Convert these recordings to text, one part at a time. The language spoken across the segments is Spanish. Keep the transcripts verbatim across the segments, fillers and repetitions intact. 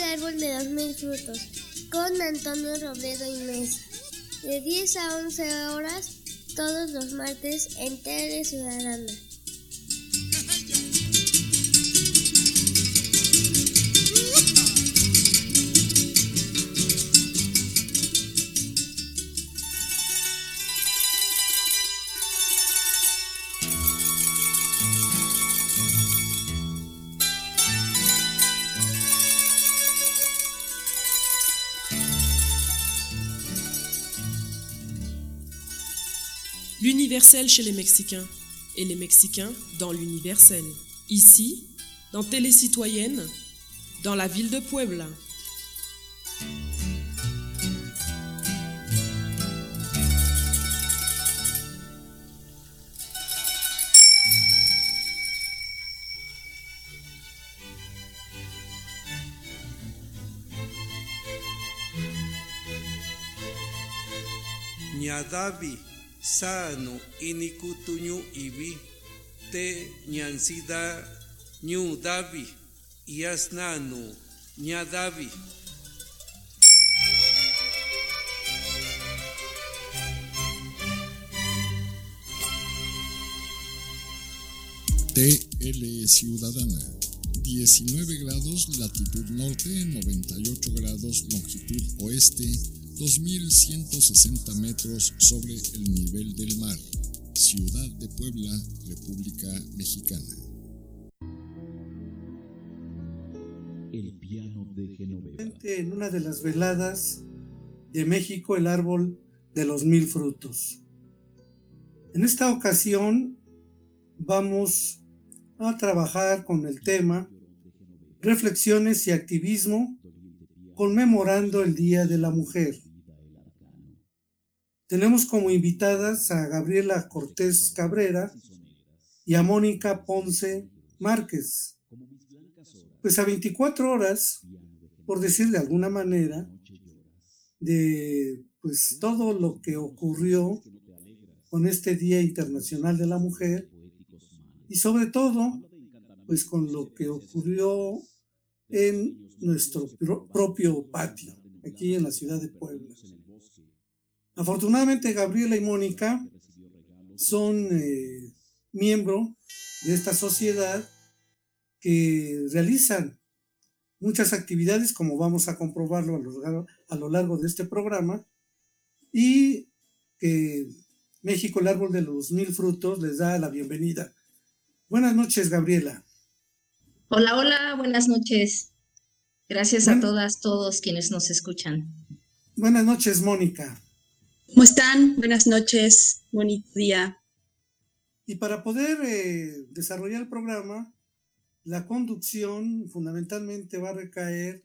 árbol de los mil frutos, con Antonio Robledo y Mesa, de diez a once horas, todos los martes en Tele Ciudadana. L'universel chez les Mexicains, et les Mexicains dans l'universel. Ici, dans Télé Citoyenne, dans la ville de Puebla. Ñadavi sano inikutuñu ibi te ñansida ñu davi yasnanu ñadavi. T L Ciudadana, diecinueve grados latitud norte, noventa y ocho grados longitud oeste, dos mil ciento sesenta metros sobre el nivel del mar. Ciudad de Puebla, República Mexicana. El piano de Genoveva. En una de las veladas de México, el árbol de los mil frutos. En esta ocasión vamos a trabajar con el tema Reflexiones y activismo conmemorando el Día de la Mujer. Tenemos como invitadas a Gabriela Cortés Cabrera y a Mónica Ponce Márquez. Pues a veinticuatro horas, por decir de alguna manera, de pues todo lo que ocurrió con este Día Internacional de la Mujer y sobre todo pues con lo que ocurrió en nuestro pro- propio patio, aquí en la ciudad de Puebla. Afortunadamente Gabriela y Mónica son eh, miembros de esta sociedad que realizan muchas actividades, como vamos a comprobarlo a lo, largo, a lo largo de este programa, y que México, el árbol de los mil frutos, les da la bienvenida. Buenas noches, Gabriela. Hola, hola, buenas noches. Gracias Buen, a todas, todos quienes nos escuchan. Buenas noches, Mónica. ¿Cómo están? Buenas noches, bonito día. Y para poder eh, desarrollar el programa, la conducción fundamentalmente va a recaer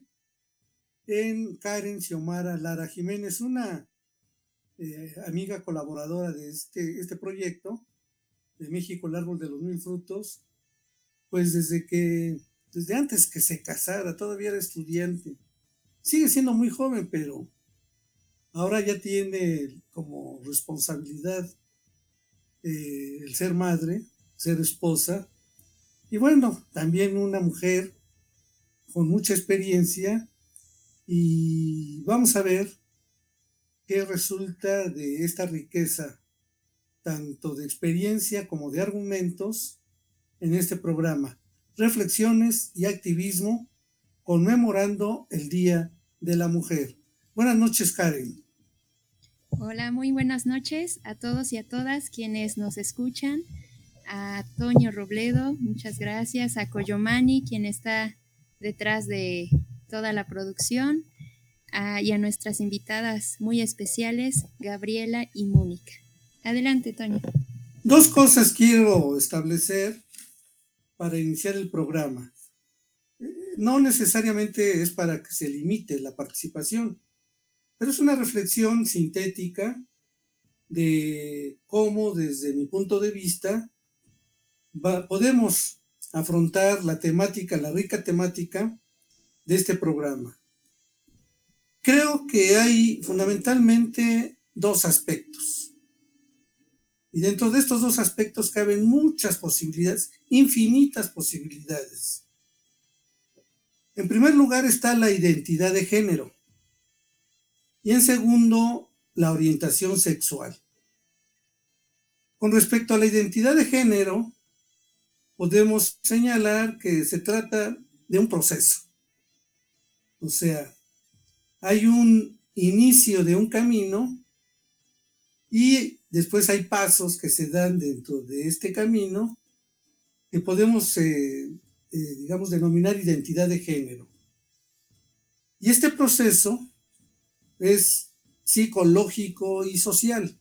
en Karen Xiomara Lara Jiménez, una eh, amiga colaboradora de este, este proyecto de México, el árbol de los mil frutos, pues desde que, desde antes que se casara, todavía era estudiante. Sigue siendo muy joven, pero ahora ya tiene como responsabilidad eh, el ser madre, ser esposa, y bueno, también una mujer con mucha experiencia, y vamos a ver qué resulta de esta riqueza, tanto de experiencia como de argumentos, en este programa. Reflexiones y activismo conmemorando el Día de la Mujer. Buenas noches, Karen. Hola, muy buenas noches a todos y a todas quienes nos escuchan. A Toño Robledo, muchas gracias. A Coyomani, quien está detrás de toda la producción. A, y a nuestras invitadas muy especiales, Gabriela y Mónica. Adelante, Toño. Dos cosas quiero establecer para iniciar el programa. No necesariamente es para que se limite la participación, pero es una reflexión sintética de cómo, desde mi punto de vista, va, podemos afrontar la temática, la rica temática de este programa. Creo que hay fundamentalmente dos aspectos. Y dentro de estos dos aspectos caben muchas posibilidades, infinitas posibilidades. En primer lugar está la identidad de género y en segundo, la orientación sexual. Con respecto a la identidad de género, podemos señalar que se trata de un proceso. O sea, hay un inicio de un camino y después hay pasos que se dan dentro de este camino que podemos, eh, eh, digamos, denominar identidad de género. Y este proceso es psicológico y social.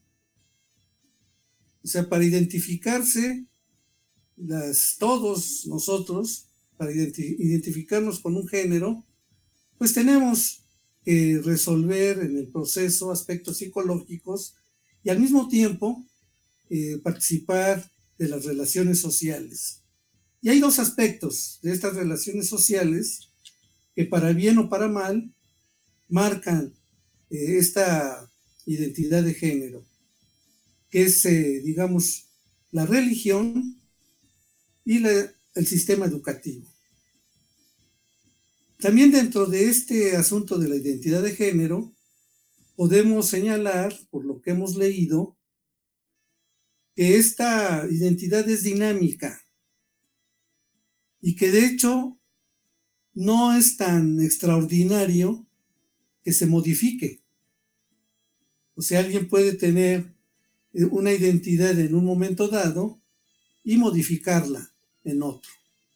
O sea, para identificarse, las, todos nosotros, para identi- identificarnos con un género, pues tenemos que resolver en el proceso aspectos psicológicos y al mismo tiempo eh, participar de las relaciones sociales. Y hay dos aspectos de estas relaciones sociales que para bien o para mal marcan eh, esta identidad de género, que es, eh, digamos, la religión y la, el sistema educativo. También dentro de este asunto de la identidad de género, podemos señalar, por lo que hemos leído, que esta identidad es dinámica y que de hecho no es tan extraordinario que se modifique. O sea, alguien puede tener una identidad en un momento dado y modificarla en otro.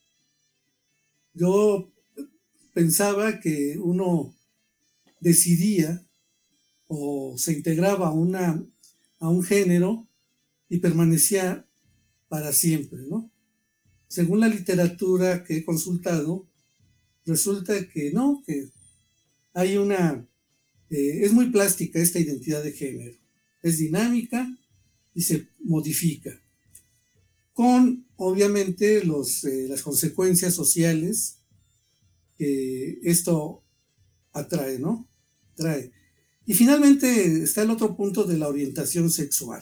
Yo pensaba que uno decidía o se integraba a, una, a un género y permanecía para siempre, ¿no? Según la literatura que he consultado, resulta que no, que hay una, eh, es muy plástica esta identidad de género, es dinámica y se modifica, con obviamente los, eh, las consecuencias sociales que esto atrae, ¿no? Trae. Y finalmente está el otro punto de la orientación sexual.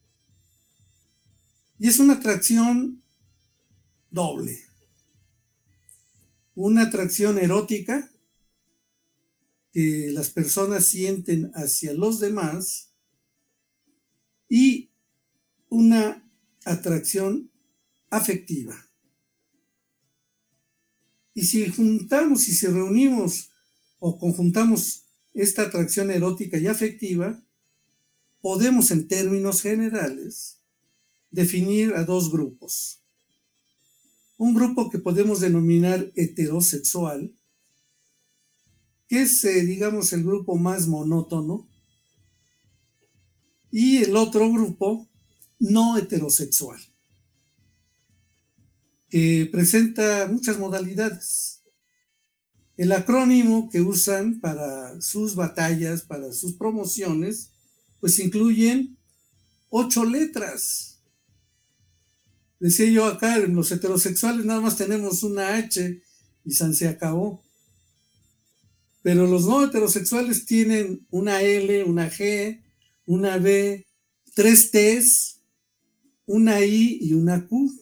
Y es una atracción doble. Una atracción erótica que las personas sienten hacia los demás y una atracción afectiva. Y si juntamos y si reunimos o conjuntamos esta atracción erótica y afectiva, podemos en términos generales definir a dos grupos. Un grupo que podemos denominar heterosexual, que es, eh, digamos, el grupo más monótono, y el otro grupo no heterosexual, que presenta muchas modalidades. El acrónimo que usan para sus batallas, para sus promociones, pues incluyen ocho letras. Decía yo acá, en los heterosexuales nada más tenemos una H y san se acabó. Pero los no heterosexuales tienen una L, una G, una B, tres T's, una I y una Q.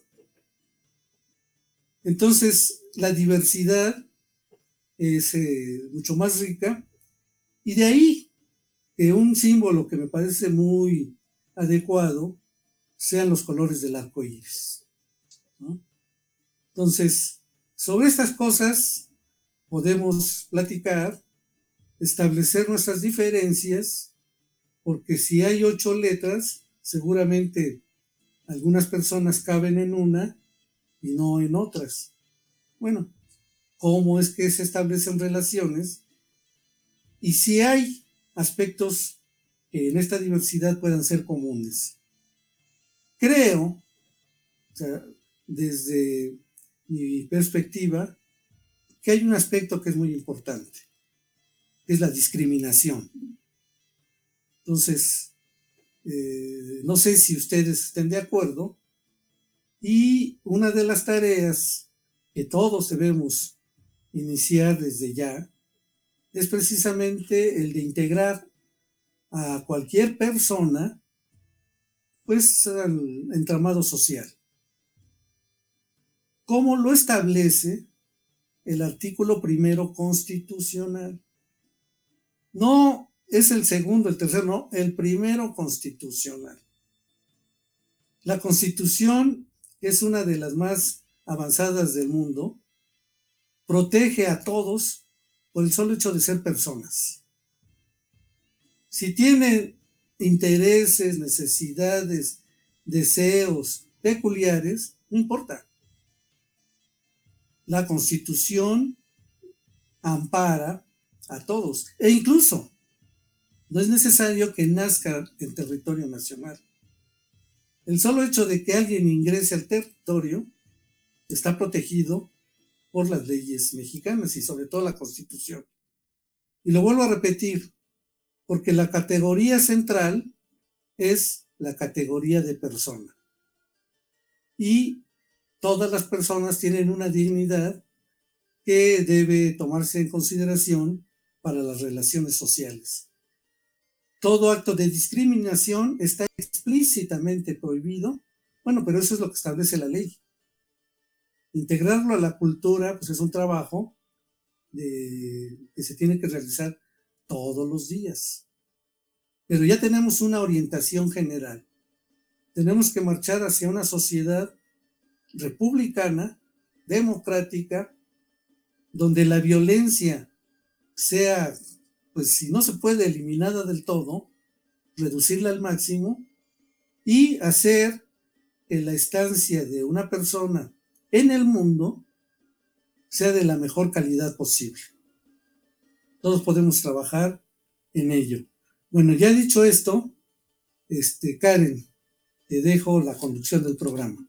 Entonces, la diversidad es eh, mucho más rica, y de ahí que un símbolo que me parece muy adecuado sean los colores del arco iris, ¿no? Entonces, sobre estas cosas podemos platicar, establecer nuestras diferencias, porque si hay ocho letras, seguramente algunas personas caben en una y no en otras. Bueno, ¿cómo es que se establecen relaciones? Y si hay aspectos que en esta diversidad puedan ser comunes. Creo, o sea, desde mi perspectiva, que hay un aspecto que es muy importante, que es la discriminación. Entonces, eh, no sé si ustedes estén de acuerdo, y una de las tareas que todos debemos iniciar desde ya es precisamente el de integrar a cualquier persona pues al entramado social. ¿Cómo lo establece el artículo primero constitucional. No es el segundo, el tercero, no, el primero constitucional. La Constitución es una de las más avanzadas del mundo, protege a todos por el solo hecho de ser personas. Si tienen intereses, necesidades, deseos peculiares, no importa. La Constitución ampara a todos, e incluso no es necesario que nazca en territorio nacional. El solo hecho de que alguien ingrese al territorio está protegido por las leyes mexicanas y sobre todo la Constitución. Y lo vuelvo a repetir, porque la categoría central es la categoría de persona. Y todas las personas tienen una dignidad que debe tomarse en consideración para las relaciones sociales. Todo acto de discriminación está explícitamente prohibido. Bueno, pero eso es lo que establece la ley. Integrarlo a la cultura, pues es un trabajo de, que se tiene que realizar todos los días. Pero ya tenemos una orientación general. Tenemos que marchar hacia una sociedad republicana, democrática, donde la violencia sea, pues si no se puede, eliminada del todo, reducirla al máximo y hacer que la estancia de una persona en el mundo sea de la mejor calidad posible. Todos podemos trabajar en ello. Bueno, ya dicho esto, este, Karen, te dejo la conducción del programa.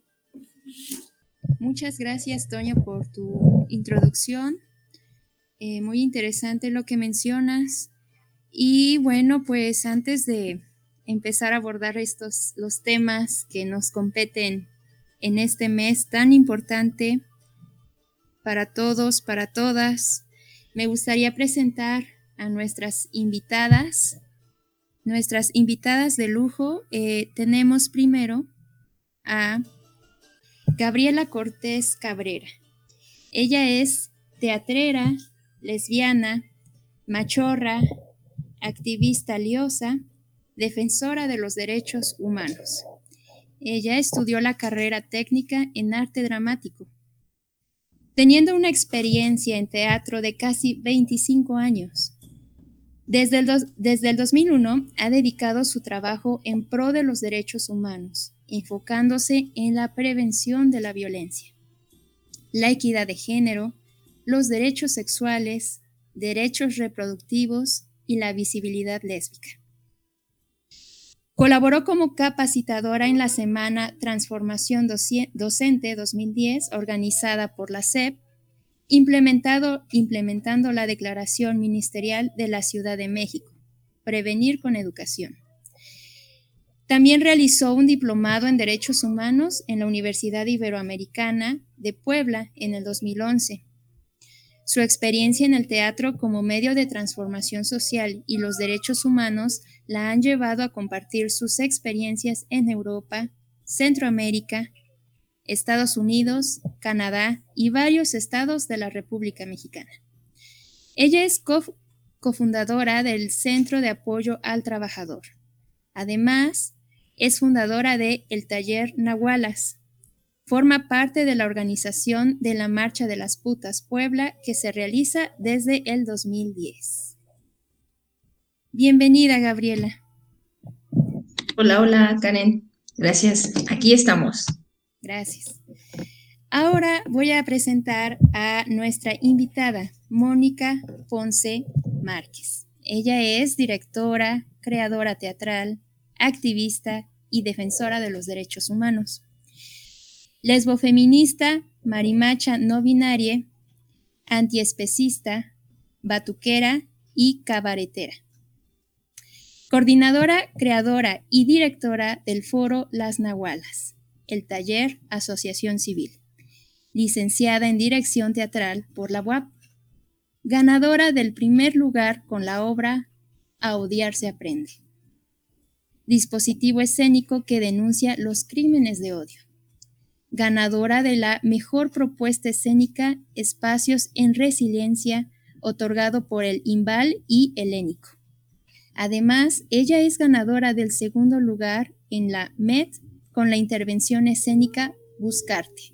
Muchas gracias, Toño, por tu introducción. Eh, muy interesante lo que mencionas. Y bueno, pues antes de empezar a abordar estos, los temas que nos competen en este mes tan importante para todos, para todas, me gustaría presentar a nuestras invitadas, nuestras invitadas de lujo. Eh, tenemos primero a Gabriela Cortés Cabrera. Ella es teatrera, lesbiana, machorra, activista liosa, defensora de los derechos humanos. Ella estudió la carrera técnica en arte dramático, teniendo una experiencia en teatro de casi veinticinco años. Desde el, dos, desde el dos mil uno ha dedicado su trabajo en pro de los derechos humanos, enfocándose en la prevención de la violencia, la equidad de género, los derechos sexuales, derechos reproductivos y la visibilidad lésbica. Colaboró como capacitadora en la Semana Transformación Docente dos mil diez, organizada por la S E P, implementado, implementando la Declaración Ministerial de la Ciudad de México, Prevenir con Educación. También realizó un diplomado en Derechos Humanos en la Universidad Iberoamericana de Puebla en el dos mil once. Su experiencia en el teatro como medio de transformación social y los derechos humanos la han llevado a compartir sus experiencias en Europa, Centroamérica, Estados Unidos, Canadá y varios estados de la República Mexicana. Ella es cof- cofundadora del Centro de Apoyo al Trabajador. Además, es fundadora de El Taller Nahualas. Forma parte de la organización de la Marcha de las Putas Puebla, que se realiza desde el dos mil diez. Bienvenida, Gabriela. Hola, hola, Karen. Gracias. Aquí estamos. Gracias. Ahora voy a presentar a nuestra invitada, Mónica Ponce Márquez. Ella es directora, creadora teatral, activista y defensora de los derechos humanos. Lesbofeminista, marimacha no binaria, antiespecista, batuquera y cabaretera. Coordinadora, creadora y directora del foro Las Nahualas, el taller Asociación Civil. Licenciada en Dirección Teatral por la U A P. Ganadora del primer lugar con la obra A Odiar se aprende. Dispositivo escénico que denuncia los crímenes de odio. ganadora de la mejor propuesta escénica Espacios en Resiliencia, otorgado por el IMBAL y Helénico. Además, ella es ganadora del segundo lugar en la M E T con la intervención escénica Buscarte.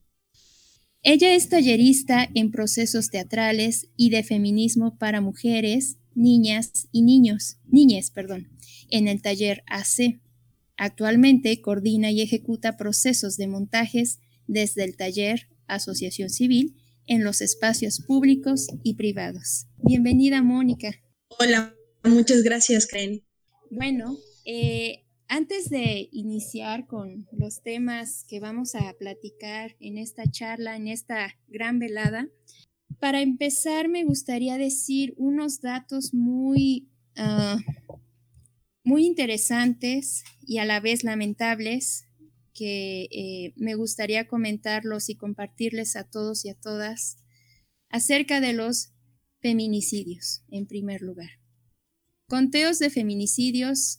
Ella es tallerista en procesos teatrales y de feminismo para mujeres, niñas y niños, niñes, perdón, en el taller A C. Actualmente coordina y ejecuta procesos de montajes desde el taller Asociación Civil en los espacios públicos y privados. Bienvenida, Mónica. Hola, muchas gracias, Karen. Bueno, eh, antes de iniciar con los temas que vamos a platicar en esta charla, en esta gran velada, para empezar me gustaría decir unos datos muy, uh, muy interesantes y a la vez lamentables que eh, me gustaría comentarlos y compartirles a todos y a todas acerca de los feminicidios, en primer lugar. Conteos de feminicidios.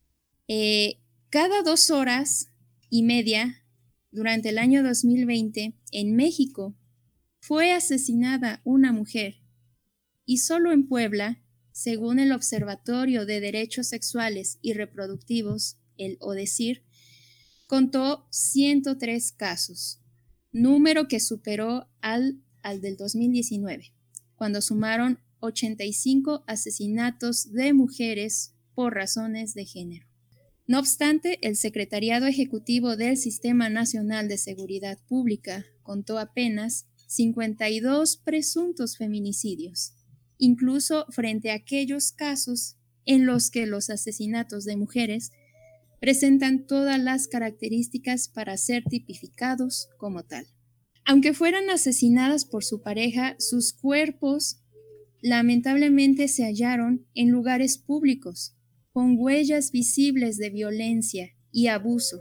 Eh, cada dos horas y media durante el año dos mil veinte en México fue asesinada una mujer y solo en Puebla, según el Observatorio de Derechos Sexuales y Reproductivos, el ODECIR, contó ciento tres casos, número que superó al, al del dos mil diecinueve, cuando sumaron ochenta y cinco asesinatos de mujeres por razones de género. No obstante, el Secretariado Ejecutivo del Sistema Nacional de Seguridad Pública contó apenas cincuenta y dos presuntos feminicidios, incluso frente a aquellos casos en los que los asesinatos de mujeres presentan todas las características para ser tipificados como tal. Aunque fueran asesinadas por su pareja, sus cuerpos lamentablemente se hallaron en lugares públicos, con huellas visibles de violencia y abuso.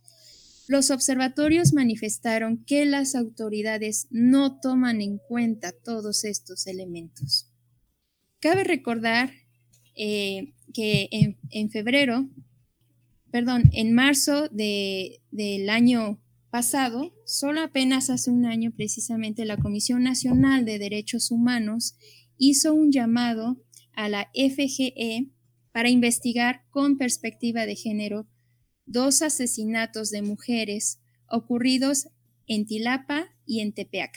Los observatorios manifestaron que las autoridades no toman en cuenta todos estos elementos. Cabe recordar eh, que en, en febrero, perdón, en marzo de, del año pasado, solo apenas hace un año precisamente, la Comisión Nacional de Derechos Humanos hizo un llamado a la F G E para investigar con perspectiva de género dos asesinatos de mujeres ocurridos en Tilapa y en Tepeaca.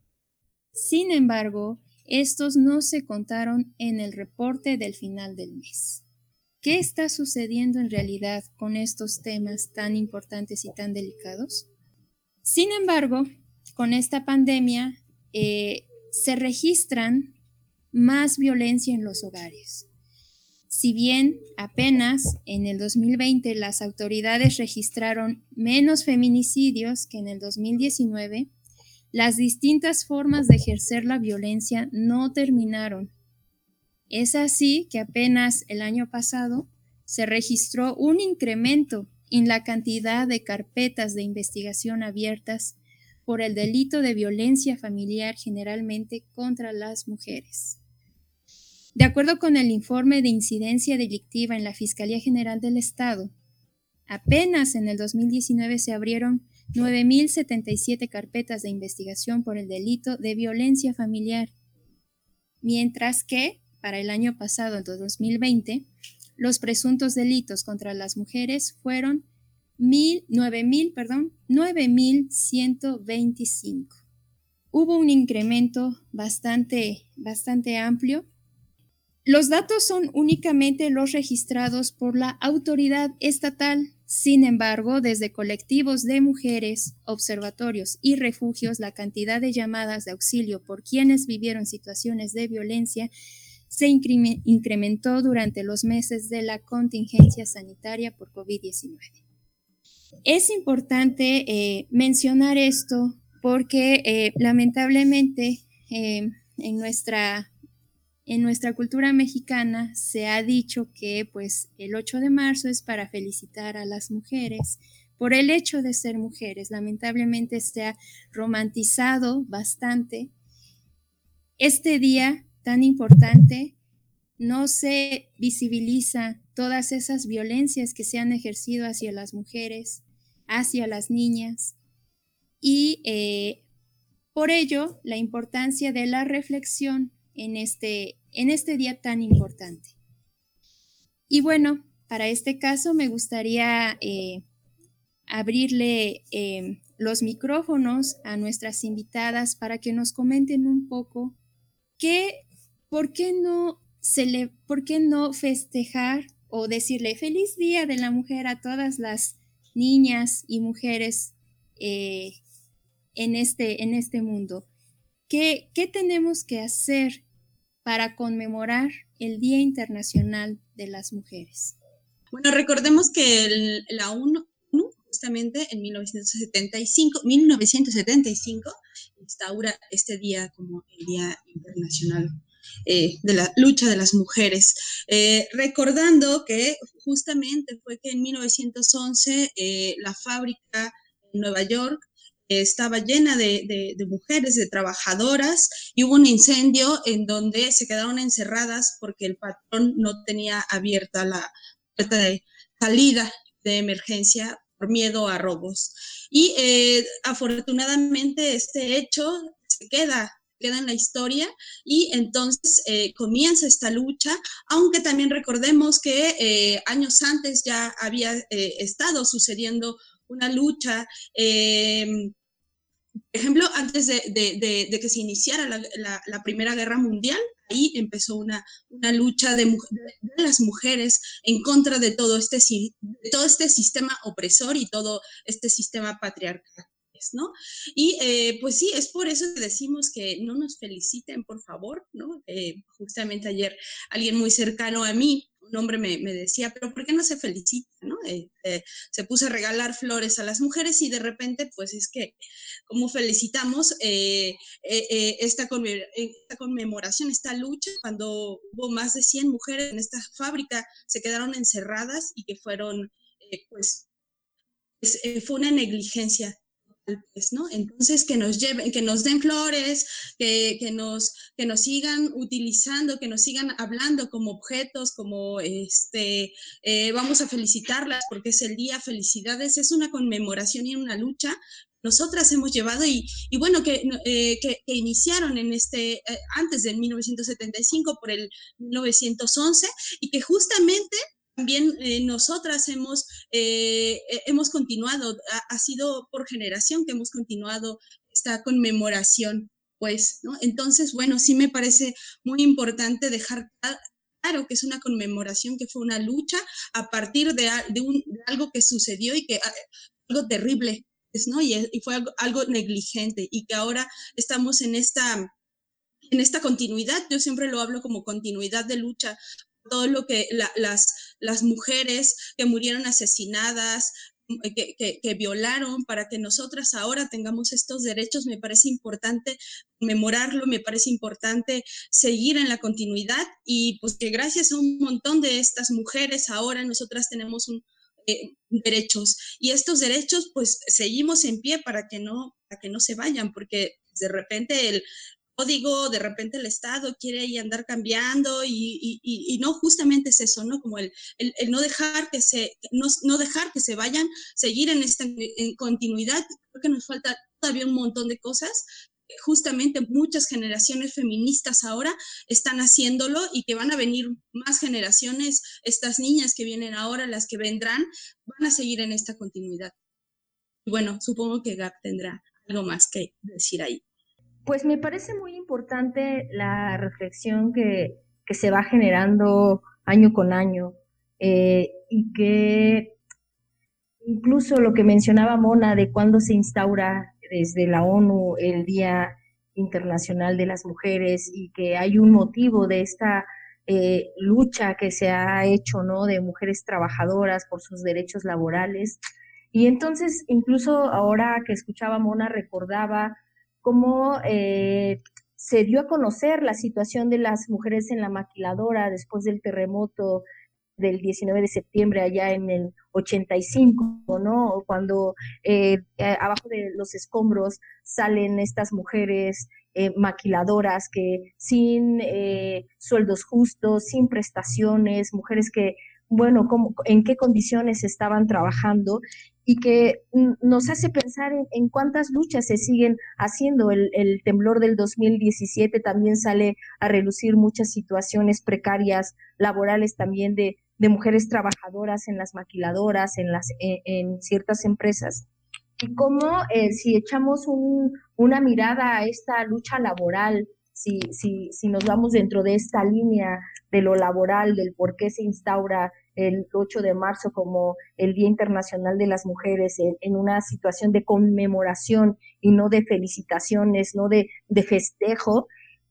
Sin embargo, estos no se contaron en el reporte del final del mes. ¿Qué está sucediendo en realidad con estos temas tan importantes y tan delicados? Sin embargo, con esta pandemia eh, se registran más violencia en los hogares. Si bien apenas en el dos mil veinte las autoridades registraron menos feminicidios que en el dos mil diecinueve, las distintas formas de ejercer la violencia no terminaron. Es así que apenas el año pasado se registró un incremento en la cantidad de carpetas de investigación abiertas por el delito de violencia familiar, generalmente contra las mujeres. De acuerdo con el informe de incidencia delictiva en la Fiscalía General del Estado, apenas en el dos mil diecinueve se abrieron nueve mil setenta y siete carpetas de investigación por el delito de violencia familiar, mientras que para el año pasado, el dos mil veinte, los presuntos delitos contra las mujeres fueron nueve mil ciento veinticinco. Hubo un incremento bastante, bastante amplio. Los datos son únicamente los registrados por la autoridad estatal. Sin embargo, desde colectivos de mujeres, observatorios y refugios, la cantidad de llamadas de auxilio por quienes vivieron situaciones de violencia se incrementó durante los meses de la contingencia sanitaria por COVID diecinueve. Es importante eh, mencionar esto porque eh, lamentablemente eh, en nuestra En nuestra cultura mexicana se ha dicho que pues, el ocho de marzo es para felicitar a las mujeres por el hecho de ser mujeres. Lamentablemente se ha romantizado bastante. Este día tan importante no se visibiliza todas esas violencias que se han ejercido hacia las mujeres, hacia las niñas, y eh, por ello la importancia de la reflexión en este, en este día tan importante. Y bueno, para este caso me gustaría eh, abrirle eh, los micrófonos a nuestras invitadas para que nos comenten un poco qué, por qué no se le, por qué no festejar o decirle feliz Día de la Mujer a todas las niñas y mujeres eh, en, este, en este mundo. ¿Qué, ¿Qué tenemos que hacer para conmemorar el Día Internacional de las Mujeres? Bueno, recordemos que el, la ONU justamente en mil novecientos setenta y cinco, mil novecientos setenta y cinco instaura este día como el Día Internacional eh, de la lucha de las mujeres, eh, recordando que justamente fue que en mil novecientos once eh, la fábrica en Nueva York eh, estaba llena de, de, de mujeres, de trabajadoras, y hubo un incendio en donde se quedaron encerradas porque el patrón no tenía abierta la puerta de salida de emergencia por miedo a robos. Y eh, afortunadamente este hecho se queda, queda en la historia, y entonces eh, comienza esta lucha, aunque también recordemos que eh, años antes ya había eh, estado sucediendo una lucha, eh, por ejemplo, antes de, de, de, de que se iniciara la, la, la Primera Guerra Mundial, ahí empezó una, una lucha de, de las mujeres en contra de todo, este, de todo este sistema opresor y todo este sistema patriarcal, ¿no? Y eh, pues sí, es por eso que decimos que no nos feliciten, por favor, ¿no? Eh, justamente ayer alguien muy cercano a mí, un hombre me, me decía, pero ¿por qué no se felicita, no? Eh, eh, se puso a regalar flores a las mujeres y de repente, pues es que, ¿cómo felicitamos eh, eh, eh, esta, conmemor esta conmemoración, esta lucha, cuando hubo más de cien mujeres en esta fábrica, se quedaron encerradas y que fueron, eh, pues, pues eh, fue una negligencia. Pues, ¿no? Entonces que nos lleven, que nos den flores, que, que, nos, que nos sigan utilizando, que nos sigan hablando como objetos, como este, eh, vamos a felicitarlas porque es el día, felicidades, es una conmemoración y una lucha. Nosotras hemos llevado y, y bueno, que, eh, que, que iniciaron en este, eh, antes del mil novecientos setenta y cinco por el mil novecientos once, y que justamente también eh, nosotras hemos, eh, hemos continuado, ha, ha sido por generación que hemos continuado esta conmemoración, pues, ¿no? Entonces, bueno, sí me parece muy importante dejar claro que es una conmemoración, que fue una lucha a partir de, de, un, de algo que sucedió y que algo terrible, ¿no? Y, y fue algo, algo negligente, y que ahora estamos en esta, en esta continuidad. Yo siempre lo hablo como continuidad de lucha, todo lo que la, las, las mujeres que murieron asesinadas, que, que, que violaron, para que nosotras ahora tengamos estos derechos. Me parece importante conmemorarlo, me parece importante seguir en la continuidad, y pues que gracias a un montón de estas mujeres ahora nosotras tenemos un, eh, derechos, y estos derechos pues seguimos en pie para que no, para que no se vayan, porque de repente el código, de repente el Estado quiere y andar cambiando, y, y, y no, justamente es eso, ¿no? Como el, el, el no dejar que se, no, no dejar que se vayan, seguir en esta en continuidad. Creo que nos falta todavía un montón de cosas. Justamente muchas generaciones feministas ahora están haciéndolo, y que van a venir más generaciones, estas niñas que vienen ahora, las que vendrán, van a seguir en esta continuidad. Y bueno, supongo que Gab tendrá algo más que decir ahí. Pues me parece muy importante la reflexión que, que se va generando año con año, eh, y que incluso lo que mencionaba Mona de cuando se instaura desde la ONU el Día Internacional de las Mujeres, y que hay un motivo de esta eh, lucha que se ha hecho, ¿no? De mujeres trabajadoras por sus derechos laborales. Y entonces, incluso ahora que escuchaba Mona, recordaba cómo eh, se dio a conocer la situación de las mujeres en la maquiladora después del terremoto del diecinueve de septiembre allá en el ochenta y cinco, ¿no? Cuando eh, abajo de los escombros salen estas mujeres eh, maquiladoras que sin eh, sueldos justos, sin prestaciones, mujeres que bueno, cómo, en qué condiciones estaban trabajando, y que nos hace pensar en, en cuántas luchas se siguen haciendo. El, el temblor del dos mil diecisiete también sale a relucir muchas situaciones precarias, laborales también de, de mujeres trabajadoras en las maquiladoras, en, las, en, en ciertas empresas. Y cómo eh, si echamos un, una mirada a esta lucha laboral, si, si, si nos vamos dentro de esta línea de lo laboral, del por qué se instaura el ocho de marzo como el Día Internacional de las Mujeres en, en una situación de conmemoración y no de felicitaciones, no de, de festejo,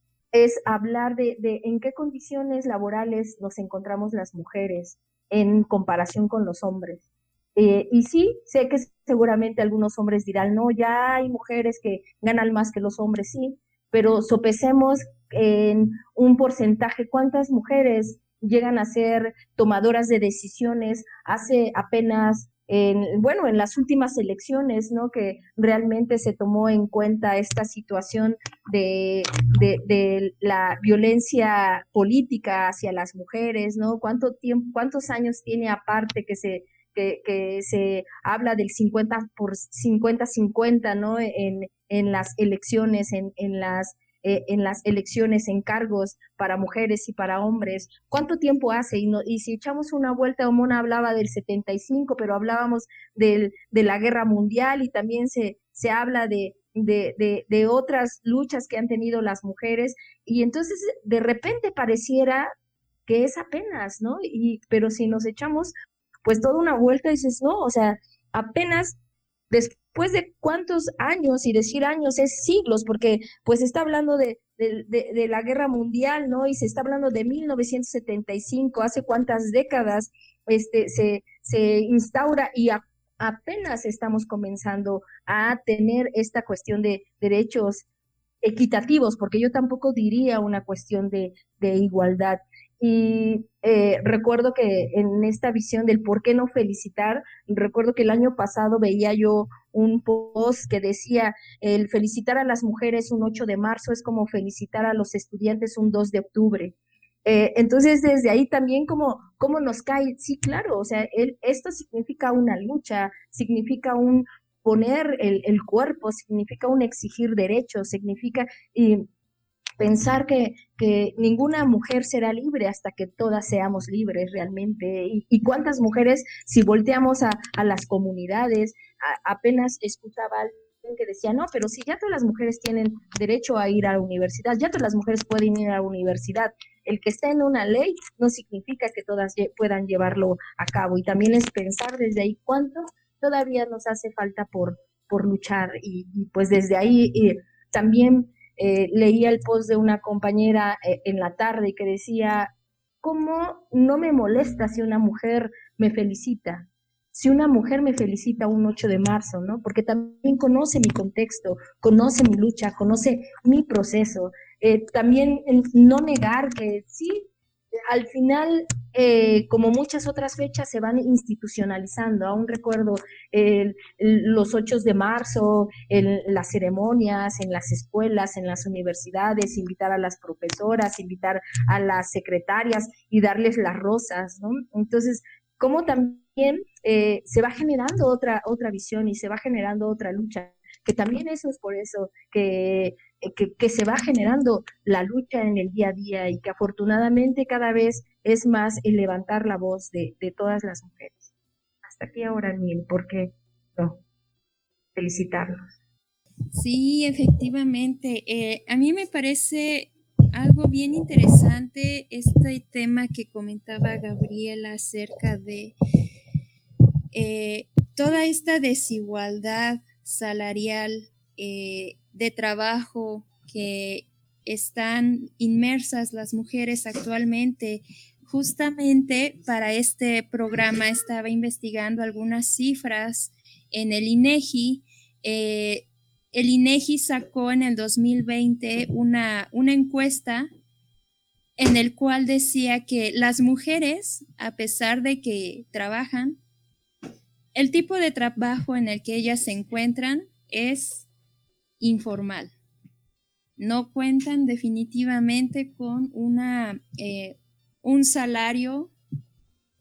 es hablar de, de en qué condiciones laborales nos encontramos las mujeres en comparación con los hombres. Eh, y sí, sé que seguramente algunos hombres dirán, no, ya hay mujeres que ganan más que los hombres, sí, pero sopesemos en un porcentaje cuántas mujeres llegan a ser tomadoras de decisiones hace apenas, en, bueno, en las últimas elecciones, ¿no? Que realmente se tomó en cuenta esta situación de, de, de la violencia política hacia las mujeres, ¿no? ¿Cuánto tiempo, cuántos años tiene aparte que se Que, que se habla del cincuenta por cincuenta cincuenta, ¿no? En, en las elecciones, en, en las eh, en las elecciones en cargos para mujeres y para hombres. ¿Cuánto tiempo hace? Y, no, y si echamos una vuelta, Mona hablaba del setenta y cinco, pero hablábamos del, de la guerra mundial, y también se, se habla de, de, de, de otras luchas que han tenido las mujeres, y entonces de repente pareciera que es apenas, ¿no? Y, pero si nos echamos pues toda una vuelta, dices, no, o sea, apenas después de cuántos años, y decir años es siglos, porque pues está hablando de, de, de, de la guerra mundial, ¿no? Y se está hablando de mil novecientos setenta y cinco, hace cuántas décadas este, se, se instaura, y a, apenas estamos comenzando a tener esta cuestión de derechos equitativos, porque yo tampoco diría una cuestión de, de igualdad. Y eh, recuerdo que en esta visión del por qué no felicitar, recuerdo que el año pasado veía yo un post que decía, el felicitar a las mujeres un ocho de marzo es como felicitar a los estudiantes un dos de octubre. Eh, entonces, desde ahí también como, como nos cae, sí, claro, o sea, el, esto significa una lucha, significa un poner el, el cuerpo, significa un exigir derechos, significa... Y, pensar que, que ninguna mujer será libre hasta que todas seamos libres realmente. Y, y cuántas mujeres, si volteamos a, a las comunidades, a, apenas escuchaba a alguien que decía, no, pero si ya todas las mujeres tienen derecho a ir a la universidad, ya todas las mujeres pueden ir a la universidad. El que está en una ley no significa que todas puedan llevarlo a cabo. Y también es pensar desde ahí cuánto todavía nos hace falta por, por luchar. Y, y pues desde ahí y también... Eh, leía el post de una compañera eh, en la tarde que decía, ¿cómo no me molesta si una mujer me felicita? Si una mujer me felicita un ocho de marzo, ¿no? Porque también conoce mi contexto, conoce mi lucha, conoce mi proceso. Eh, también no negar que sí, al final, eh, como muchas otras fechas, se van institucionalizando. Aún recuerdo el, el, los ocho de marzo, el, las ceremonias en las escuelas, en las universidades, invitar a las profesoras, invitar a las secretarias y darles las rosas, ¿no? Entonces, como también eh, se va generando otra, otra visión y se va generando otra lucha, que también eso es por eso que... Que, que se va generando la lucha en el día a día, y que afortunadamente cada vez es más el levantar la voz de, de todas las mujeres. Hasta aquí ahora, Mil, ¿por qué no? Felicitarlos. Sí, efectivamente. Eh, a mí me parece algo bien interesante este tema que comentaba Gabriela acerca de eh, toda esta desigualdad salarial, eh, de trabajo que están inmersas las mujeres actualmente. Justamente para este programa estaba investigando algunas cifras en el INEGI. Eh, el INEGI sacó en el dos mil veinte una, una encuesta en el cual decía que las mujeres, a pesar de que trabajan, el tipo de trabajo en el que ellas se encuentran es informal. No cuentan definitivamente con una, eh, un salario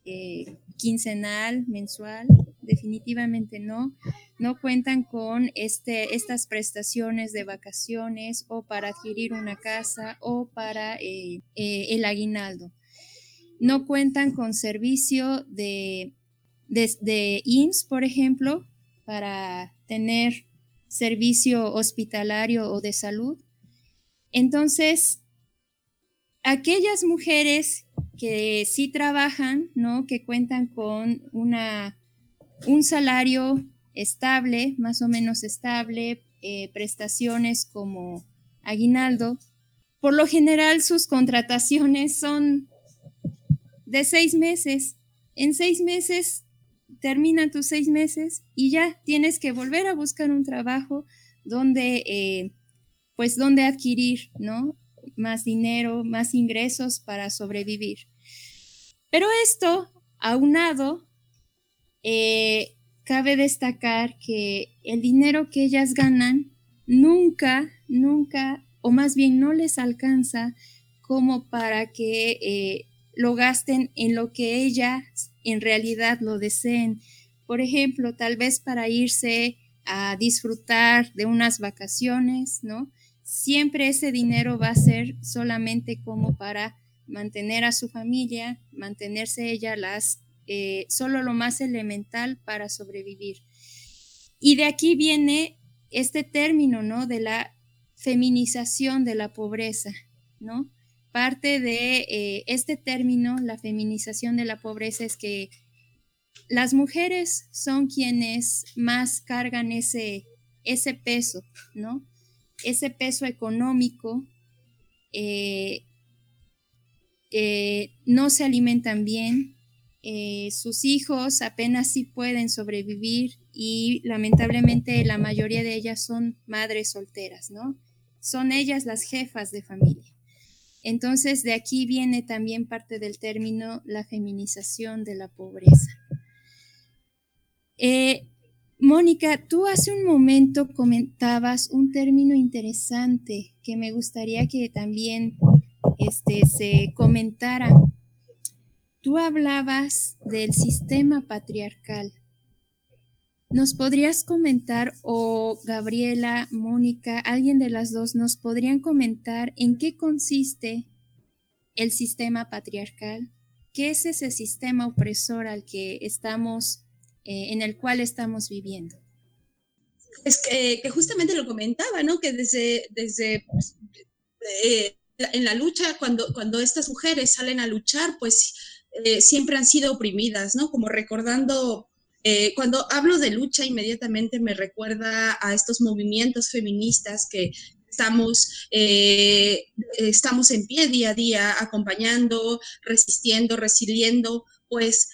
eh, quincenal, mensual, definitivamente no. No cuentan con este, estas prestaciones de vacaciones o para adquirir una casa o para eh, eh, el aguinaldo. No cuentan con servicio de, de, de I M S S, por ejemplo, para tener servicio hospitalario o de salud. Entonces, aquellas mujeres que sí trabajan, ¿no? Que cuentan con una, un salario estable, más o menos estable, eh, prestaciones como aguinaldo, por lo general sus contrataciones son de seis meses. En seis meses terminan tus seis meses y ya tienes que volver a buscar un trabajo donde, eh, pues, donde adquirir, ¿no? Más dinero, más ingresos para sobrevivir. Pero esto, aunado, eh, cabe destacar que el dinero que ellas ganan nunca, nunca, o más bien no les alcanza como para que eh, lo gasten en lo que ellas en realidad lo deseen. Por ejemplo, tal vez para irse a disfrutar de unas vacaciones, ¿no? Siempre ese dinero va a ser solamente como para mantener a su familia, mantenerse ella las, eh, solo lo más elemental para sobrevivir. Y de aquí viene este término, ¿no? De la feminización de la pobreza, ¿no? Parte de eh, este término, la feminización de la pobreza, es que las mujeres son quienes más cargan ese, ese peso, ¿no? Ese peso económico, eh, eh, no se alimentan bien, eh, sus hijos apenas sí pueden sobrevivir y lamentablemente la mayoría de ellas son madres solteras, ¿no? Son ellas las jefas de familia. Entonces, de aquí viene también parte del término la feminización de la pobreza. Eh, Mónica, tú hace un momento comentabas un término interesante que me gustaría que también este, se comentara. Tú hablabas del sistema patriarcal. ¿Nos podrías comentar, o Gabriela, Mónica, alguien de las dos, nos podrían comentar en qué consiste el sistema patriarcal? ¿Qué es ese sistema opresor al que estamos Eh, en el cual estamos viviendo? Es que, que justamente lo comentaba, ¿no? Que desde, desde pues, eh, en la lucha, cuando, cuando estas mujeres salen a luchar, pues eh, siempre han sido oprimidas, ¿no? Como recordando, eh, cuando hablo de lucha, inmediatamente me recuerda a estos movimientos feministas que estamos, eh, estamos en pie día a día, acompañando, resistiendo, resiliendo, pues,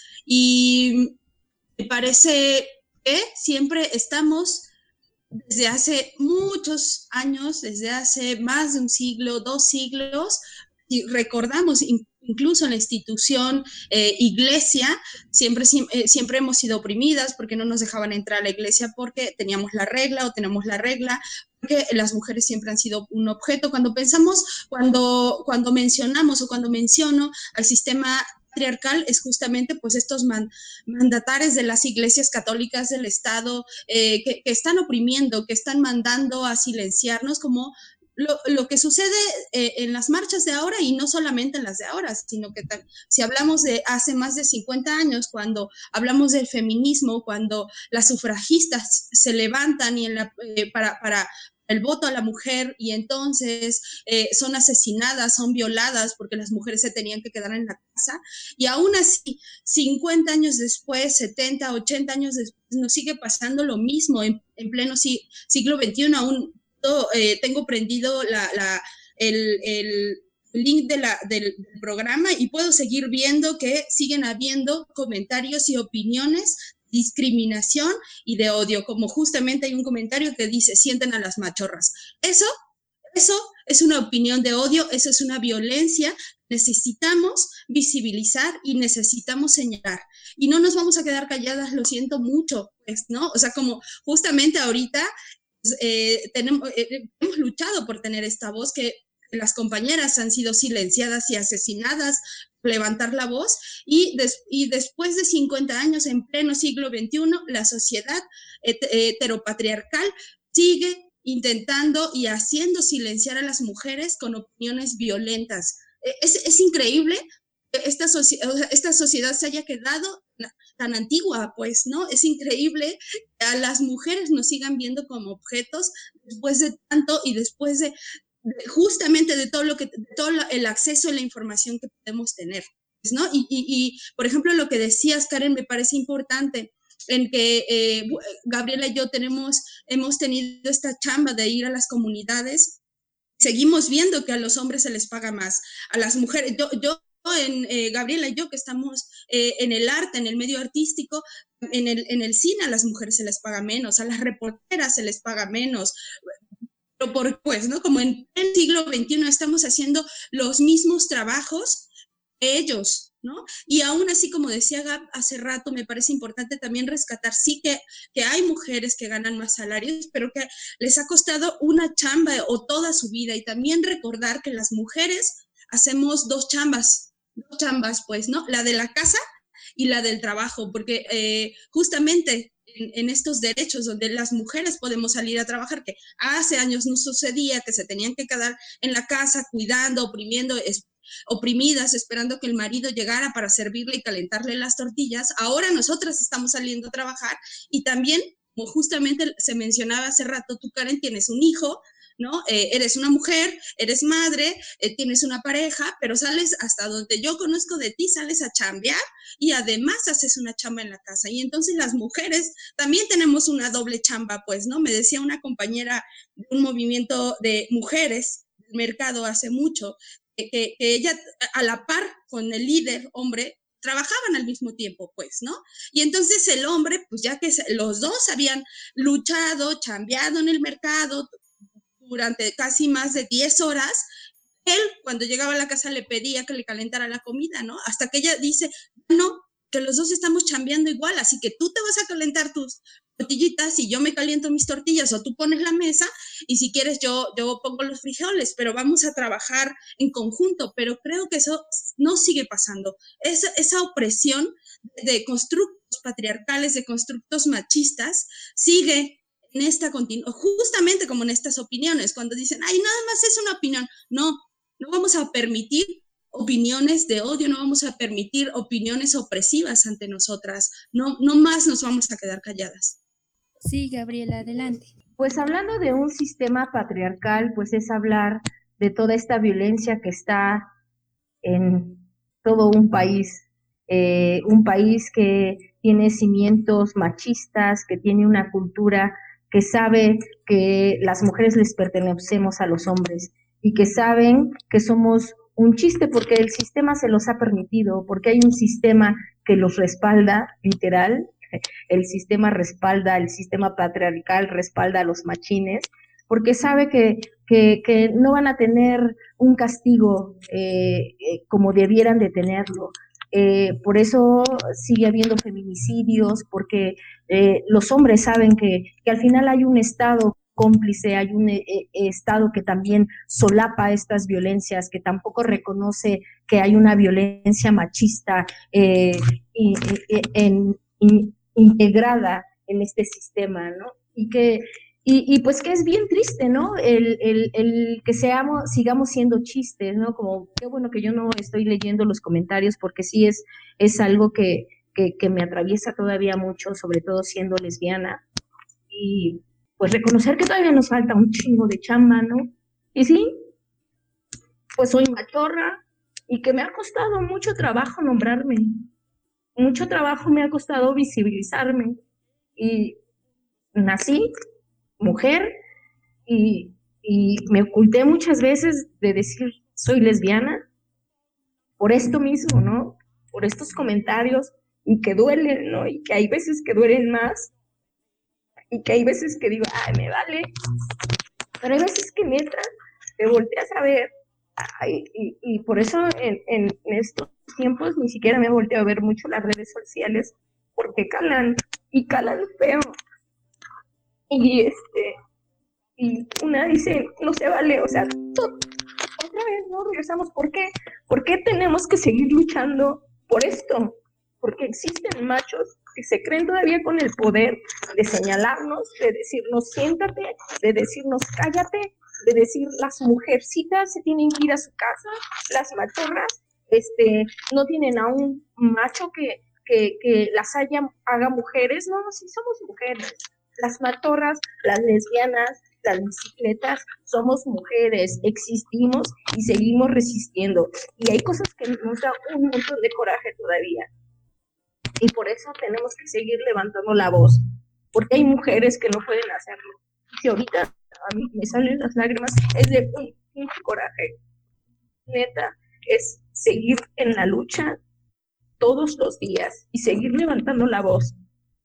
y me parece que siempre estamos, desde hace muchos años, desde hace más de un siglo, dos siglos, y recordamos incluso en la institución eh, iglesia, siempre, eh, siempre hemos sido oprimidas porque no nos dejaban entrar a la iglesia porque teníamos la regla o tenemos la regla, porque las mujeres siempre han sido un objeto. Cuando pensamos, cuando, cuando mencionamos o cuando menciono al sistema patriarcal, es justamente pues estos man, mandatares de las iglesias católicas del Estado eh, que, que están oprimiendo, que están mandando a silenciarnos, como lo, lo que sucede eh, en las marchas de ahora, y no solamente en las de ahora, sino que tal, si hablamos de hace más de cincuenta años, cuando hablamos del feminismo, cuando las sufragistas se levantan y en la, eh, para, para el voto a la mujer, y entonces eh, son asesinadas, son violadas porque las mujeres se tenían que quedar en la casa, y aún así, cincuenta años después, setenta, ochenta años después, nos sigue pasando lo mismo en, en pleno si, siglo veintiuno. Aún eh, tengo prendido la, la, el, el link de la, del, del programa y puedo seguir viendo que siguen habiendo comentarios y opiniones, discriminación y de odio, como justamente hay un comentario que dice, sienten a las machorras. Eso, eso es una opinión de odio, eso es una violencia. Necesitamos visibilizar y necesitamos señalar. Y no nos vamos a quedar calladas, lo siento mucho, pues, ¿no? O sea, como justamente ahorita pues, eh, tenemos, eh, hemos luchado por tener esta voz que las compañeras han sido silenciadas y asesinadas por levantar la voz, y, des, y después de cincuenta años, en pleno siglo veintiuno, la sociedad heteropatriarcal sigue intentando y haciendo silenciar a las mujeres con opiniones violentas. Es, es increíble que esta, esta sociedad se haya quedado tan antigua, pues, ¿no? Es increíble que a las mujeres nos sigan viendo como objetos después de tanto y después de, de justamente de todo lo que, de todo el acceso a la información que podemos tener, ¿no? Y, y, y, por ejemplo, lo que decías, Karen, me parece importante, en que eh, Gabriela y yo tenemos, hemos tenido esta chamba de ir a las comunidades. Seguimos viendo que a los hombres se les paga más, a las mujeres, yo, yo en eh, Gabriela y yo que estamos eh, en el arte, en el medio artístico, en el, en el cine a las mujeres se les paga menos, a las reporteras se les paga menos, pero por, pues, ¿no? Como en el siglo veintiuno estamos haciendo los mismos trabajos que ellos, ¿no? Y aún así, como decía Gab hace rato, me parece importante también rescatar, sí que, que hay mujeres que ganan más salarios, pero que les ha costado una chamba o toda su vida, y también recordar que las mujeres hacemos dos chambas, dos chambas, pues, ¿no? La de la casa y la del trabajo, porque eh, justamente en, en estos derechos donde las mujeres podemos salir a trabajar, que hace años no sucedía, que se tenían que quedar en la casa cuidando, oprimiendo, es, oprimidas, esperando que el marido llegara para servirle y calentarle las tortillas. Ahora nosotras estamos saliendo a trabajar, y también, como justamente se mencionaba hace rato, tú, Karen, tienes un hijo, ¿no? Eh, eres una mujer, eres madre, eh, tienes una pareja, pero sales, hasta donde yo conozco de ti, sales a chambear y además haces una chamba en la casa. Y entonces las mujeres también tenemos una doble chamba, pues, ¿no? Me decía una compañera de un movimiento de mujeres del mercado hace mucho, que, que, que ella, a la par con el líder hombre, trabajaban al mismo tiempo, pues, ¿no? Y entonces el hombre, pues ya que los dos habían luchado, chambeado en el mercado durante casi más de diez horas, él cuando llegaba a la casa le pedía que le calentara la comida, ¿no? Hasta que ella dice, no, que los dos estamos chambeando igual, así que tú te vas a calentar tus tortillitas y yo me caliento mis tortillas, o tú pones la mesa y si quieres yo, yo pongo los frijoles, pero vamos a trabajar en conjunto. Pero creo que eso no sigue pasando. Esa, esa opresión de constructos patriarcales, de constructos machistas, sigue en esta continu- justamente como en estas opiniones, cuando dicen, ay, nada más es una opinión. No, no vamos a permitir opiniones de odio, no vamos a permitir opiniones opresivas ante nosotras, no, no más nos vamos a quedar calladas. Sí, Gabriela, adelante. Pues hablando de un sistema patriarcal, pues es hablar de toda esta violencia que está en todo un país, eh, un país que tiene cimientos machistas, que tiene una cultura que sabe que las mujeres les pertenecemos a los hombres y que saben que somos un chiste porque el sistema se los ha permitido, porque hay un sistema que los respalda, literal, el sistema respalda, el sistema patriarcal respalda a los machines, porque sabe que, que, que no van a tener un castigo eh, eh, como debieran de tenerlo. Eh, por eso sigue habiendo feminicidios, porque eh, los hombres saben que, que al final hay un Estado cómplice, hay un eh, Estado que también solapa estas violencias, que tampoco reconoce que hay una violencia machista eh, y, y, en, y, integrada en este sistema, ¿no? Y que y, y pues que es bien triste, ¿no? El, el, el que seamos, sigamos siendo chistes, ¿no? Como qué bueno que yo no estoy leyendo los comentarios, porque sí es, es algo que, que, que me atraviesa todavía mucho, sobre todo siendo lesbiana. Y pues reconocer que todavía nos falta un chingo de chamba, ¿no? Y sí, pues soy machorra y que me ha costado mucho trabajo nombrarme. Mucho trabajo me ha costado visibilizarme. Y nací mujer y, y me oculté muchas veces de decir soy lesbiana por esto mismo, ¿no? Por estos comentarios y que duelen, ¿no? Y que hay veces que duelen más y que hay veces que digo, ay, me vale, pero hay veces que neta te volteas a ver, ay, y, y por eso en, en estos tiempos ni siquiera me volteo a ver mucho las redes sociales porque calan y calan feo. Y este, y una dice, no se vale, o sea, todo, otra vez, ¿no? Regresamos. ¿Por qué? ¿Por qué tenemos que seguir luchando por esto? Porque existen machos que se creen todavía con el poder de señalarnos, de decirnos siéntate, de decirnos cállate, de decir las mujercitas se tienen que ir a su casa, las machorras este, no tienen a un macho que, que, que las haya, haga mujeres. No, sí somos mujeres. Las machorras, las lesbianas, las bicicletas, somos mujeres, existimos y seguimos resistiendo. Y hay cosas que nos dan un montón de coraje todavía. Y por eso tenemos que seguir levantando la voz, porque hay mujeres que no pueden hacerlo. Si ahorita a mí me salen las lágrimas, es de un, un coraje. Neta, es seguir en la lucha todos los días y seguir levantando la voz.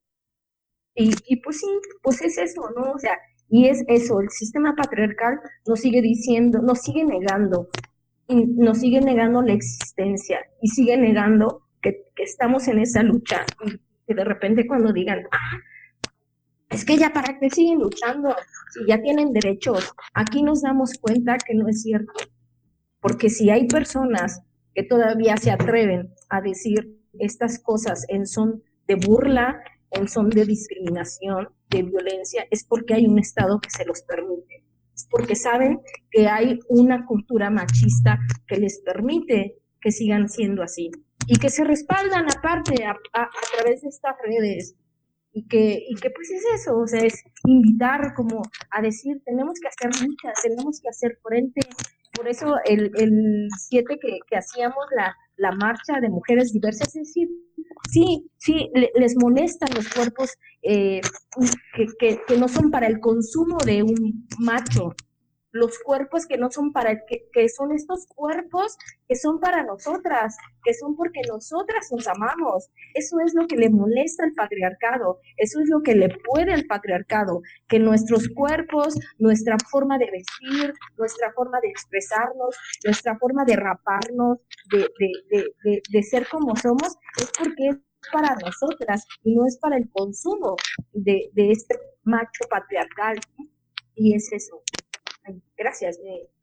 Y, y pues sí, pues es eso, ¿no? O sea, y es eso, el sistema patriarcal nos sigue diciendo, nos sigue negando, y nos sigue negando la existencia, y sigue negando que, que estamos en esa lucha, y que de repente cuando digan, ah, es que ya para qué siguen luchando, si ya tienen derechos, aquí nos damos cuenta que no es cierto, porque si hay personas que todavía se atreven a decir estas cosas en son de burla, en son de discriminación, de violencia, es porque hay un Estado que se los permite, es porque saben que hay una cultura machista que les permite que sigan siendo así, y que se respaldan aparte a, a, a través de estas redes, y que, y que pues es eso, o sea, es invitar como a decir, tenemos que hacer lucha, tenemos que hacer frente. Por eso el, el siete que, que hacíamos la, la marcha de mujeres diversas, es decir, sí, sí, le, les molestan los cuerpos eh, que, que, que no son para el consumo de un macho, los cuerpos que no son para, que, que son estos cuerpos que son para nosotras, que son porque nosotras nos amamos. Eso es lo que le molesta al patriarcado, eso es lo que le puede al patriarcado, que nuestros cuerpos, nuestra forma de vestir, nuestra forma de expresarnos, nuestra forma de raparnos, de, de, de, de, de ser como somos, es porque es para nosotras y no es para el consumo de, de este macho patriarcal. Y es eso. Gracias.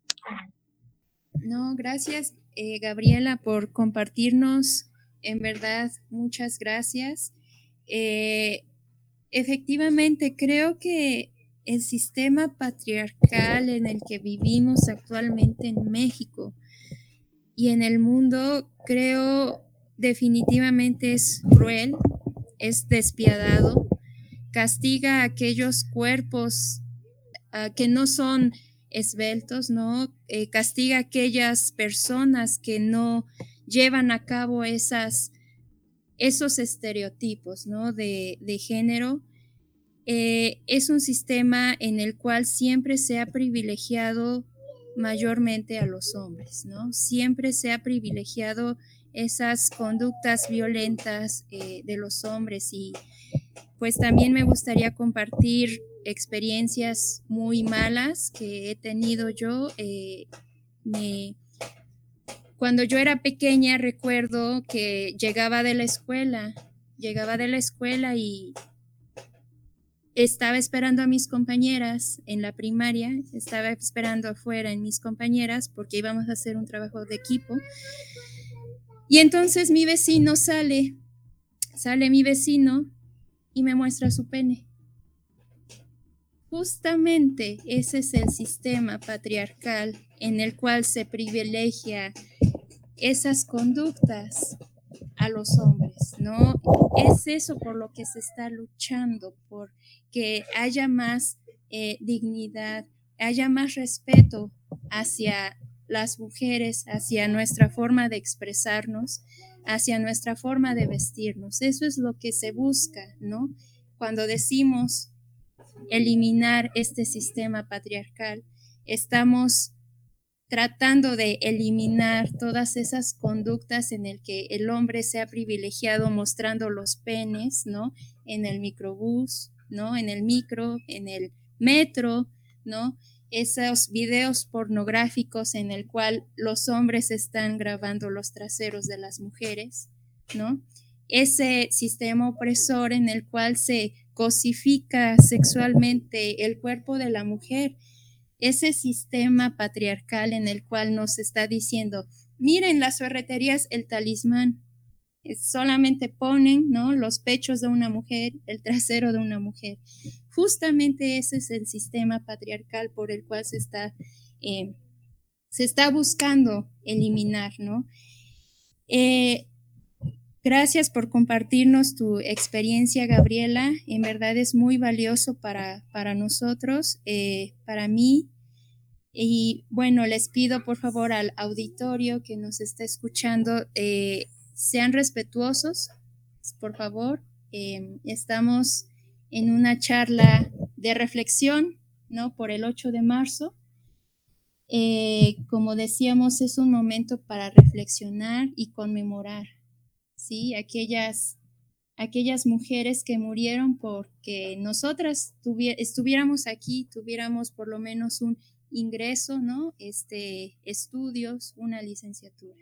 No, gracias, eh, Gabriela, por compartirnos. En verdad, muchas gracias. Eh, efectivamente, creo que el sistema patriarcal en el que vivimos actualmente en México y en el mundo, creo definitivamente es cruel, es despiadado, castiga a aquellos cuerpos uh, que no son esbeltos, ¿no? Eh, castiga a aquellas personas que no llevan a cabo esas, esos estereotipos, ¿no? de, de género. Eh, es un sistema en el cual siempre se ha privilegiado mayormente a los hombres, ¿no? Siempre se ha privilegiado esas conductas violentas eh, de los hombres, y pues también me gustaría compartir experiencias muy malas que he tenido yo. Eh, me, cuando yo era pequeña recuerdo que llegaba de la escuela, llegaba de la escuela y estaba esperando a mis compañeras en la primaria, estaba esperando afuera en mis compañeras porque íbamos a hacer un trabajo de equipo. Y entonces mi vecino sale, sale mi vecino y me muestra su pene. Justamente ese es el sistema patriarcal en el cual se privilegia esas conductas a los hombres, ¿no? Es eso por lo que se está luchando, por que haya más eh, dignidad, haya más respeto hacia las mujeres, hacia nuestra forma de expresarnos, hacia nuestra forma de vestirnos. Eso es lo que se busca, ¿no? Cuando decimos eliminar este sistema patriarcal, estamos tratando de eliminar todas esas conductas en el que el hombre se ha privilegiado mostrando los penes, ¿no? En el microbús, ¿no? En el micro, en el metro, ¿no? Esos videos pornográficos en el cual los hombres están grabando los traseros de las mujeres, ¿no? Ese sistema opresor en el cual se cosifica sexualmente el cuerpo de la mujer. ese sistema patriarcal en el cual nos está diciendo, miren las ferreterías, el talismán, solamente ponen, ¿no?, los pechos de una mujer, el trasero de una mujer. Justamente ese es el sistema patriarcal por el cual se está, eh, se está buscando eliminar, ¿no? Eh, gracias por compartirnos tu experiencia, Gabriela. En verdad es muy valioso para, para nosotros, eh, para mí. Y bueno, les pido por favor al auditorio que nos está escuchando, eh, sean respetuosos, por favor. Eh, estamos en una charla de reflexión, ¿no?, por el ocho de marzo. Eh, como decíamos, es un momento para reflexionar y conmemorar, ¿sí?, aquellas, aquellas mujeres que murieron porque nosotras estuviéramos aquí, tuviéramos por lo menos un ingreso, ¿no?, este, estudios, una licenciatura.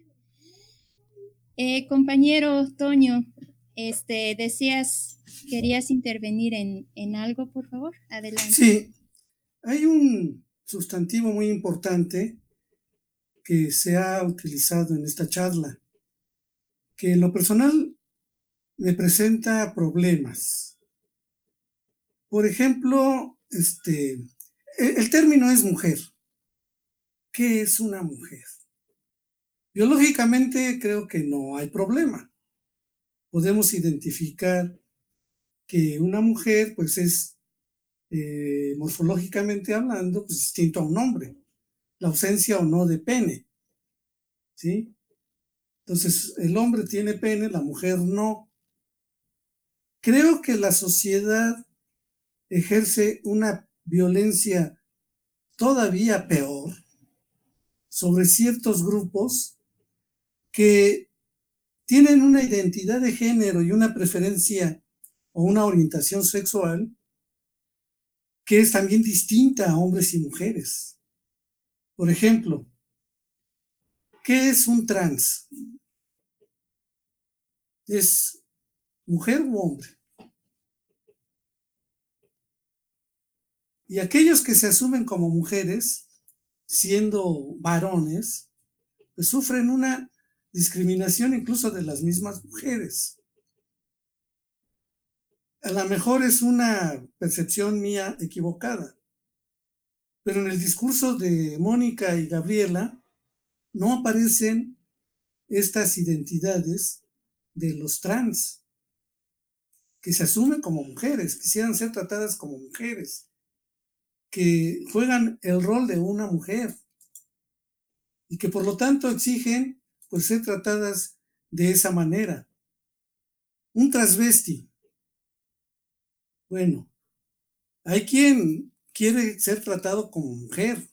Eh, compañero Toño, este, decías, querías intervenir en, en algo, por favor, adelante. Sí, hay un sustantivo muy importante que se ha utilizado en esta charla, que en lo personal me presenta problemas. Por ejemplo, este, el término es mujer. ¿Qué es una mujer? Biológicamente creo que no hay problema. Podemos identificar que una mujer pues es eh, morfológicamente hablando pues distinto a un hombre, la ausencia o no de pene, ¿sí? Entonces el hombre tiene pene, la mujer no. Creo que la sociedad ejerce una violencia todavía peor sobre ciertos grupos que tienen una identidad de género y una preferencia o una orientación sexual que es también distinta a hombres y mujeres. Por ejemplo, ¿qué es un trans? ¿Es mujer u hombre? Y aquellos que se asumen como mujeres, siendo varones, pues sufren una discriminación incluso de las mismas mujeres. A lo mejor es una percepción mía equivocada, pero en el discurso de Mónica y Gabriela no aparecen estas identidades de los trans, que se asumen como mujeres, quisieran ser tratadas como mujeres, que juegan el rol de una mujer y que por lo tanto exigen pues ser tratadas de esa manera. Un transvesti. Bueno, hay quien quiere ser tratado como mujer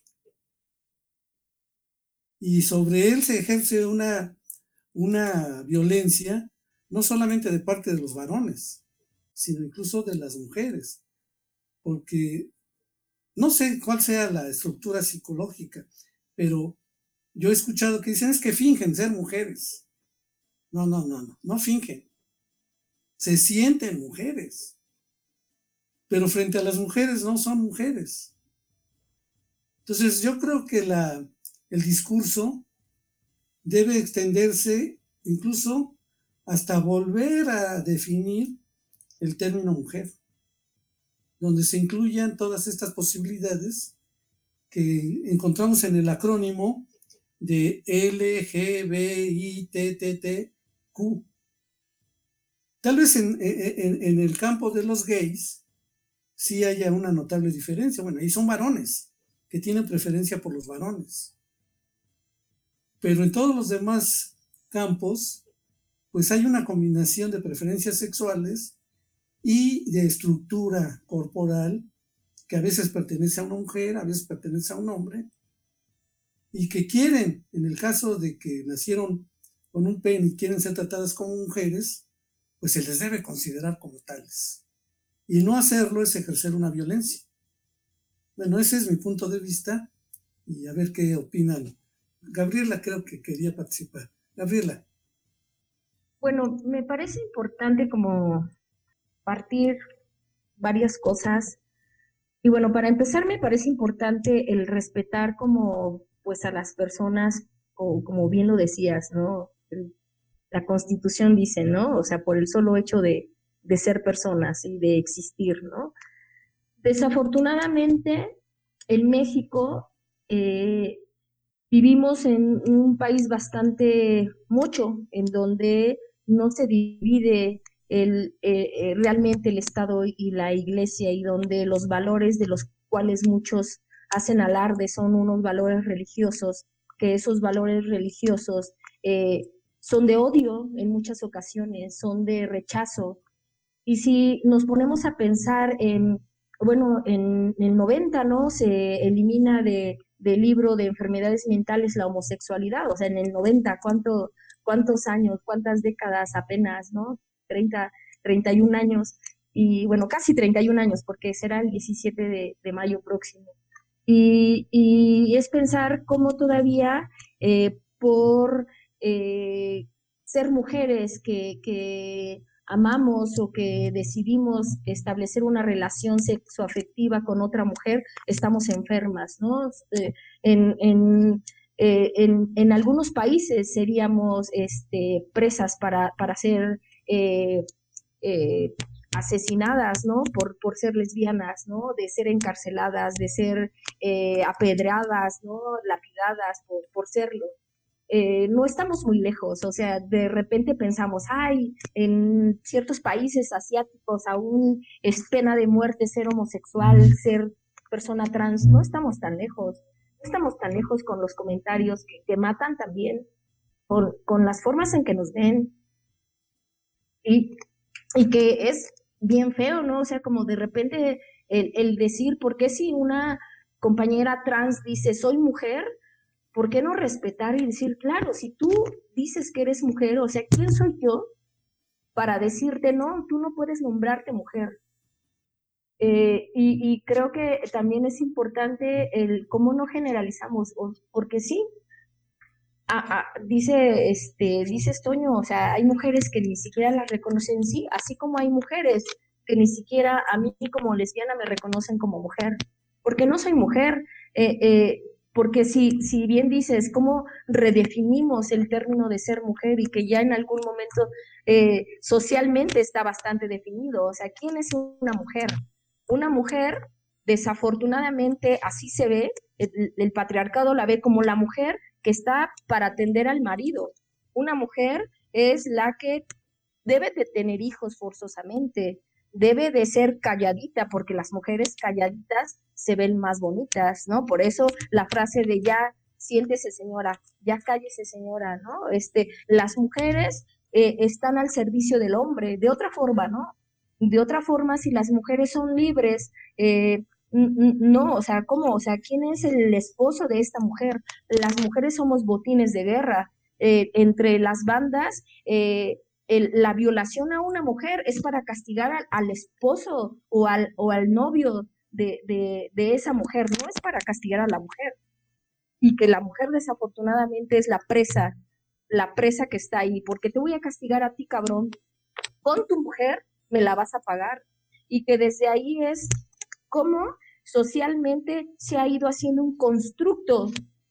y sobre él se ejerce una, una violencia no solamente de parte de los varones, sino incluso de las mujeres, porque no sé cuál sea la estructura psicológica, pero yo he escuchado que dicen es que fingen ser mujeres. No, no, no, no, no fingen. Se sienten mujeres. Pero frente a las mujeres no son mujeres. Entonces yo creo que la, el discurso debe extenderse incluso hasta volver a definir el término mujer, donde se incluyan todas estas posibilidades que encontramos en el acrónimo de L G B I T T T Q. Tal vez en, en, en el campo de los gays sí haya una notable diferencia. Bueno, ahí son varones que tienen preferencia por los varones. Pero en todos los demás campos, pues hay una combinación de preferencias sexuales y de estructura corporal que a veces pertenece a una mujer, a veces pertenece a un hombre, y que quieren, en el caso de que nacieron con un pene y quieren ser tratadas como mujeres, pues se les debe considerar como tales. Y no hacerlo es ejercer una violencia. Bueno, ese es mi punto de vista y a ver qué opinan. Gabriela creo que quería participar. Gabriela. Bueno, me parece importante como partir varias cosas Y bueno, para empezar me parece importante el respetar como pues a las personas, o como bien lo decías, ¿no? La Constitución dice, ¿no? O sea, por el solo hecho de, de ser personas y de existir, ¿no? Desafortunadamente, en México eh, vivimos en un país bastante mucho, en donde no se divide el, eh, realmente el Estado y la Iglesia, y donde los valores de los cuales muchos hacen alarde son unos valores religiosos, que esos valores religiosos eh, son de odio en muchas ocasiones, son de rechazo. Y si nos ponemos a pensar en, bueno, en el noventa, ¿no? Se elimina de, del libro de enfermedades mentales la homosexualidad, o sea, en el noventa, ¿cuánto, cuántos años, cuántas décadas apenas, ¿no? treinta, treinta y un años, y bueno, casi treinta y un años, porque será el diecisiete de, de mayo próximo. Y, y es pensar cómo todavía eh, por eh, ser mujeres que, que amamos o que decidimos establecer una relación sexoafectiva con otra mujer, estamos enfermas, ¿no? Eh, en, en, eh, en, en algunos países seríamos este, presas para, para ser eh, eh, asesinadas, ¿no? Por, por ser lesbianas, ¿no? De ser encarceladas, de ser eh, apedreadas, ¿no? Lapidadas por, por serlo. Eh, no estamos muy lejos, o sea, de repente pensamos, ay, en ciertos países asiáticos aún es pena de muerte ser homosexual, ser persona trans. No estamos tan lejos, no estamos tan lejos con los comentarios que, que matan también, con, con las formas en que nos ven, y, y que es bien feo, ¿no? O sea, como de repente el, el decir, ¿por qué si una compañera trans dice, soy mujer? ¿Por qué no respetar y decir, claro, si tú dices que eres mujer, o sea, ¿quién soy yo para decirte, no, tú no puedes nombrarte mujer? Eh, y, y creo que también es importante el cómo no generalizamos, o, porque sí, a, a, dice, este, dice Toño, o sea, hay mujeres que ni siquiera las reconocen, sí, así como hay mujeres que ni siquiera a mí como lesbiana me reconocen como mujer, porque no soy mujer, eh, eh, porque si, si bien dices, ¿cómo redefinimos el término de ser mujer? Y que ya en algún momento eh, socialmente está bastante definido, o sea, ¿quién es una mujer? Una mujer, desafortunadamente, así se ve, el, el patriarcado la ve como la mujer que está para atender al marido. Una mujer es la que debe de tener hijos forzosamente, debe de ser calladita, porque las mujeres calladitas se ven más bonitas, ¿no? Por eso la frase de ya siéntese señora, ya cállese señora, ¿no? Este, las mujeres eh, están al servicio del hombre, de otra forma, ¿no? De otra forma, si las mujeres son libres, eh, no, o sea, ¿cómo? O sea, ¿quién es el esposo de esta mujer? Las mujeres somos botines de guerra. Eh, entre las bandas, eh, el, la violación a una mujer es para castigar al, al esposo o al, o al novio de, de, de esa mujer, no es para castigar a la mujer. Y que la mujer desafortunadamente es la presa, la presa que está ahí, porque te voy a castigar a ti, cabrón, con tu mujer me la vas a pagar. Y que desde ahí es cómo socialmente se ha ido haciendo un constructo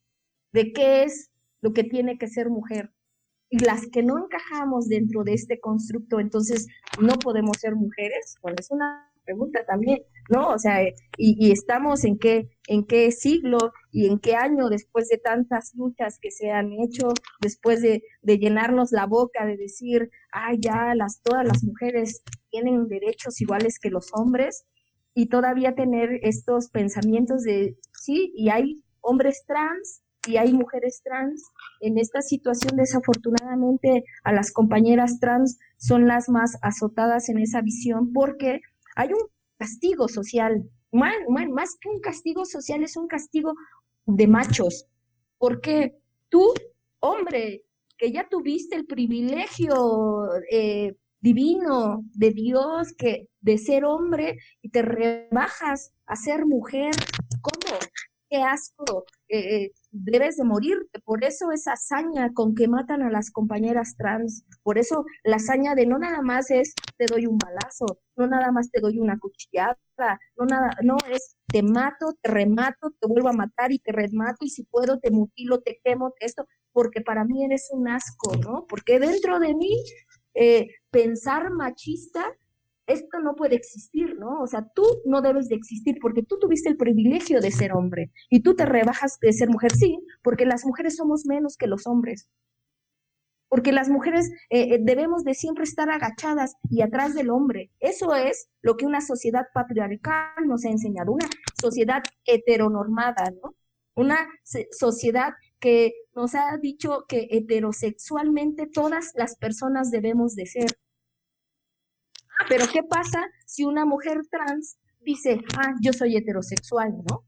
de qué es lo que tiene que ser mujer. Y las que no encajamos dentro de este constructo, entonces no podemos ser mujeres. Bueno, es una pregunta también, ¿no? O sea, y, y estamos en qué, en qué siglo y en qué año, después de tantas luchas que se han hecho, después de, de llenarnos la boca, de decir, ah, ya las, todas las mujeres tienen derechos iguales que los hombres, y todavía tener estos pensamientos de, sí, y hay hombres trans, y hay mujeres trans. En esta situación, desafortunadamente, a las compañeras trans son las más azotadas en esa visión, porque hay un castigo social, más, más que un castigo social, es un castigo de machos, porque tú, hombre, que ya tuviste el privilegio eh, divino de Dios, que de ser hombre, y te rebajas a ser mujer, ¿cómo? ¡Qué asco! Eh, debes de morirte. Por eso esa hazaña con que matan a las compañeras trans, por eso la hazaña de no nada más es te doy un balazo, no nada más te doy una cuchillada, no nada, no es te mato, te remato, te vuelvo a matar y te remato, y si puedo te mutilo, te quemo, te esto, porque para mí eres un asco, ¿no? Porque dentro de mí, eh, pensar machista, esto no puede existir, ¿no? O sea, tú no debes de existir porque tú tuviste el privilegio de ser hombre y tú te rebajas de ser mujer, sí, porque las mujeres somos menos que los hombres. Porque las mujeres eh, debemos de siempre estar agachadas y atrás del hombre. Eso es lo que una sociedad patriarcal nos ha enseñado, una sociedad heteronormada, ¿no? Una sociedad que nos ha dicho que heterosexualmente todas las personas debemos de ser. Ah, pero ¿qué pasa si una mujer trans dice, ah, yo soy heterosexual, ¿no?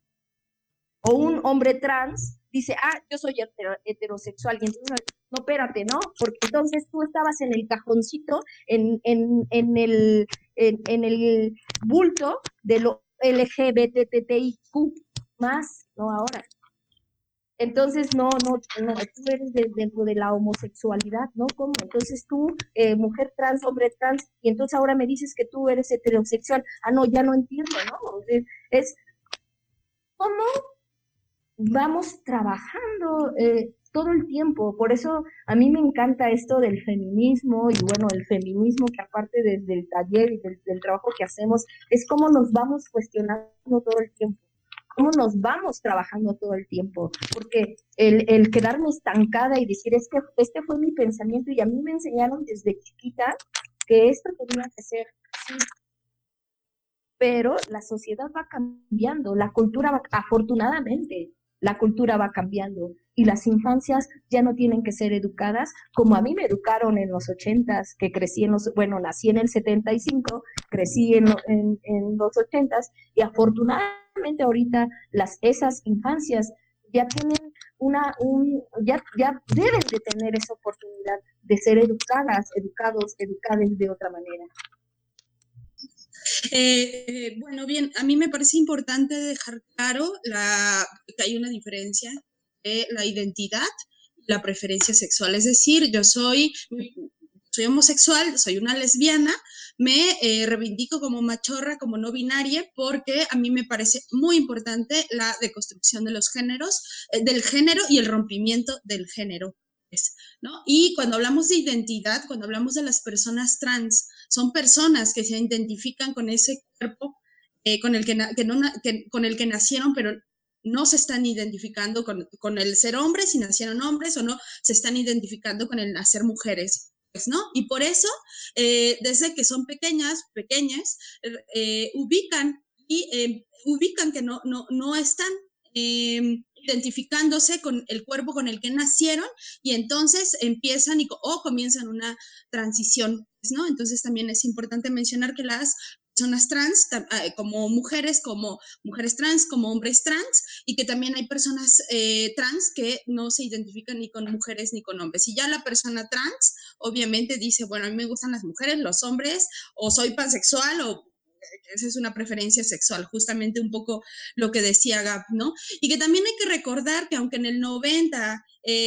O un hombre trans dice, ah, yo soy heterosexual, y entonces, no, espérate, ¿no? Porque entonces tú estabas en el cajoncito, en, en, en, el, en, en el bulto de lo L G B T I Q más, ¿no? Ahora. Entonces, no, no, no, tú eres de, dentro de la homosexualidad, ¿no? ¿Cómo? Entonces tú, eh, mujer trans, hombre trans, y entonces ahora me dices que tú eres heterosexual. Ah, no, ya no entiendo, ¿no? Es, ¿cómo vamos trabajando eh, todo el tiempo? Por eso a mí me encanta esto del feminismo, y bueno, el feminismo que aparte desde el taller y del, del trabajo que hacemos, es cómo nos vamos cuestionando todo el tiempo, cómo nos vamos trabajando todo el tiempo, porque el, el quedarme estancada y decir, es que este fue mi pensamiento y a mí me enseñaron desde chiquita que esto tenía que ser así. Pero la sociedad va cambiando, la cultura va, afortunadamente, la cultura va cambiando y las infancias ya no tienen que ser educadas como a mí me educaron en los ochentas, que crecí en los, bueno, nací en el setenta y cinco, crecí en, en, en los ochentas, y afortunadamente ahorita las, esas infancias ya tienen una, un, ya, ya deben de tener esa oportunidad de ser educadas, educados, educadas de otra manera. Eh, eh, bueno, bien, a mí me parece importante dejar claro la, que hay una diferencia de la identidad y la preferencia sexual. Es decir, yo soy, soy homosexual, soy una lesbiana, me eh, reivindico como machorra, como no binaria, porque a mí me parece muy importante la deconstrucción de los géneros, eh, del género y el rompimiento del género. ¿No? Y cuando hablamos de identidad, cuando hablamos de las personas trans, son personas que se identifican con ese cuerpo eh, con, el que, que no, que, con el que nacieron, pero no se están identificando con, con el ser hombres, si nacieron hombres, o no se están identificando con el nacer mujeres, pues, ¿no? Y por eso, eh, desde que son pequeñas, pequeñas, eh, ubican y eh, ubican que no, no, no están eh, identificándose con el cuerpo con el que nacieron, y entonces empiezan y, o comienzan una transición, ¿no? Entonces también es importante mencionar que las personas trans, como mujeres, como mujeres trans, como hombres trans, y que también hay personas eh, trans que no se identifican ni con mujeres ni con hombres. Y ya la persona trans obviamente dice, bueno, a mí me gustan las mujeres, los hombres, o soy pansexual, o esa es una preferencia sexual, justamente un poco lo que decía Gab, ¿no? Y que también hay que recordar que aunque en el noventa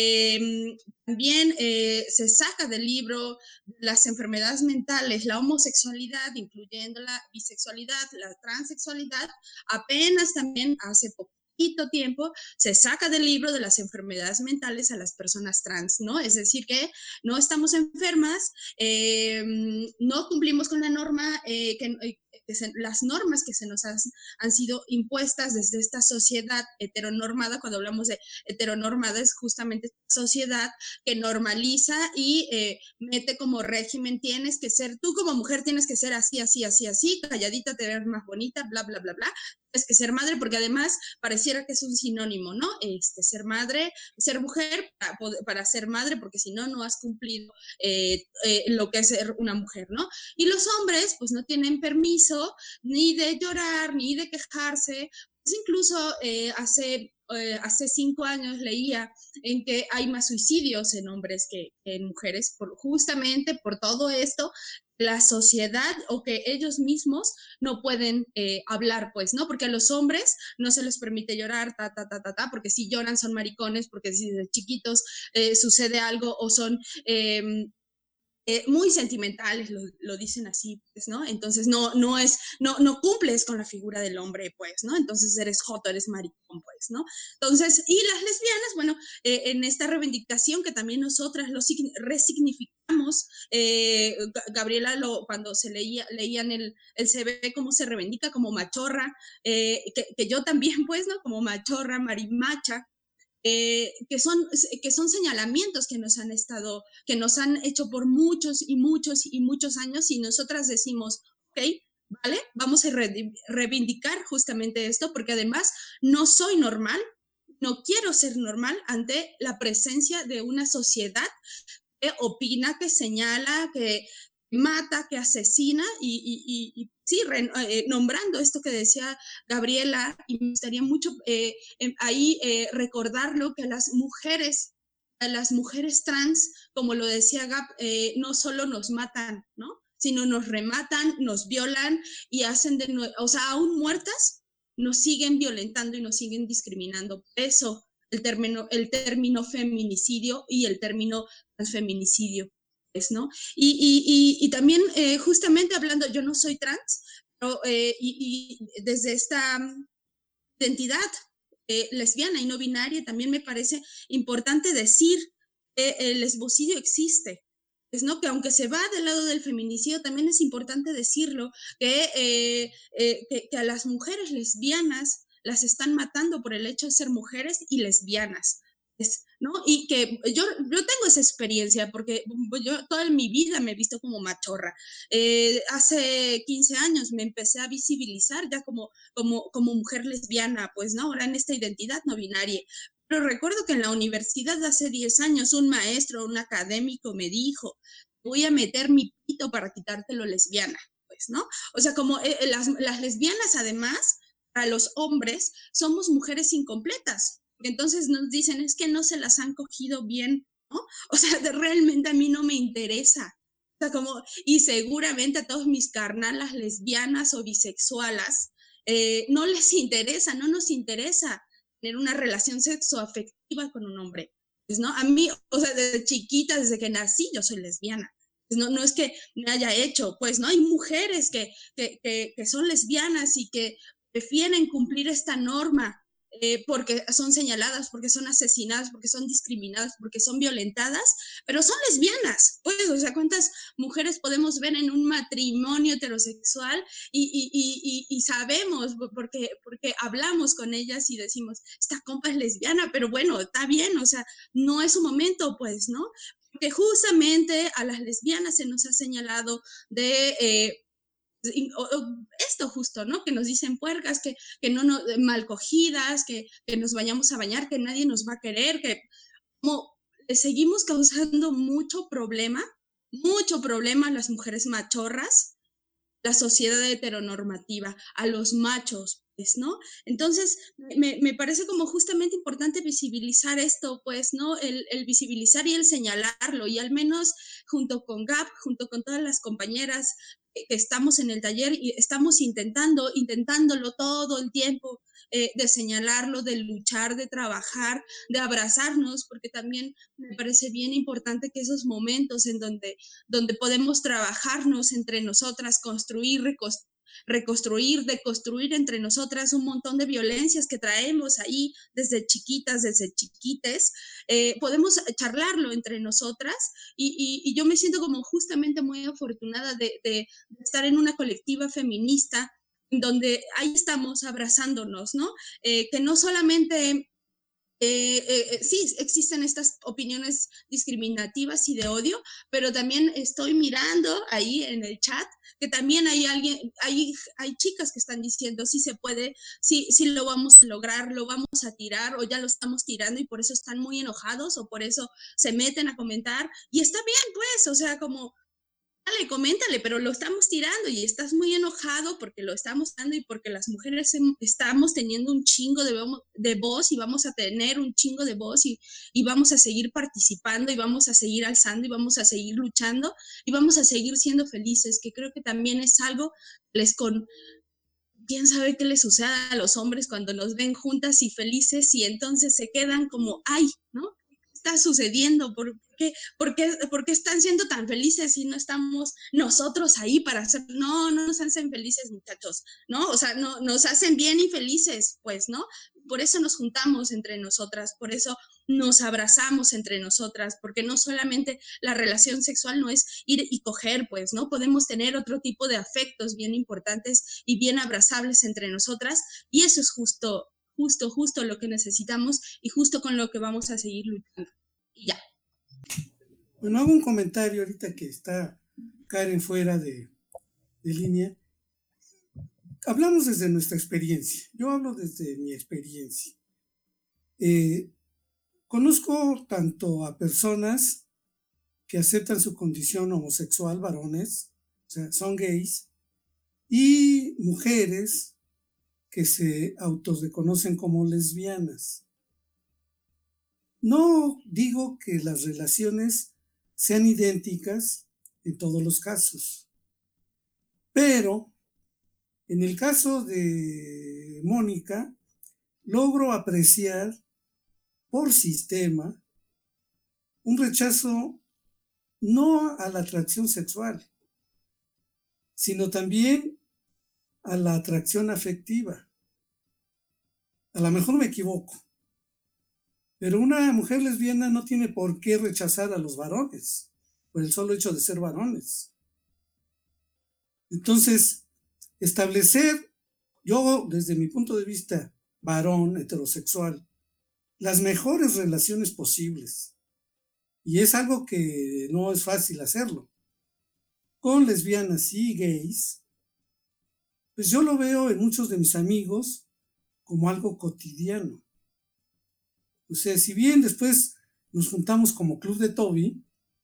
eh, también eh, se saca del libro las enfermedades mentales, la homosexualidad, incluyendo la bisexualidad, la transexualidad, apenas también hace poco tiempo se saca del libro de las enfermedades mentales a las personas trans, ¿no? Es decir, que no estamos enfermas, eh, no cumplimos con la norma, eh, que, que se, las normas que se nos han, han sido impuestas desde esta sociedad heteronormada. Cuando hablamos de heteronormada es justamente esta sociedad que normaliza y eh, mete como régimen, tienes que ser, tú como mujer tienes que ser así, así, así, así, calladita te ves más bonita, bla, bla, bla, bla. Es que ser madre, porque además pareciera que es un sinónimo, ¿no? Este, ser madre, ser mujer para, poder, para ser madre, porque si no, no has cumplido eh, eh, lo que es ser una mujer, ¿no? Y los hombres, pues no tienen permiso ni de llorar, ni de quejarse. Pues incluso eh, hace, eh, hace cinco años leía en que hay más suicidios en hombres que, que en mujeres, por, justamente por todo esto, la sociedad o que ellos mismos no pueden eh, hablar, pues, ¿no? Porque a los hombres no se les permite llorar, ta, ta, ta, ta, ta, porque si lloran son maricones, porque si de chiquitos eh, sucede algo o son... Eh, eh, muy sentimentales, lo, lo dicen así, pues, ¿no? Entonces no, no es, no, no cumples con la figura del hombre, pues, ¿no? Entonces eres joto, eres maricón, pues, ¿no? Entonces, y las lesbianas, bueno, eh, en esta reivindicación que también nosotras lo resignificamos, eh, Gabriela, lo, cuando se leía, leían el, el C V, cómo se reivindica como machorra, eh, que, que yo también, pues, ¿no? Como machorra, marimacha, Eh, que, son, que son señalamientos que nos han estado, que nos han hecho por muchos y muchos y muchos años, y nosotras decimos, ok, vale, vamos a re reivindicar justamente esto, porque además no soy normal, no quiero ser normal ante la presencia de una sociedad que opina, que señala, que mata, que asesina, y, y, y sí, re, eh, nombrando esto que decía Gabriela, y me gustaría mucho eh, eh, ahí eh, recordarlo, que a las mujeres, a las mujeres trans, como lo decía Gab, eh, no solo nos matan, ¿no? Sino nos rematan, nos violan y hacen de nuevo, o sea, aún muertas, nos siguen violentando y nos siguen discriminando. Por eso el término, el término feminicidio y el término transfeminicidio, ¿no? Y, y, y, y también eh, justamente hablando, yo no soy trans, pero eh, y, y desde esta identidad eh, lesbiana y no binaria también me parece importante decir que el lesbocidio existe. Es, ¿no? Que aunque se va del lado del feminicidio, también es importante decirlo, que, eh, eh, que, que a las mujeres lesbianas las están matando por el hecho de ser mujeres y lesbianas, ¿no? Y que yo, yo tengo esa experiencia porque yo toda mi vida me he visto como machorra. Eh, hace quince años me empecé a visibilizar ya como, como, como mujer lesbiana, pues, ¿no? Ahora en esta identidad no binaria. Pero recuerdo que en la universidad hace diez años un maestro, un académico me dijo, voy a meter mi pito para quitártelo lesbiana, pues, ¿no? O sea, como eh, las, las lesbianas además, para los hombres, somos mujeres incompletas. Entonces nos dicen, es que no se las han cogido bien, ¿no? O sea, de, realmente a mí no me interesa. O sea, como, y seguramente a todos mis carnalas lesbianas o bisexualas eh, no les interesa, no nos interesa tener una relación sexoafectiva con un hombre. Pues, ¿no? A mí, o sea, desde chiquita, desde que nací, yo soy lesbiana. Pues no, no es que me haya hecho, pues, ¿no? Hay mujeres que, que, que, que son lesbianas y que prefieren cumplir esta norma Eh, porque son señaladas, porque son asesinadas, porque son discriminadas, porque son violentadas, pero son lesbianas, pues, o sea, ¿cuántas mujeres podemos ver en un matrimonio heterosexual y, y, y, y sabemos, porque, porque hablamos con ellas y decimos, esta compa es lesbiana, pero bueno, está bien, o sea, no es su momento, pues, ¿no? Porque justamente a las lesbianas se nos ha señalado de... Eh, esto justo, ¿no? Que nos dicen puercas, que, que no nos, mal cogidas, que, que nos vayamos a bañar, que nadie nos va a querer, que como seguimos causando mucho problema, mucho problema a las mujeres machorras, la sociedad heteronormativa, a los machos, pues, ¿no? Entonces, me, me parece como justamente importante visibilizar esto, pues, ¿no? El, el visibilizar y el señalarlo, y al menos junto con Gab, junto con todas las compañeras que estamos en el taller y estamos intentando, intentándolo todo el tiempo, eh, de señalarlo, de luchar, de trabajar, de abrazarnos, porque también me parece bien importante que esos momentos en donde, donde podemos trabajarnos entre nosotras, construir, reconstruir, reconstruir, deconstruir entre nosotras un montón de violencias que traemos ahí desde chiquitas, desde chiquites, eh, podemos charlarlo entre nosotras y, y, y yo me siento como justamente muy afortunada de, de, de estar en una colectiva feminista donde ahí estamos abrazándonos, ¿no? Eh, que no solamente... Eh, eh, sí, existen estas opiniones discriminativas y de odio, pero también estoy mirando ahí en el chat que también hay alguien, hay, hay chicas que están diciendo sí se puede, sí, sí lo vamos a lograr, lo vamos a tirar o ya lo estamos tirando y por eso están muy enojados o por eso se meten a comentar y está bien pues, o sea, como dale, coméntale, pero lo estamos tirando y estás muy enojado porque lo estamos dando y porque las mujeres estamos teniendo un chingo de, de voz y vamos a tener un chingo de voz y, y vamos a seguir participando y vamos a seguir alzando y vamos a seguir luchando y vamos a seguir siendo felices, que creo que también es algo les con... ¿Quién sabe qué les sucede a los hombres cuando nos ven juntas y felices y entonces se quedan como, ay, ¿no? está sucediendo? ¿Por qué, por qué, por qué están siendo tan felices si no estamos nosotros ahí para hacer? No, no nos hacen felices, muchachos, ¿no? O sea, no, nos hacen bien y felices, pues, ¿no? Por eso nos juntamos entre nosotras, por eso nos abrazamos entre nosotras, porque no solamente la relación sexual no es ir y coger, pues, ¿no? Podemos tener otro tipo de afectos bien importantes y bien abrazables entre nosotras, y eso es justo, justo, justo lo que necesitamos y justo con lo que vamos a seguir luchando. Y ya. Bueno, hago un comentario ahorita que está Karen fuera de, de línea. Hablamos desde nuestra experiencia. Yo hablo desde mi experiencia. Eh, conozco tanto a personas que aceptan su condición homosexual, varones, o sea, son gays, y mujeres que se autorreconocen como lesbianas. No digo que las relaciones sean idénticas en todos los casos, pero en el caso de Mónica, logro apreciar por sistema un rechazo no a la atracción sexual, sino también a la atracción afectiva. A lo mejor me equivoco, pero una mujer lesbiana no tiene por qué rechazar a los varones por el solo hecho de ser varones. Entonces, establecer, yo desde mi punto de vista varón, heterosexual, las mejores relaciones posibles, y es algo que no es fácil hacerlo, con lesbianas y gays, pues yo lo veo en muchos de mis amigos como algo cotidiano. O sea, si bien después nos juntamos como Club de Toby,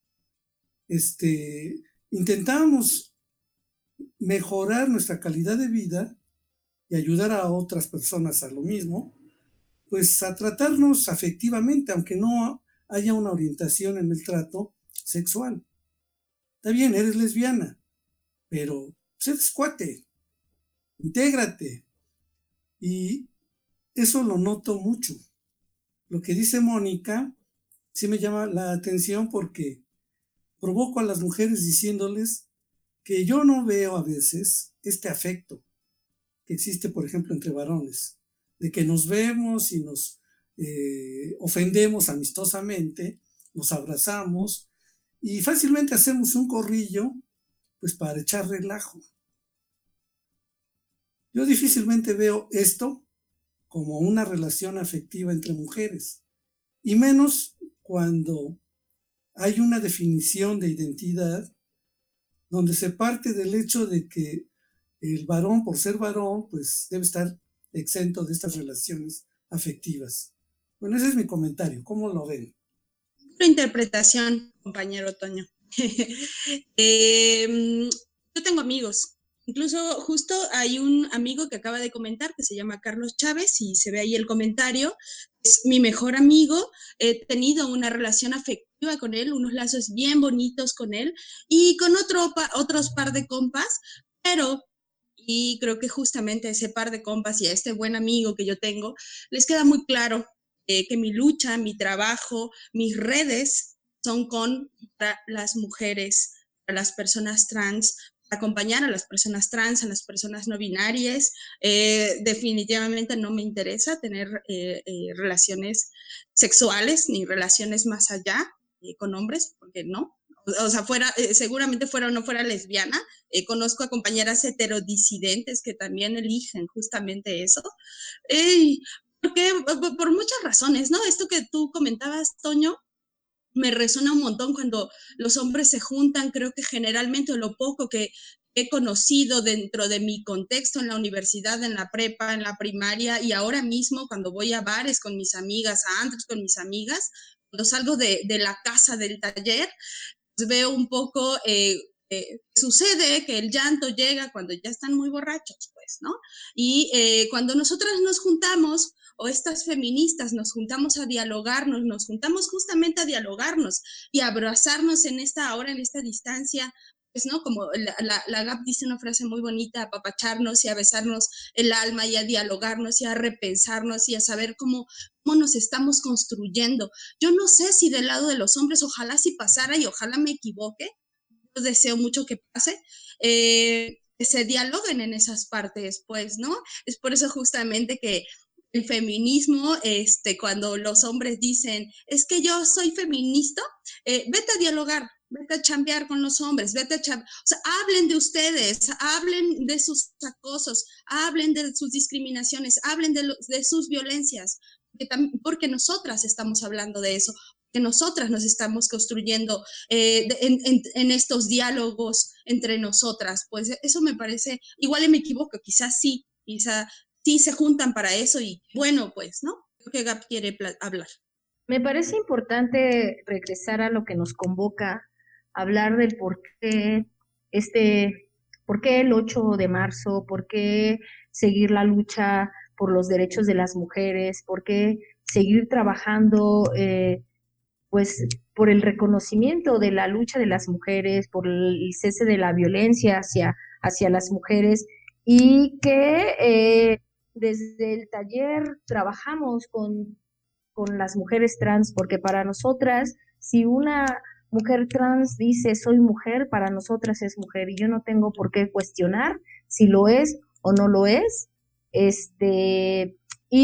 este, intentamos mejorar nuestra calidad de vida y ayudar a otras personas a lo mismo, pues a tratarnos afectivamente, aunque no haya una orientación en el trato sexual. Está bien, eres lesbiana, pero pues eres cuate, intégrate. Y eso lo noto mucho. Lo que dice Mónica sí me llama la atención porque provoco a las mujeres diciéndoles que yo no veo a veces este afecto que existe, por ejemplo, entre varones, de que nos vemos y nos eh, ofendemos amistosamente, nos abrazamos y fácilmente hacemos un corrillo pues para echar relajo. Yo difícilmente veo esto como una relación afectiva entre mujeres, y menos cuando hay una definición de identidad donde se parte del hecho de que el varón, por ser varón, pues debe estar exento de estas relaciones afectivas. Bueno, ese es mi comentario. ¿Cómo lo ven? Una interpretación, compañero Toño. eh, yo tengo amigos. Incluso justo hay un amigo que acaba de comentar que se llama Carlos Chávez y se ve ahí el comentario. Es mi mejor amigo. He tenido una relación afectiva con él, unos lazos bien bonitos con él y con otro, otros par de compas, pero, y creo que justamente a ese par de compas y a este buen amigo que yo tengo, les queda muy claro eh, que mi lucha, mi trabajo, mis redes son con las mujeres, para las personas trans, acompañar a las personas trans, a las personas no binarias. Eh, definitivamente no me interesa tener eh, eh, relaciones sexuales ni relaciones más allá eh, con hombres, porque no. O, o sea, fuera, eh, seguramente fuera o no fuera lesbiana. Eh, conozco a compañeras heterodisidentes que también eligen justamente eso. Eh, porque por muchas razones, ¿no? Esto que tú comentabas, Toño, me resuena un montón cuando los hombres se juntan. Creo que generalmente, o lo poco que he conocido dentro de mi contexto en la universidad, en la prepa, en la primaria, y ahora mismo cuando voy a bares con mis amigas, a antros con mis amigas, cuando salgo de, de la casa del taller, pues veo un poco, eh, eh, sucede que el llanto llega cuando ya están muy borrachos, pues, ¿no? Y eh, cuando nosotras nos juntamos, o estas feministas nos juntamos a dialogarnos, nos juntamos justamente a dialogarnos y a abrazarnos en esta hora, en esta distancia pues, ¿no? Como la, la, la G A P dice una frase muy bonita, apapacharnos y a besarnos el alma y a dialogarnos y a repensarnos y a saber cómo, cómo nos estamos construyendo. Yo no sé si del lado de los hombres, ojalá si pasara y ojalá me equivoque, yo deseo mucho que pase, eh, que se dialoguen en esas partes, pues, ¿no? Es por eso justamente que el feminismo, este, cuando los hombres dicen, es que yo soy feminista, eh, vete a dialogar, vete a chambear con los hombres, vete a chambear, o sea, hablen de ustedes, hablen de sus acosos, hablen de sus discriminaciones, hablen de, lo, de sus violencias, porque, porque nosotras estamos hablando de eso, que nosotras nos estamos construyendo eh, en, en, en estos diálogos entre nosotras, pues eso me parece, igual me equivoco, quizás sí, quizás sí se juntan para eso y bueno, pues, ¿no? Creo que G A P quiere hablar. Me parece importante regresar a lo que nos convoca, hablar del por qué este, por qué el ocho de marzo, por qué seguir la lucha por los derechos de las mujeres, por qué seguir trabajando eh, pues por el reconocimiento de la lucha de las mujeres, por el cese de la violencia hacia, hacia las mujeres, y que eh, desde el taller trabajamos con, con las mujeres trans, porque para nosotras, si una mujer trans dice soy mujer, para nosotras es mujer, y yo no tengo por qué cuestionar si lo es o no lo es, este,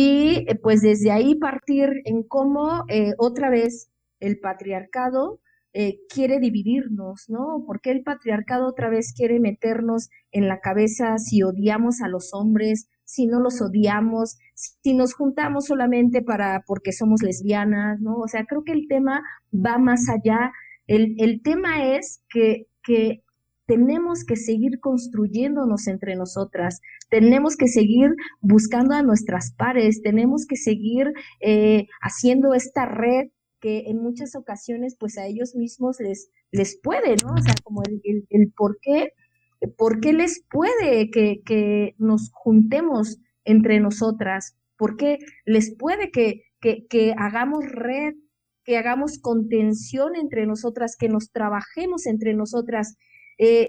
y pues desde ahí partir en cómo eh, otra vez el patriarcado eh, quiere dividirnos, ¿no? ¿Por qué el patriarcado otra vez quiere meternos en la cabeza si odiamos a los hombres, si no los odiamos, si nos juntamos solamente para porque somos lesbianas, ¿no? O sea, creo que el tema va más allá. El, el tema es que, que tenemos que seguir construyéndonos entre nosotras, tenemos que seguir buscando a nuestras pares, tenemos que seguir eh, haciendo esta red que en muchas ocasiones pues a ellos mismos les, les puede, ¿no? O sea, como el, el, el por qué, por qué les puede que, que nos juntemos entre nosotras, por qué les puede que, que, que hagamos red, que hagamos contención entre nosotras, que nos trabajemos entre nosotras. Eh,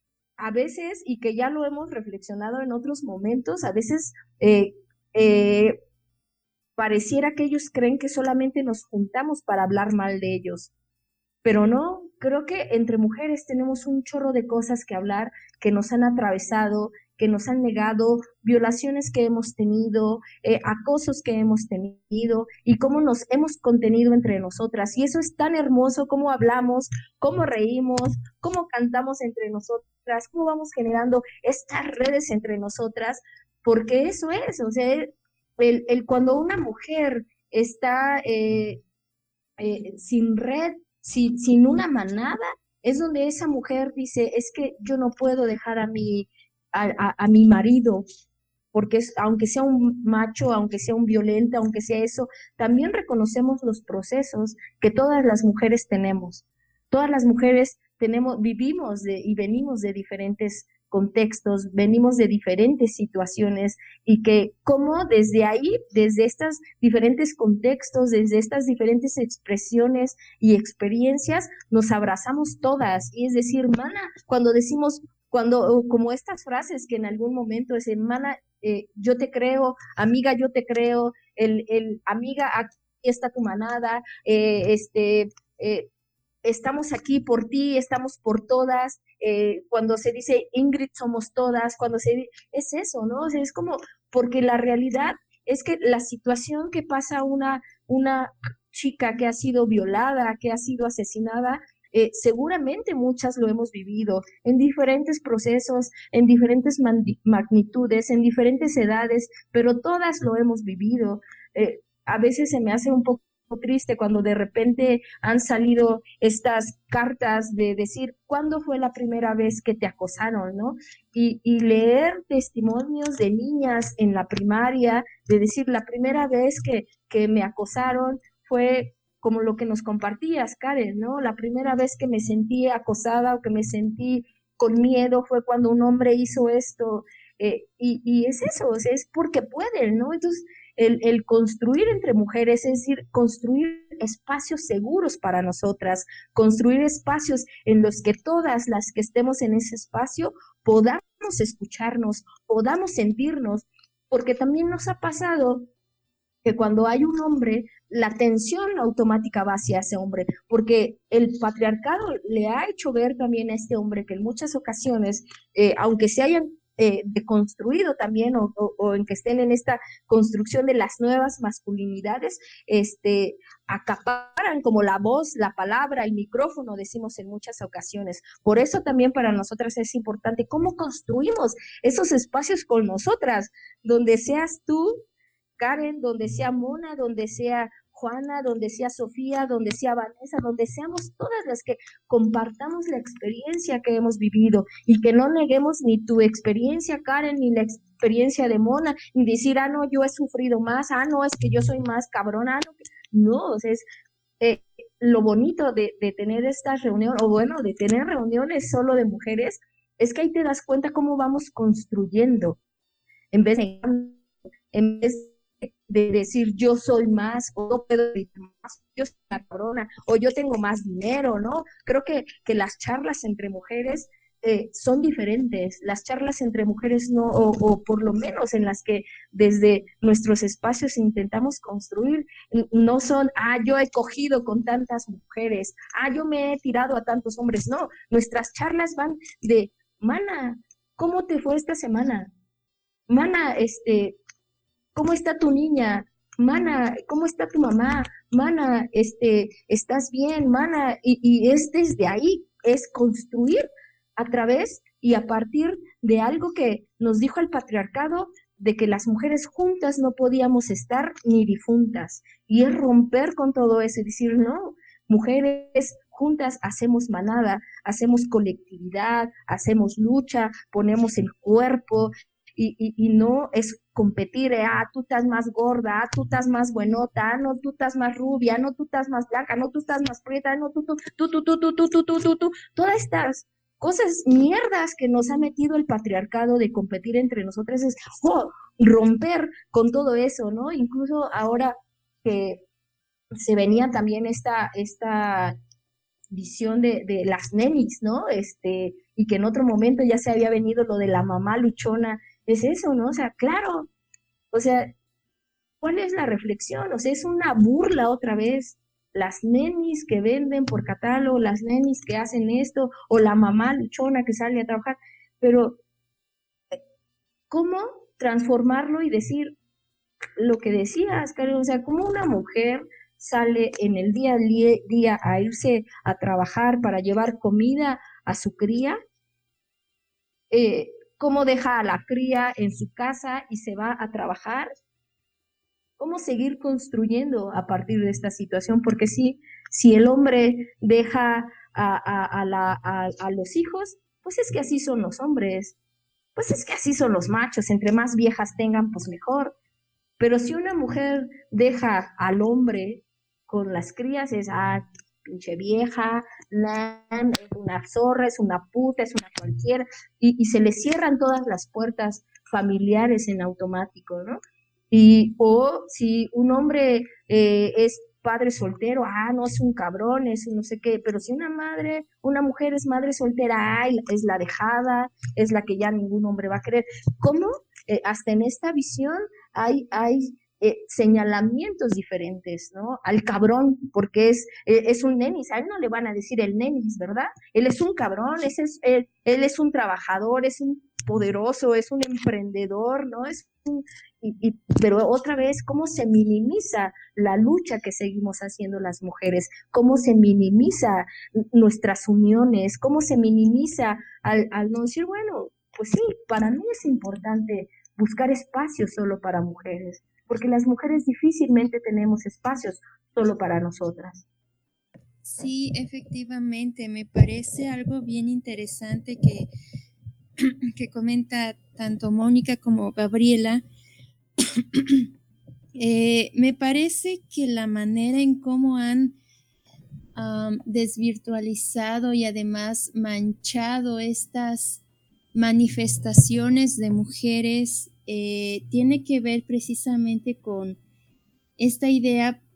a veces, y que ya lo hemos reflexionado en otros momentos, a veces eh, eh, pareciera que ellos creen que solamente nos juntamos para hablar mal de ellos, pero no, creo que entre mujeres tenemos un chorro de cosas que hablar, que nos han atravesado, que nos han negado, violaciones que hemos tenido, eh, acosos que hemos tenido, y cómo nos hemos contenido entre nosotras, y eso es tan hermoso, cómo hablamos, cómo reímos, cómo cantamos entre nosotras, cómo vamos generando estas redes entre nosotras, porque eso es, o sea, El, el cuando una mujer está eh, eh, sin red, sin, sin una manada, es donde esa mujer dice, es que yo no puedo dejar a mi, a, a, a mi marido, porque es, aunque sea un macho, aunque sea un violento, aunque sea eso, también reconocemos los procesos que todas las mujeres tenemos. Todas las mujeres tenemos, vivimos de, y venimos de diferentes contextos, venimos de diferentes situaciones, y que como desde ahí, desde estos diferentes contextos, desde estas diferentes expresiones y experiencias, nos abrazamos todas. Y es decir, mana, cuando decimos, cuando, como estas frases que en algún momento es, mana, eh, yo te creo, amiga, yo te creo, el, el amiga, aquí está tu manada, eh, este, eh, estamos aquí por ti, estamos por todas, eh, cuando se dice Ingrid somos todas, cuando se es eso, ¿no? O sea, es como, porque la realidad es que la situación que pasa una, una chica que ha sido violada, que ha sido asesinada, eh, seguramente muchas lo hemos vivido en diferentes procesos, en diferentes magnitudes, en diferentes edades, pero todas lo hemos vivido. Eh, a veces se me hace un poco triste cuando de repente han salido estas cartas de decir cuándo fue la primera vez que te acosaron, ¿no? Y, y leer testimonios de niñas en la primaria, de decir la primera vez que, que me acosaron fue como lo que nos compartías, Karen, ¿no? La primera vez que me sentí acosada o que me sentí con miedo fue cuando un hombre hizo esto, eh, y, y es eso, o sea, es porque pueden, ¿no? Entonces, El, el construir entre mujeres, es decir, construir espacios seguros para nosotras, construir espacios en los que todas las que estemos en ese espacio podamos escucharnos, podamos sentirnos, porque también nos ha pasado que cuando hay un hombre, la tensión automática va hacia ese hombre, porque el patriarcado le ha hecho ver también a este hombre que en muchas ocasiones, eh, aunque se hayan eh, deconstruido también o, o, o en que estén en esta construcción de las nuevas masculinidades, este, acaparan como la voz, la palabra, el micrófono, decimos en muchas ocasiones. Por eso también para nosotras es importante cómo construimos esos espacios con nosotras, donde seas tú, Karen, donde sea Mona, donde sea Juana, donde sea Sofía, donde sea Vanessa, donde seamos todas las que compartamos la experiencia que hemos vivido y que no neguemos ni tu experiencia, Karen, ni la experiencia de Mona, ni decir, ah, no, yo he sufrido más, ah, no, es que yo soy más cabrona, no, no, o sea, es eh, lo bonito de, de tener estas reuniones, o bueno, de tener reuniones solo de mujeres, es que ahí te das cuenta cómo vamos construyendo, en vez de, en vez de decir yo soy más, o no puedo decir más, yo soy una cabrona, o yo tengo más dinero, ¿no? Creo que, que las charlas entre mujeres eh, son diferentes, las charlas entre mujeres no, o, o por lo menos en las que desde nuestros espacios intentamos construir, no son, ah, yo he cogido con tantas mujeres, ah, yo me he tirado a tantos hombres, no, nuestras charlas van de, mana, ¿cómo te fue esta semana? Mana, este... ¿cómo está tu niña? Mana, ¿cómo está tu mamá? Mana, este, ¿estás bien? Mana, y, y es desde ahí, es construir a través y a partir de algo que nos dijo el patriarcado, de que las mujeres juntas no podíamos estar ni difuntas, y es romper con todo eso y decir, no, mujeres juntas hacemos manada, hacemos colectividad, hacemos lucha, ponemos el cuerpo, Y, y, y no es competir, eh, ah, tú estás más gorda, ah, tú estás más buenota, ah, no, tú estás más rubia, no, tú estás más blanca, no, tú estás más prieta, no, tú, tú, tú, tú, tú, tú, tú, tú, tú, tú, tú, todas estas cosas mierdas que nos ha metido el patriarcado de competir entre nosotras es oh, romper con todo eso, ¿no? Incluso ahora que se venía también esta, esta visión de, de las nenis, ¿no? Este, y que en otro momento ya se había venido lo de la mamá luchona, es eso, ¿no? O sea, claro, o sea, ¿cuál es la reflexión? O sea, es una burla otra vez. Las nenis que venden por catálogo, las nenis que hacen esto, o la mamá luchona que sale a trabajar, pero ¿cómo transformarlo y decir lo que decías, Karen? O sea, ¿cómo una mujer sale en el día a día a irse a trabajar para llevar comida a su cría? Eh, ¿Cómo deja a la cría en su casa y se va a trabajar? ¿Cómo seguir construyendo a partir de esta situación? Porque si, si el hombre deja a, a, a, la, a, a los hijos, pues es que así son los hombres, pues es que así son los machos, entre más viejas tengan, pues mejor. Pero si una mujer deja al hombre con las crías, es, ah, pinche vieja, nan, es una zorra, es una puta, es una cualquiera, y, y se le cierran todas las puertas familiares en automático, ¿no? Y, o si un hombre eh, es padre soltero, ah, no, es un cabrón, es un no sé qué, pero si una madre, una mujer es madre soltera, ay, es la dejada, es la que ya ningún hombre va a querer. ¿Cómo? Eh, hasta en esta visión hay, hay eh, señalamientos diferentes, ¿no? Al cabrón, porque es, eh, es un nenis, a él no le van a decir el nenis, ¿verdad? Él es un cabrón, ese es, él, él es un trabajador, es un poderoso, es un emprendedor, ¿no? Es un, y, y, pero otra vez, ¿cómo se minimiza la lucha que seguimos haciendo las mujeres? ¿Cómo se minimiza nuestras uniones? ¿Cómo se minimiza al, al no decir, bueno, pues sí, para mí es importante buscar espacios solo para mujeres, porque las mujeres difícilmente tenemos espacios solo para nosotras. Sí, efectivamente, me parece algo bien interesante que, que comenta tanto Mónica como Gabriela. eh, me parece que la manera en cómo han um, desvirtualizado y además manchado estas manifestaciones de mujeres eh, tiene que ver precisamente con esta idea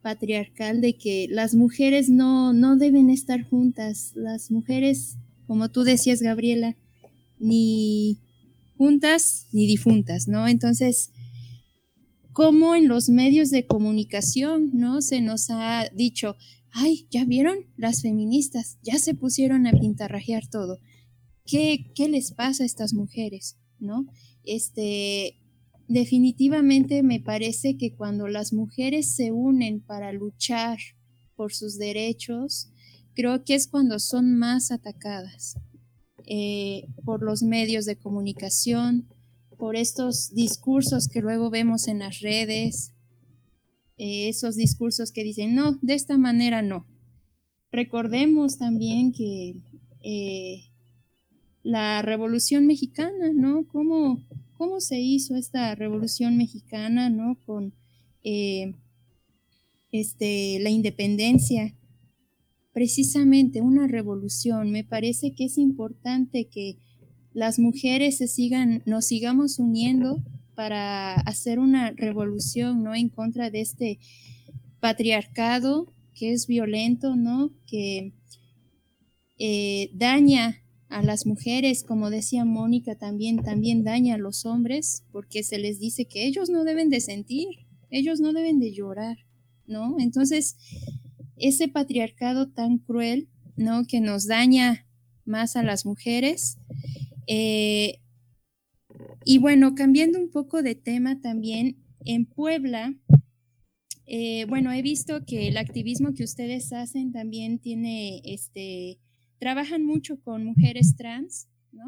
patriarcal de que las mujeres no, no deben estar juntas. Las mujeres, como tú decías, Gabriela, ni juntas ni difuntas, ¿no? Entonces, como en los medios de comunicación, ¿no? Se nos ha dicho, ay, ¿ya vieron? Las feministas ya se pusieron a pintarrajear todo. ¿Qué, qué les pasa a estas mujeres, ¿no? Este, definitivamente me parece que cuando las mujeres se unen para luchar por sus derechos, creo que es cuando son más atacadas eh, por los medios de comunicación, por estos discursos que luego vemos en las redes, eh, esos discursos que dicen, no, de esta manera no. Recordemos también que eh, la Revolución Mexicana, ¿no? ¿Cómo, cómo se hizo esta Revolución Mexicana, ¿no? Con eh, este, la independencia. Precisamente una revolución. Me parece que es importante que las mujeres se sigan, nos sigamos uniendo para hacer una revolución, ¿no? En contra de este patriarcado que es violento, ¿no? Que eh, daña a las mujeres, como decía Mónica, también, también daña a los hombres, porque se les dice que ellos no deben de sentir, ellos no deben de llorar, ¿no? Entonces, ese patriarcado tan cruel, ¿no? Que nos daña más a las mujeres. Eh, y bueno, cambiando un poco de tema también, en Puebla, eh, bueno, he visto que el activismo que ustedes hacen también tiene, este, trabajan mucho con mujeres trans, ¿no?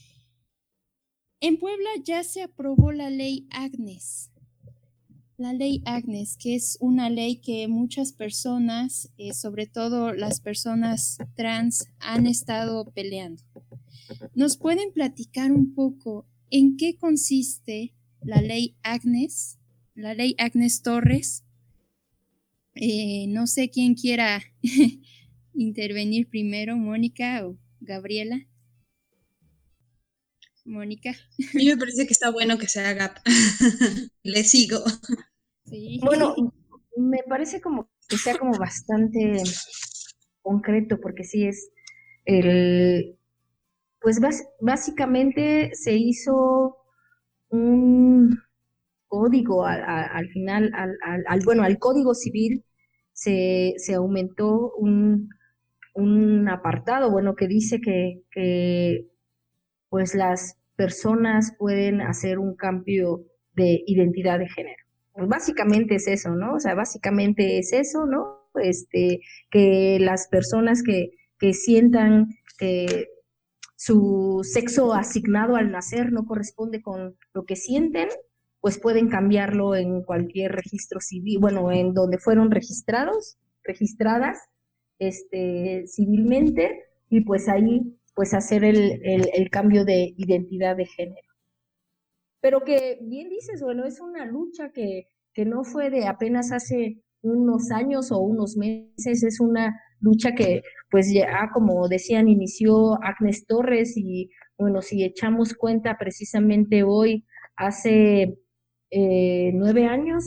En Puebla ya se aprobó la ley Agnes, la ley Agnes, que es una ley que muchas personas, eh, sobre todo las personas trans, han estado peleando. ¿Nos pueden platicar un poco en qué consiste la ley Agnes, la ley Agnes Torres? Eh, no sé quién quiera intervenir primero, Mónica o Gabriela. Mónica. A mí me parece que está bueno que se haga. Le sigo. Sí. Bueno, me parece como que sea como bastante concreto, porque sí es el, pues bas, básicamente se hizo un código al, al, al final, al, al, al, bueno, al Código Civil se, se aumentó un, un apartado, bueno, que dice que, que pues las personas pueden hacer un cambio de identidad de género. Pues básicamente es eso, ¿no? O sea, básicamente es eso, ¿no? Este, que las personas que, que sientan que su sexo asignado al nacer no corresponde con lo que sienten, pues pueden cambiarlo en cualquier registro civil, bueno, en donde fueron registrados, registradas este, civilmente, y pues ahí pues hacer el, el, el cambio de identidad de género. Pero que bien dices, bueno, es una lucha que, que no fue de apenas hace unos años o unos meses, es una lucha que pues ya, como decían, inició Agnes Torres, y bueno, si echamos cuenta precisamente hoy, hace eh, nueve años,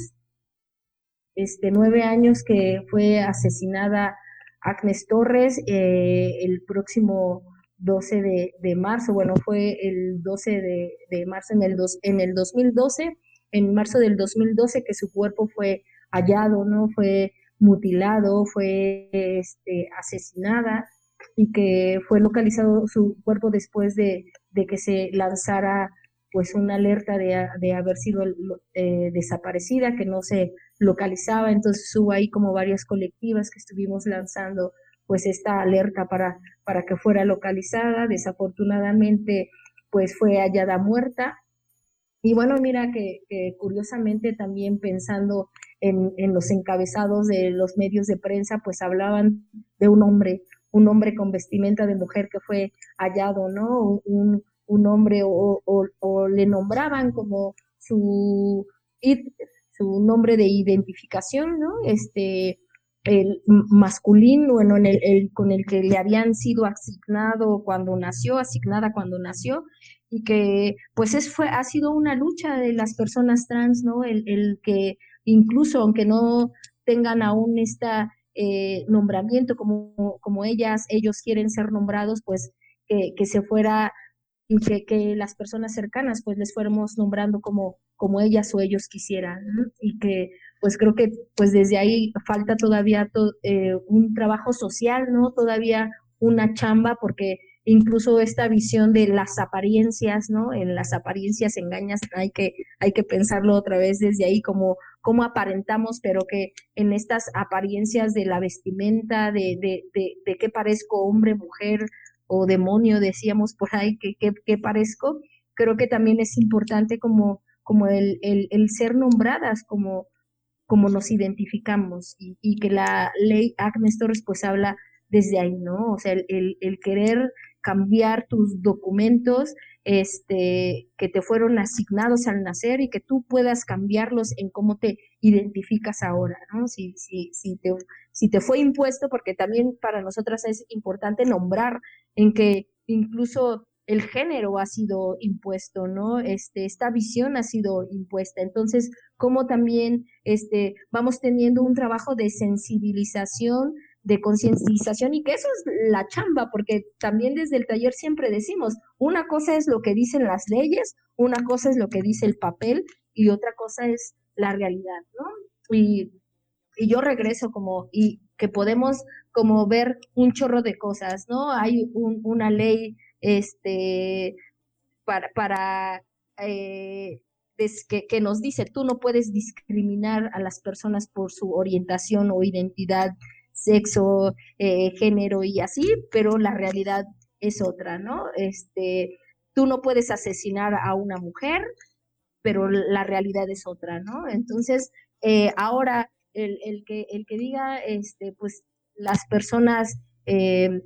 este, nueve años que fue asesinada Agnes Torres, eh, el próximo doce de, de marzo, bueno, fue el doce de, de marzo en el, dos, en el dos mil doce, en marzo del dos mil doce, que su cuerpo fue hallado, ¿no? Fue mutilado, fue este, asesinada, y que fue localizado su cuerpo después de, de que se lanzara pues una alerta de, de haber sido eh, desaparecida, que no se localizaba. Entonces hubo ahí como varias colectivas que estuvimos lanzando pues esta alerta para, para que fuera localizada. Desafortunadamente pues fue hallada muerta. Y bueno, mira que, que curiosamente también pensando en, en los encabezados de los medios de prensa, pues hablaban de un hombre, un hombre con vestimenta de mujer que fue hallado, ¿no? Un, un hombre, o, o, o le nombraban como su, su nombre de identificación, ¿no? Este, el masculino, bueno, en el, el, con el que le habían sido asignado cuando nació, asignada cuando nació, y que pues es, fue, ha sido una lucha de las personas trans, ¿no? El, el que incluso aunque no, tengan aún esta eh, nombramiento como, como ellas, ellos quieren ser nombrados, pues que, que se fuera, que, que las personas cercanas pues les fuéramos nombrando como, como ellas o ellos quisieran, ¿no? Y que pues creo que pues desde ahí falta todavía to, eh, un trabajo social, ¿no? Todavía una chamba, porque incluso esta visión de las apariencias, ¿no? En las apariencias engañas, hay que, hay que pensarlo otra vez desde ahí, como cómo aparentamos, pero que en estas apariencias de la vestimenta, de, de, de, de qué parezco hombre, mujer o demonio, decíamos por ahí, que, que, que parezco, creo que también es importante como, como el, el, el ser nombradas como, como nos identificamos, y, y que la ley Agnes Torres pues habla desde ahí, ¿no? O sea, el, el, el querer cambiar tus documentos este, que te fueron asignados al nacer y que tú puedas cambiarlos en cómo te identificas ahora, ¿no? Si, si, si, te, si te fue impuesto, porque también para nosotras es importante nombrar en que incluso el género ha sido impuesto, ¿no? Este, esta visión ha sido impuesta. Entonces, cómo también este, vamos teniendo un trabajo de sensibilización, de concientización, y que eso es la chamba, porque también desde el taller siempre decimos, una cosa es lo que dicen las leyes, una cosa es lo que dice el papel y otra cosa es la realidad, ¿no? Y, y yo regreso como, y que podemos como ver un chorro de cosas, ¿no? Hay un, una ley este, para, para eh, es que, que nos dice, tú no puedes discriminar a las personas por su orientación o identidad, sexo, eh, género y así, pero la realidad es otra, ¿no? Este, tú no puedes asesinar a una mujer, pero la realidad es otra, ¿no? Entonces, eh, ahora el, el, que, el que diga, este, pues las personas eh,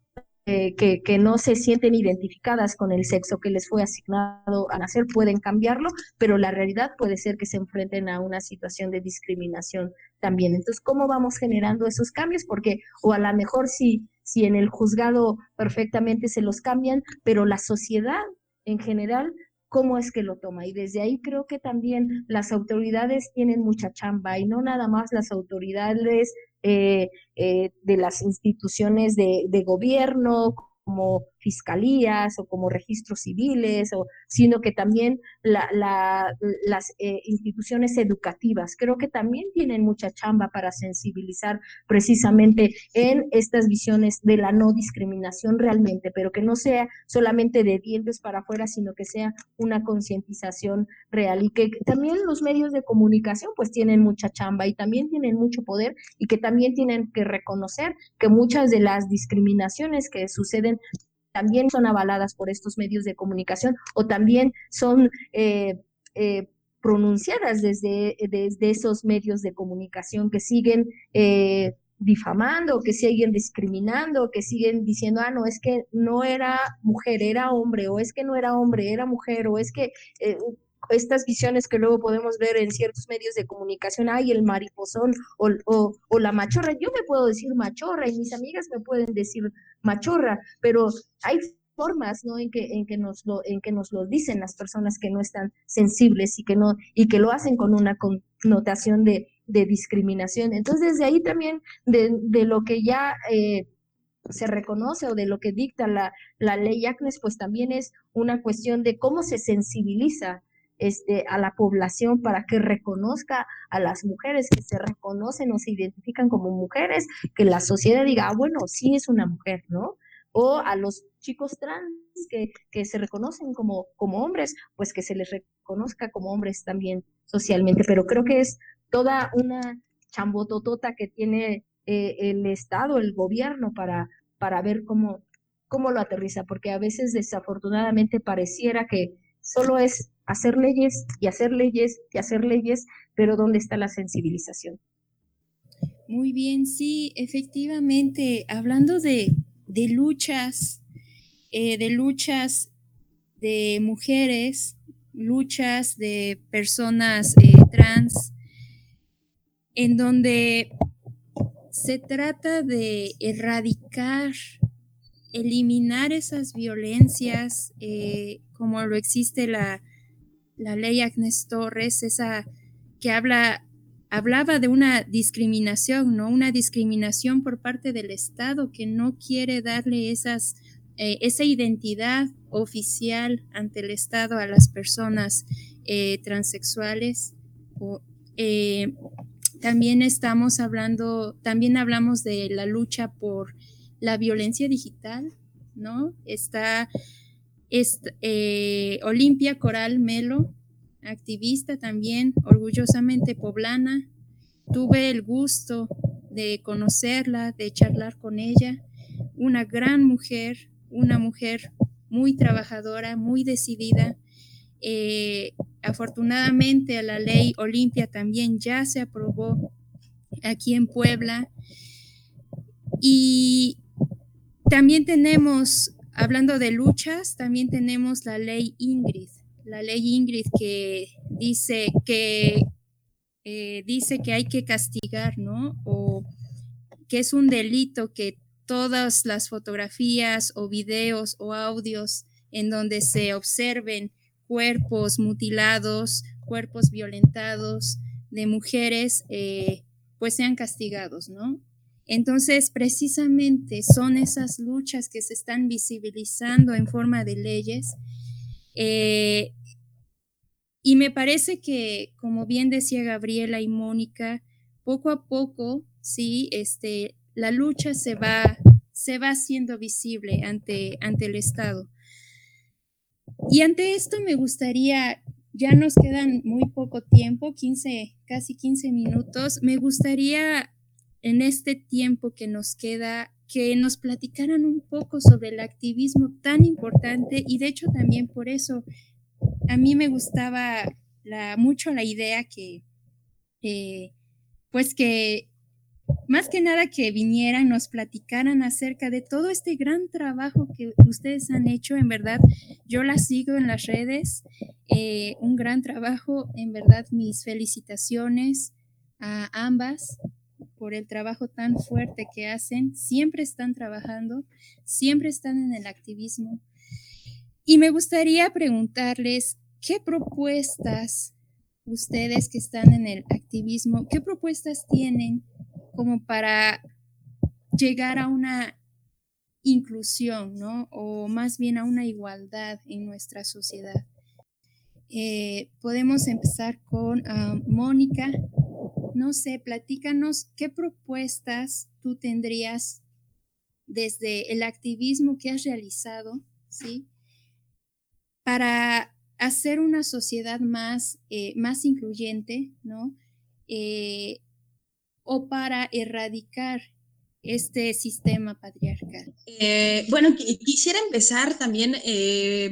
eh, que, que no se sienten identificadas con el sexo que les fue asignado a nacer pueden cambiarlo, pero la realidad puede ser que se enfrenten a una situación de discriminación también. Entonces, ¿cómo vamos generando esos cambios? Porque, o a lo mejor si, si en el juzgado perfectamente se los cambian, pero la sociedad en general, ¿cómo es que lo toma? Y desde ahí creo que también las autoridades tienen mucha chamba, y no nada más las autoridades eh, eh, de las instituciones de, de gobierno, como fiscalías o como registros civiles, o, sino que también la, la, las eh, instituciones educativas. Creo que también tienen mucha chamba para sensibilizar precisamente en estas visiones de la no discriminación realmente, pero que no sea solamente de dientes para afuera, sino que sea una concientización real, y que también los medios de comunicación pues tienen mucha chamba y también tienen mucho poder, y que también tienen que reconocer que muchas de las discriminaciones que suceden también son avaladas por estos medios de comunicación, o también son eh, eh, pronunciadas desde, desde esos medios de comunicación que siguen eh, difamando, que siguen discriminando, que siguen diciendo, ah, no, es que no era mujer, era hombre, o es que no era hombre, era mujer, o es que eh, estas visiones que luego podemos ver en ciertos medios de comunicación, ay, el mariposón o, o, o la machorra. Yo me puedo decir machorra y mis amigas me pueden decir machorra, pero hay formas, ¿no? En que, en que nos lo, en que nos lo dicen las personas que no están sensibles y que no, y que lo hacen con una connotación de, de discriminación. Entonces, desde ahí también, de, de lo que ya eh, se reconoce o de lo que dicta la, la ley Agnes, pues también es una cuestión de cómo se sensibiliza Este, a la población para que reconozca a las mujeres, que se reconocen o se identifican como mujeres, que la sociedad diga, ah, bueno, sí es una mujer, ¿no? O a los chicos trans que, que se reconocen como, como hombres, pues que se les reconozca como hombres también socialmente. Pero creo que es toda una chambototota que tiene eh, el Estado, el gobierno, para, para ver cómo, cómo lo aterriza, porque a veces desafortunadamente pareciera que solo es hacer leyes y hacer leyes y hacer leyes, pero ¿dónde está la sensibilización? Muy bien, sí, efectivamente, hablando de, de luchas, eh, de luchas de mujeres, luchas de personas eh, trans, en donde se trata de erradicar, eliminar esas violencias, eh, como lo existe la la ley Agnes Torres, esa que habla hablaba de una discriminación, ¿no? Una discriminación por parte del Estado que no quiere darle esas, eh, esa identidad oficial ante el Estado a las personas eh, transexuales. O, eh, también estamos hablando, también hablamos de la lucha por la violencia digital, ¿no? Está, está eh, Olimpia Coral Melo, activista también, orgullosamente poblana. Tuve el gusto de conocerla, de charlar con ella. Una gran mujer, una mujer muy trabajadora, muy decidida. Eh, afortunadamente la ley Olimpia también ya se aprobó aquí en Puebla. Y también tenemos, hablando de luchas, también tenemos la ley Ingrid. La ley Ingrid que dice que, eh, dice que hay que castigar, ¿no? O que es un delito que todas las fotografías o videos o audios en donde se observen cuerpos mutilados, cuerpos violentados de mujeres, eh, pues sean castigados, ¿no? Entonces, precisamente son esas luchas que se están visibilizando en forma de leyes. Eh, y me parece que, como bien decía Gabriela y Mónica, poco a poco, sí, este, la lucha se va, se va haciendo visible ante, ante el Estado. Y ante esto me gustaría, ya nos quedan muy poco tiempo, quince, casi quince minutos, me gustaría en este tiempo que nos queda que nos platicaran un poco sobre el activismo tan importante, y de hecho también por eso a mí me gustaba la, mucho la idea que, eh, pues que más que nada que vinieran, nos platicaran acerca de todo este gran trabajo que ustedes han hecho. En verdad, yo las sigo en las redes, eh, un gran trabajo, en verdad, mis felicitaciones a ambas por el trabajo tan fuerte que hacen. Siempre están trabajando, siempre están en el activismo. Y me gustaría preguntarles, ¿qué propuestas ustedes que están en el activismo, qué propuestas tienen como para llegar a una inclusión, ¿no? O más bien a una igualdad en nuestra sociedad? Eh, podemos empezar con uh, Mónica. No sé, platícanos qué propuestas tú tendrías desde el activismo que has realizado, ¿sí? Para hacer una sociedad más, eh, más incluyente, ¿no? Eh, o para erradicar este sistema patriarcal. Eh, bueno, quisiera empezar también eh,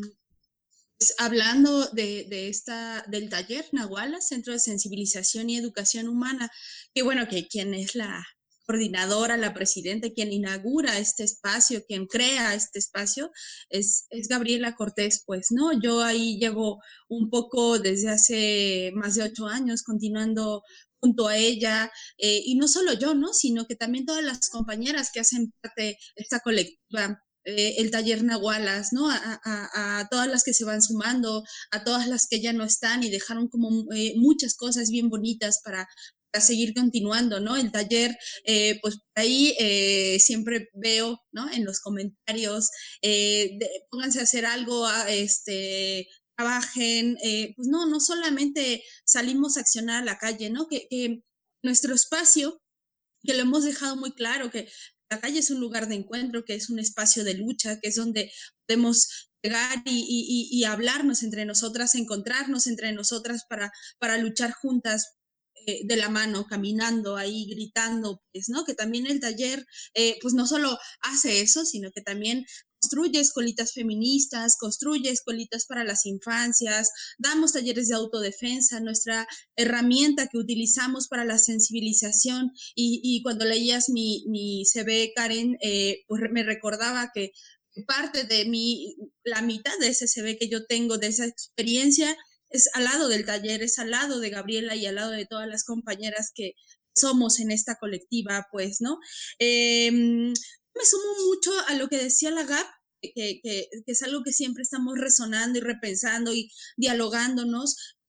pues, hablando de, de esta, del taller Nahuala, Centro de Sensibilización y Educación Humana, que bueno, que quien es la coordinadora, la presidenta, quien inaugura este espacio, quien crea este espacio, es, es Gabriela Cortés, pues, ¿no? Yo ahí llevo un poco desde hace más de ocho años continuando junto a ella, eh, y no solo yo, ¿no? Sino que también todas las compañeras que hacen parte de esta colectiva, eh, el taller Nahualas, ¿no? A, a, a todas las que se van sumando, a todas las que ya no están y dejaron como eh, muchas cosas bien bonitas para, para seguir continuando, ¿no? El taller, eh, pues por ahí eh, siempre veo, ¿no? En los comentarios, eh, de, pónganse a hacer algo, a, este, trabajen, eh, pues no, no solamente salimos a accionar a la calle, ¿no? Que, que nuestro espacio, que lo hemos dejado muy claro, que la calle es un lugar de encuentro, que es un espacio de lucha, que es donde podemos llegar y, y, y hablarnos entre nosotras, encontrarnos entre nosotras para, para luchar juntas, eh, de la mano, caminando ahí, gritando, pues, ¿no? Que también el taller, eh, pues no solo hace eso, sino que también construye escuelitas feministas, construye escuelitas para las infancias, damos talleres de autodefensa, nuestra herramienta que utilizamos para la sensibilización, y, y cuando leías mi, mi C V, Karen, eh, pues me recordaba que parte de mi, la mitad de ese C V que yo tengo, de esa experiencia, es al lado del taller, es al lado de Gabriela y al lado de todas las compañeras que somos en esta colectiva, pues, ¿no? Eh, me sumo mucho a lo que decía la Gab, que, que, que es algo que siempre estamos resonando y repensando y dialogándonos.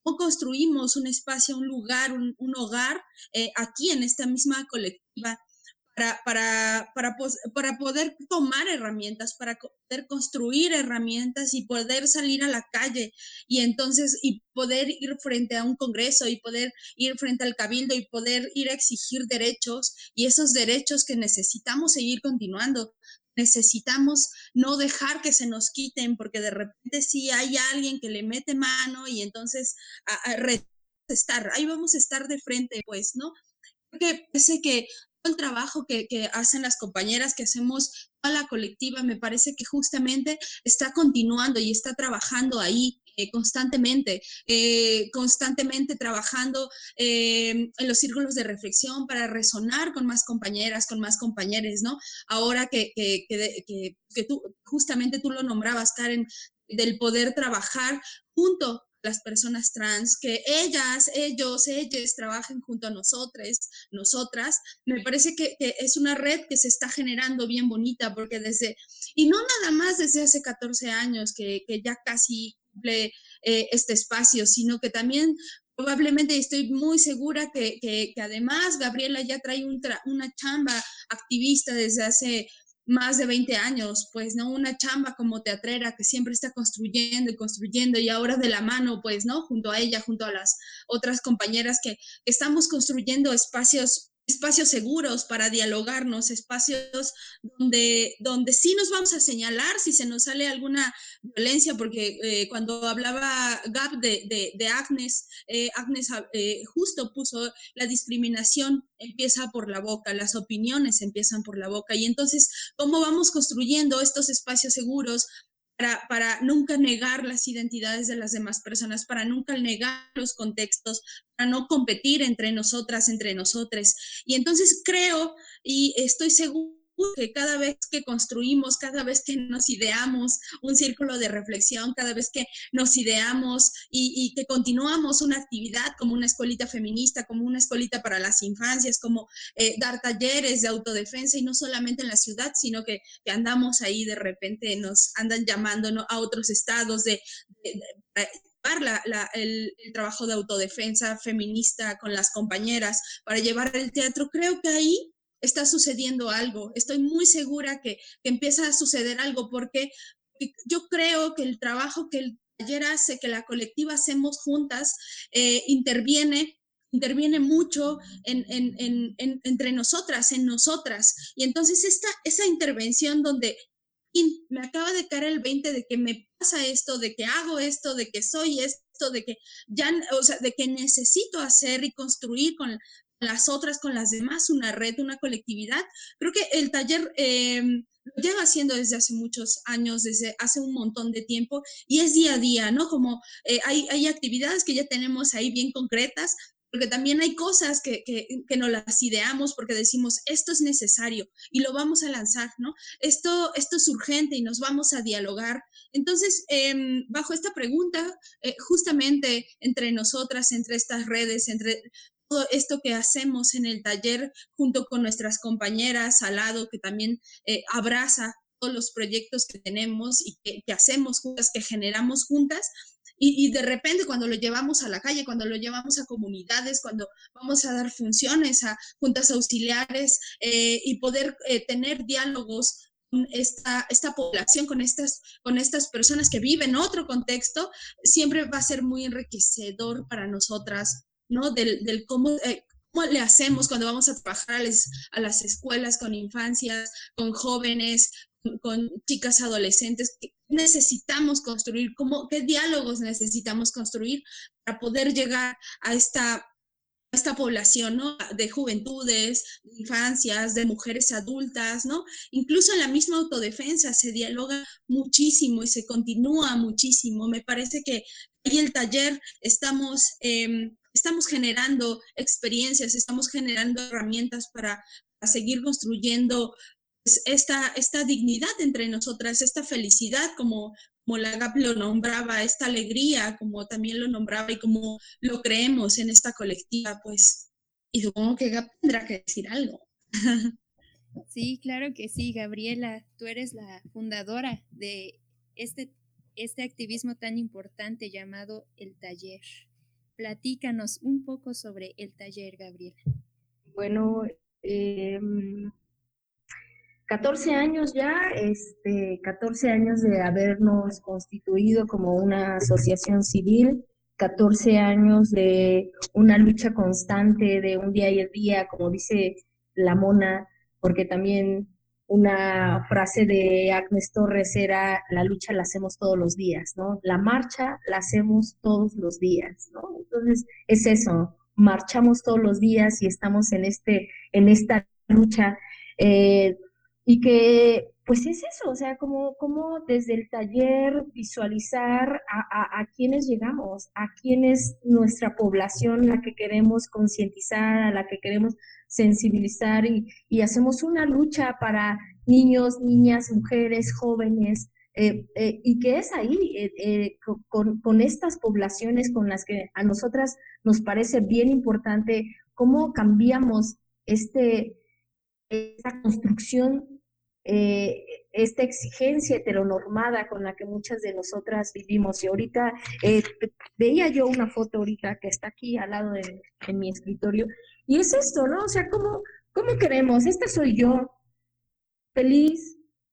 construimos un espacio, un lugar, un, un hogar eh, aquí en esta misma colectiva para, para, para, para poder tomar herramientas, para poder construir herramientas y poder salir a la calle y entonces y poder ir frente a un congreso y poder ir frente al cabildo y poder ir a exigir derechos y esos derechos que necesitamos seguir continuando. Necesitamos no dejar que se nos quiten porque de repente sí hay alguien que le mete mano y entonces a, a estar, ahí vamos a estar de frente, pues, ¿no? Porque parece que todo el trabajo que, que hacen las compañeras, que hacemos toda la colectiva, me parece que justamente está continuando y está trabajando ahí eh, constantemente, eh, constantemente trabajando eh, en los círculos de reflexión para resonar con más compañeras, con más compañeros, ¿no? Ahora que, que, que, que, que tú, justamente tú lo nombrabas, Karen, del poder trabajar junto las personas trans, que ellas, ellos, ellas trabajen junto a nosotros, nosotras, me parece que, que es una red que se está generando bien bonita, porque desde, y no nada más desde hace catorce años, que, que ya casi cumple eh, este espacio, sino que también probablemente estoy muy segura que, que, que además Gabriela ya trae un tra una chamba activista desde hace más de veinte años, pues, ¿no? Una chamba como teatrera que siempre está construyendo y construyendo y ahora de la mano, pues, ¿no? Junto a ella, junto a las otras compañeras que, que estamos construyendo espacios, espacios seguros para dialogarnos, espacios donde, donde sí nos vamos a señalar si se nos sale alguna violencia, porque eh, cuando hablaba Gab de, de, de Agnes, eh, Agnes eh, justo puso la discriminación empieza por la boca, las opiniones empiezan por la boca y entonces cómo vamos construyendo estos espacios seguros para, para nunca negar las identidades de las demás personas, para nunca negar los contextos, para no competir entre nosotras, entre nosotres. Y entonces creo y estoy segura que cada vez que construimos, cada vez que nos ideamos un círculo de reflexión, cada vez que nos ideamos y, y que continuamos una actividad como una escuelita feminista, como una escuelita para las infancias, como eh, dar talleres de autodefensa y no solamente en la ciudad, sino que, que andamos ahí de repente, nos andan llamando, ¿no?, a otros estados de, de, de, de La, la, el, el trabajo de autodefensa feminista con las compañeras para llevar el teatro. Creo que ahí está sucediendo algo. Estoy muy segura que, que empieza a suceder algo porque yo creo que el trabajo que el taller hace, que la colectiva hacemos juntas, eh, interviene interviene mucho en, en, en, en, entre nosotras, en nosotras. Y entonces esta, esa intervención donde me acaba de caer el veinte de que me pasa esto, de que hago esto, de que soy esto, de que ya, o sea, de que necesito hacer y construir con las otras, con las demás, una red, una colectividad. Creo que el taller eh, lo lleva haciendo desde hace muchos años, desde hace un montón de tiempo, y es día a día, ¿no? Como eh, hay, hay actividades que ya tenemos ahí bien concretas, porque también hay cosas que, que, que nos las ideamos porque decimos, esto es necesario y lo vamos a lanzar, ¿no? Esto, esto es urgente y nos vamos a dialogar. Entonces, eh, bajo esta pregunta, eh, justamente entre nosotras, entre estas redes, entre todo esto que hacemos en el taller junto con nuestras compañeras al lado, que también eh, abraza todos los proyectos que tenemos y que, que hacemos juntas, que generamos juntas, Y, y de repente cuando lo llevamos a la calle, cuando lo llevamos a comunidades, cuando vamos a dar funciones a juntas auxiliares eh, y poder eh, tener diálogos con esta, esta población, con estas, con estas personas que viven otro contexto, siempre va a ser muy enriquecedor para nosotras, ¿no? Del, del cómo... Eh, ¿Cómo le hacemos cuando vamos a trabajar a las, a las escuelas con infancias, con jóvenes, con, con chicas adolescentes? ¿Qué necesitamos construir? ¿Cómo, ¿Qué diálogos necesitamos construir para poder llegar a esta, a esta población, ¿no? De juventudes, de infancias, de mujeres adultas, ¿no? Incluso en la misma autodefensa se dialoga muchísimo y se continúa muchísimo. Me parece que ahí el taller estamos... Eh, Estamos generando experiencias, estamos generando herramientas para, para seguir construyendo pues, esta, esta dignidad entre nosotras, esta felicidad, como, como la Gap lo nombraba, esta alegría, como también lo nombraba y como lo creemos en esta colectiva, pues. Y supongo que Gap tendrá que decir algo. Sí, claro que sí, Gabriela, tú eres la fundadora de este, este activismo tan importante llamado el taller. Platícanos un poco sobre el taller, Gabriela. Bueno, eh, catorce años ya, este, catorce años de habernos constituido como una asociación civil, catorce años de una lucha constante, de un día y el día, como dice la Mona, porque también una frase de Agnes Torres era: la lucha la hacemos todos los días, ¿no? La marcha la hacemos todos los días, ¿no? Entonces, es eso, marchamos todos los días y estamos en, este, en esta lucha, eh, y que, pues es eso, o sea, como, como desde el taller visualizar a, a, a quienes llegamos, a quién es nuestra población, la que queremos concientizar, a la que queremos sensibilizar, y, y hacemos una lucha para niños, niñas, mujeres, jóvenes, eh, eh, y que es ahí, eh, eh, con, con estas poblaciones con las que a nosotras nos parece bien importante cómo cambiamos este, esta construcción, eh, esta exigencia heteronormada con la que muchas de nosotras vivimos. Y ahorita eh, veía yo una foto ahorita que está aquí al lado de, en mi escritorio, y es esto, ¿no? O sea, ¿cómo, cómo queremos? Esta soy yo, feliz.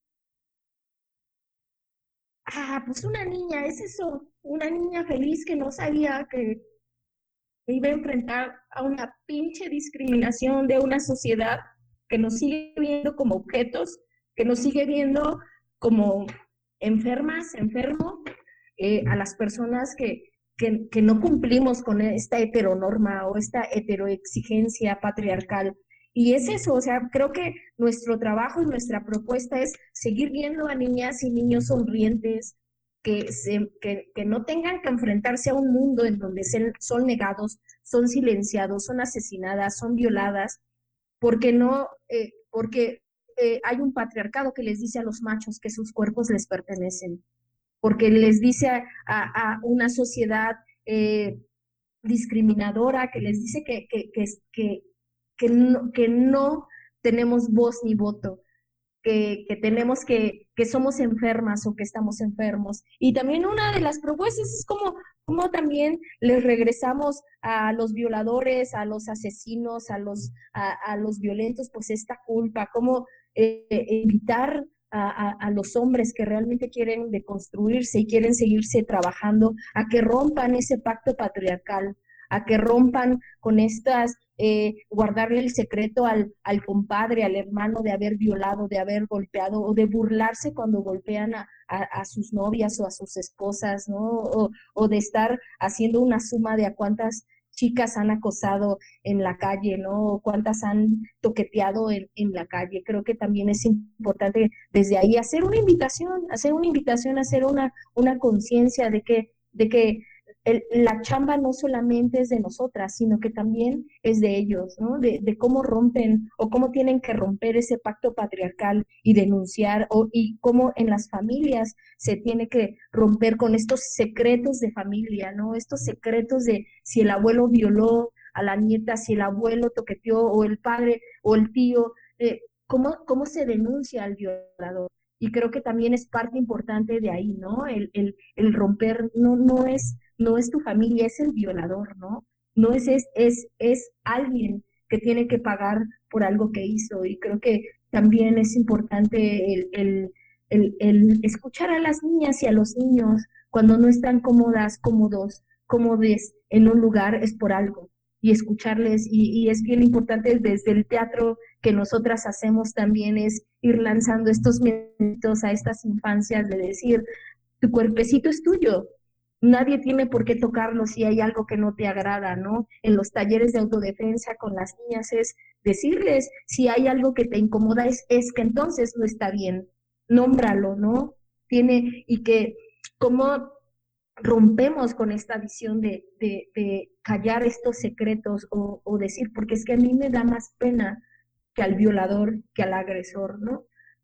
Ah, pues una niña, es eso, una niña feliz que no sabía que iba a enfrentar a una pinche discriminación de una sociedad que nos sigue viendo como objetos, que nos sigue viendo como enfermas, enfermo, eh, a las personas que, que, que no cumplimos con esta heteronorma o esta heteroexigencia patriarcal. Y es eso, o sea, creo que nuestro trabajo y nuestra propuesta es seguir viendo a niñas y niños sonrientes, que, se, que, que no tengan que enfrentarse a un mundo en donde se, son negados, son silenciados, son asesinadas, son violadas, porque no, eh, porque eh, hay un patriarcado que les dice a los machos que sus cuerpos les pertenecen, porque les dice a, a, a una sociedad eh, discriminadora, que les dice que, que, que, que, que, no, que no tenemos voz ni voto, que, que tenemos que, que somos enfermas o que estamos enfermos. Y también una de las propuestas es como, como también les regresamos a los violadores, a los asesinos, a los, a, a los violentos, pues esta culpa, cómo eh, evitar a, a, a los hombres que realmente quieren deconstruirse y quieren seguirse trabajando, a que rompan ese pacto patriarcal, a que rompan con estas, eh, guardarle el secreto al, al compadre, al hermano, de haber violado, de haber golpeado, o de burlarse cuando golpean a, a, a sus novias o a sus esposas, ¿no? O, o de estar haciendo una suma de a cuántas chicas han acosado en la calle, ¿no? O cuántas han toqueteado en, en la calle. Creo que también es importante desde ahí hacer una invitación, hacer una invitación, hacer una, una conciencia de que, de que El, la chamba no solamente es de nosotras, sino que también es de ellos, ¿no? De, de cómo rompen o cómo tienen que romper ese pacto patriarcal y denunciar, o, y cómo en las familias se tiene que romper con estos secretos de familia, ¿no? Estos secretos de si el abuelo violó a la nieta, si el abuelo toqueteó, o el padre o el tío, eh, ¿cómo, cómo se denuncia al violador? Y creo que también es parte importante de ahí, ¿no? El, el, el romper no, no es... no es tu familia, es el violador, ¿no? No es, es, es, es alguien que tiene que pagar por algo que hizo, y creo que también es importante el, el, el, el escuchar a las niñas y a los niños cuando no están cómodas, cómodos, cómodes en un lugar, es por algo, y escucharles, y, y es bien importante desde el teatro que nosotras hacemos también, es ir lanzando estos mitos a estas infancias de decir, tu cuerpecito es tuyo, nadie tiene por qué tocarlo si hay algo que no te agrada, ¿no? En los talleres de autodefensa con las niñas es decirles, si hay algo que te incomoda, es, es que entonces no está bien, nómbralo, ¿no? Tiene, y que cómo rompemos con esta visión de, de, de callar estos secretos, o, o decir, porque es que a mí me da más pena que al violador, que al agresor, ¿no?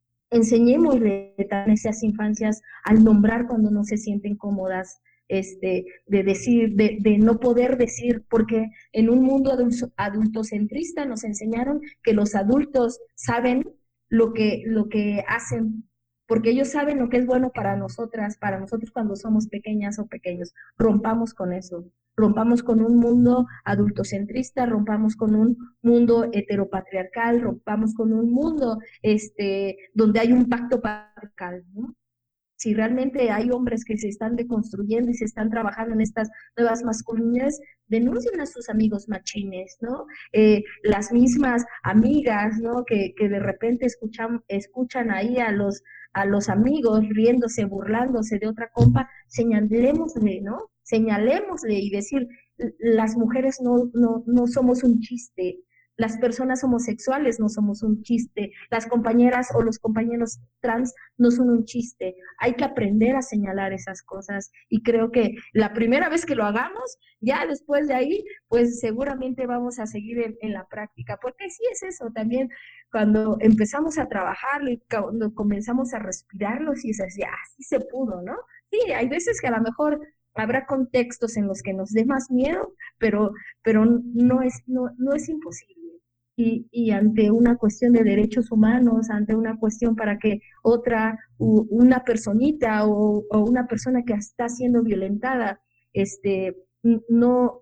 Enseñémosle a esas infancias al nombrar cuando no se sienten cómodas, Este, de decir, de, de no poder decir, porque en un mundo adultocentrista nos enseñaron que los adultos saben lo que, lo que hacen porque ellos saben lo que es bueno para nosotras, para nosotros cuando somos pequeñas o pequeños. Rompamos con eso, rompamos con un mundo adultocentrista, rompamos con un mundo heteropatriarcal, rompamos con un mundo este, donde hay un pacto patriarcal, ¿no? Si realmente hay hombres que se están deconstruyendo y se están trabajando en estas nuevas masculinidades, denuncien a sus amigos machines, ¿no? Eh, las mismas amigas, ¿no? Que, que de repente escuchan, escuchan ahí a los, a los amigos riéndose, burlándose de otra compa, señalémosle, ¿no? Señalémosle y decir, las mujeres no, no, no somos un chiste, las personas homosexuales no somos un chiste, las compañeras o los compañeros trans no son un chiste. Hay que aprender a señalar esas cosas y creo que la primera vez que lo hagamos, ya después de ahí, pues seguramente vamos a seguir en, en la práctica, porque sí es eso también, cuando empezamos a trabajar, cuando comenzamos a respirarlo, sí es así, así se pudo, ¿no? Sí, hay veces que a lo mejor habrá contextos en los que nos dé más miedo, pero, pero no, es, no, no es imposible. Y, y ante una cuestión de derechos humanos, ante una cuestión para que otra, u, una personita o, o una persona que está siendo violentada, este, no,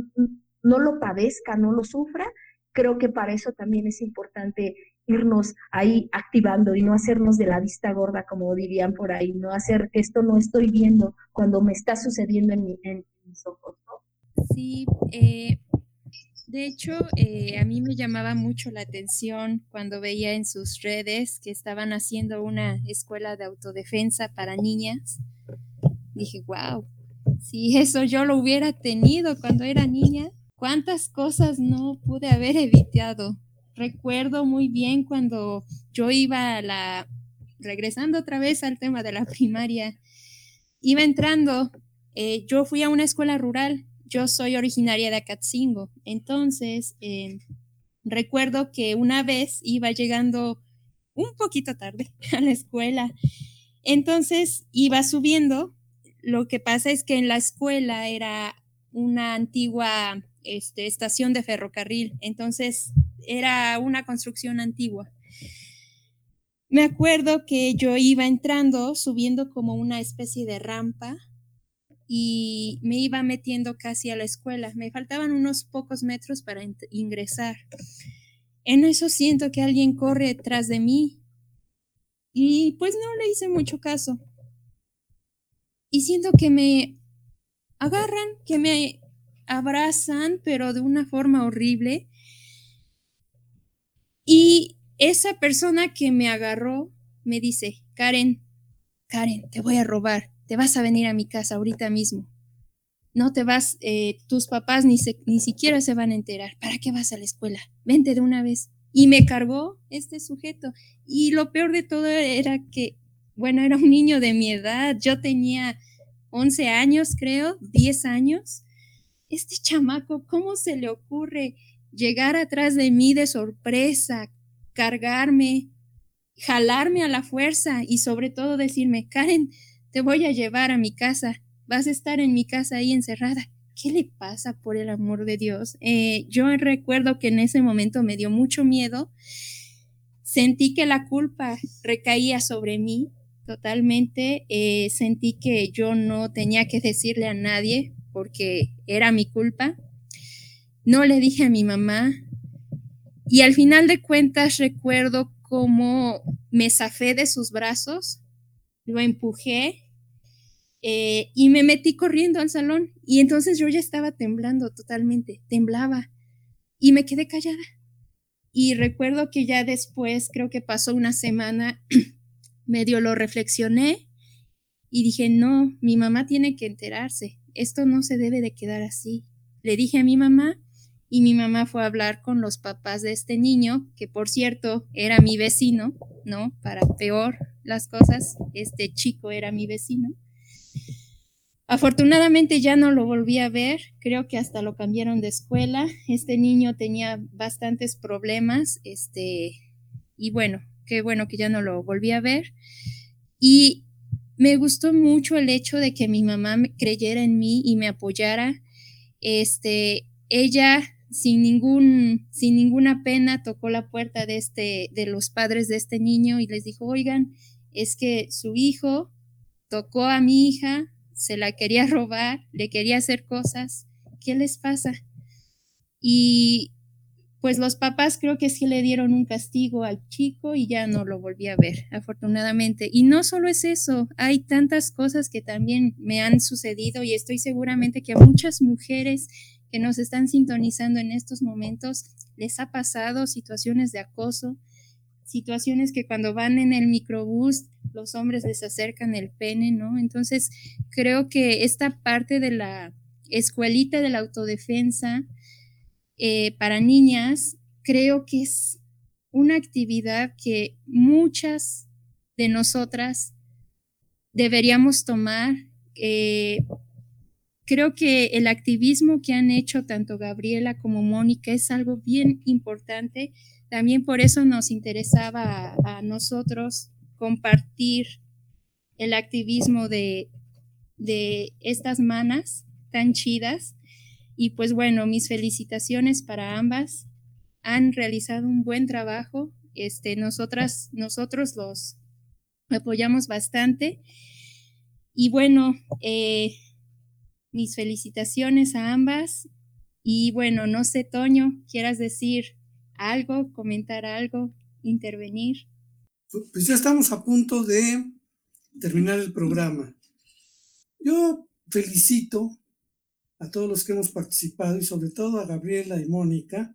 no lo padezca, no lo sufra, creo que para eso también es importante irnos ahí activando y no hacernos de la vista gorda, como dirían por ahí, no hacer esto no estoy viendo cuando me está sucediendo en, mi, en mis ojos, ¿no? Sí, eh, de hecho, eh, a mí me llamaba mucho la atención cuando veía en sus redes que estaban haciendo una escuela de autodefensa para niñas. Dije, wow, si eso yo lo hubiera tenido cuando era niña, ¿cuántas cosas no pude haber evitado? Recuerdo muy bien cuando yo iba a la, regresando otra vez al tema de la primaria, iba entrando, eh, yo fui a una escuela rural. Yo soy originaria de Acatzingo, entonces eh, recuerdo que una vez iba llegando un poquito tarde a la escuela, entonces iba subiendo. Lo que pasa es que en la escuela era una antigua este, estación de ferrocarril, entonces era una construcción antigua. Me acuerdo que yo iba entrando, subiendo como una especie de rampa, y me iba metiendo casi a la escuela. Me faltaban unos pocos metros para ingresar. En eso siento que alguien corre detrás de mí y pues no le hice mucho caso. Y siento que me agarran, que me abrazan, pero de una forma horrible. Y esa persona que me agarró me dice, Karen, Karen, te voy a robar. Te vas a venir a mi casa ahorita mismo. No te vas, eh, tus papás ni, se, ni siquiera se van a enterar. ¿Para qué vas a la escuela? Vente de una vez. Y me cargó este sujeto. Y lo peor de todo era que, bueno, era un niño de mi edad. Yo tenía once años, creo, diez años. Este chamaco, ¿cómo se le ocurre llegar atrás de mí de sorpresa, cargarme, jalarme a la fuerza y sobre todo decirme, Karen, te voy a llevar a mi casa, vas a estar en mi casa ahí encerrada? ¿Qué le pasa, por el amor de Dios? Eh, yo recuerdo que en ese momento me dio mucho miedo, sentí que la culpa recaía sobre mí totalmente, eh, sentí que yo no tenía que decirle a nadie porque era mi culpa, no le dije a mi mamá y al final de cuentas recuerdo cómo me zafé de sus brazos, lo empujé, Eh, y me metí corriendo al salón y entonces yo ya estaba temblando totalmente, temblaba y me quedé callada. Y recuerdo que ya después, creo que pasó una semana, medio lo reflexioné y dije, no, mi mamá tiene que enterarse, esto no se debe de quedar así. Le dije a mi mamá y mi mamá fue a hablar con los papás de este niño, que por cierto era mi vecino, ¿no? Para peor las cosas, este chico era mi vecino. Afortunadamente ya no lo volví a ver, creo que hasta lo cambiaron de escuela. Este niño tenía bastantes problemas, este, y bueno, qué bueno que ya no lo volví a ver. Y me gustó mucho el hecho de que mi mamá creyera en mí y me apoyara. Este, ella sin ningún, sin ninguna pena tocó la puerta de este, de los padres de este niño y les dijo, oigan, es que su hijo tocó a mi hija, se la quería robar, le quería hacer cosas. ¿Qué les pasa? Y pues los papás creo que sí le dieron un castigo al chico y ya no lo volví a ver, afortunadamente. Y no solo es eso, hay tantas cosas que también me han sucedido y estoy seguramente que a muchas mujeres que nos están sintonizando en estos momentos les ha pasado situaciones de acoso, situaciones que cuando van en el microbús los hombres les acercan el pene, ¿no? Entonces creo que esta parte de la escuelita de la autodefensa eh, para niñas, creo que es una actividad que muchas de nosotras deberíamos tomar. Eh, creo que el activismo que han hecho tanto Gabriela como Mónica es algo bien importante. También por eso nos interesaba a, a nosotros compartir el activismo de, de estas manas tan chidas. Y pues bueno, mis felicitaciones para ambas. Han realizado un buen trabajo. Este, nosotras, nosotros los apoyamos bastante. Y bueno, eh, mis felicitaciones a ambas. Y bueno, no sé, Toño, ¿quieras decir algo, comentar algo, intervenir? Pues ya estamos a punto de terminar el programa. Yo felicito a todos los que hemos participado y sobre todo a Gabriela y Mónica,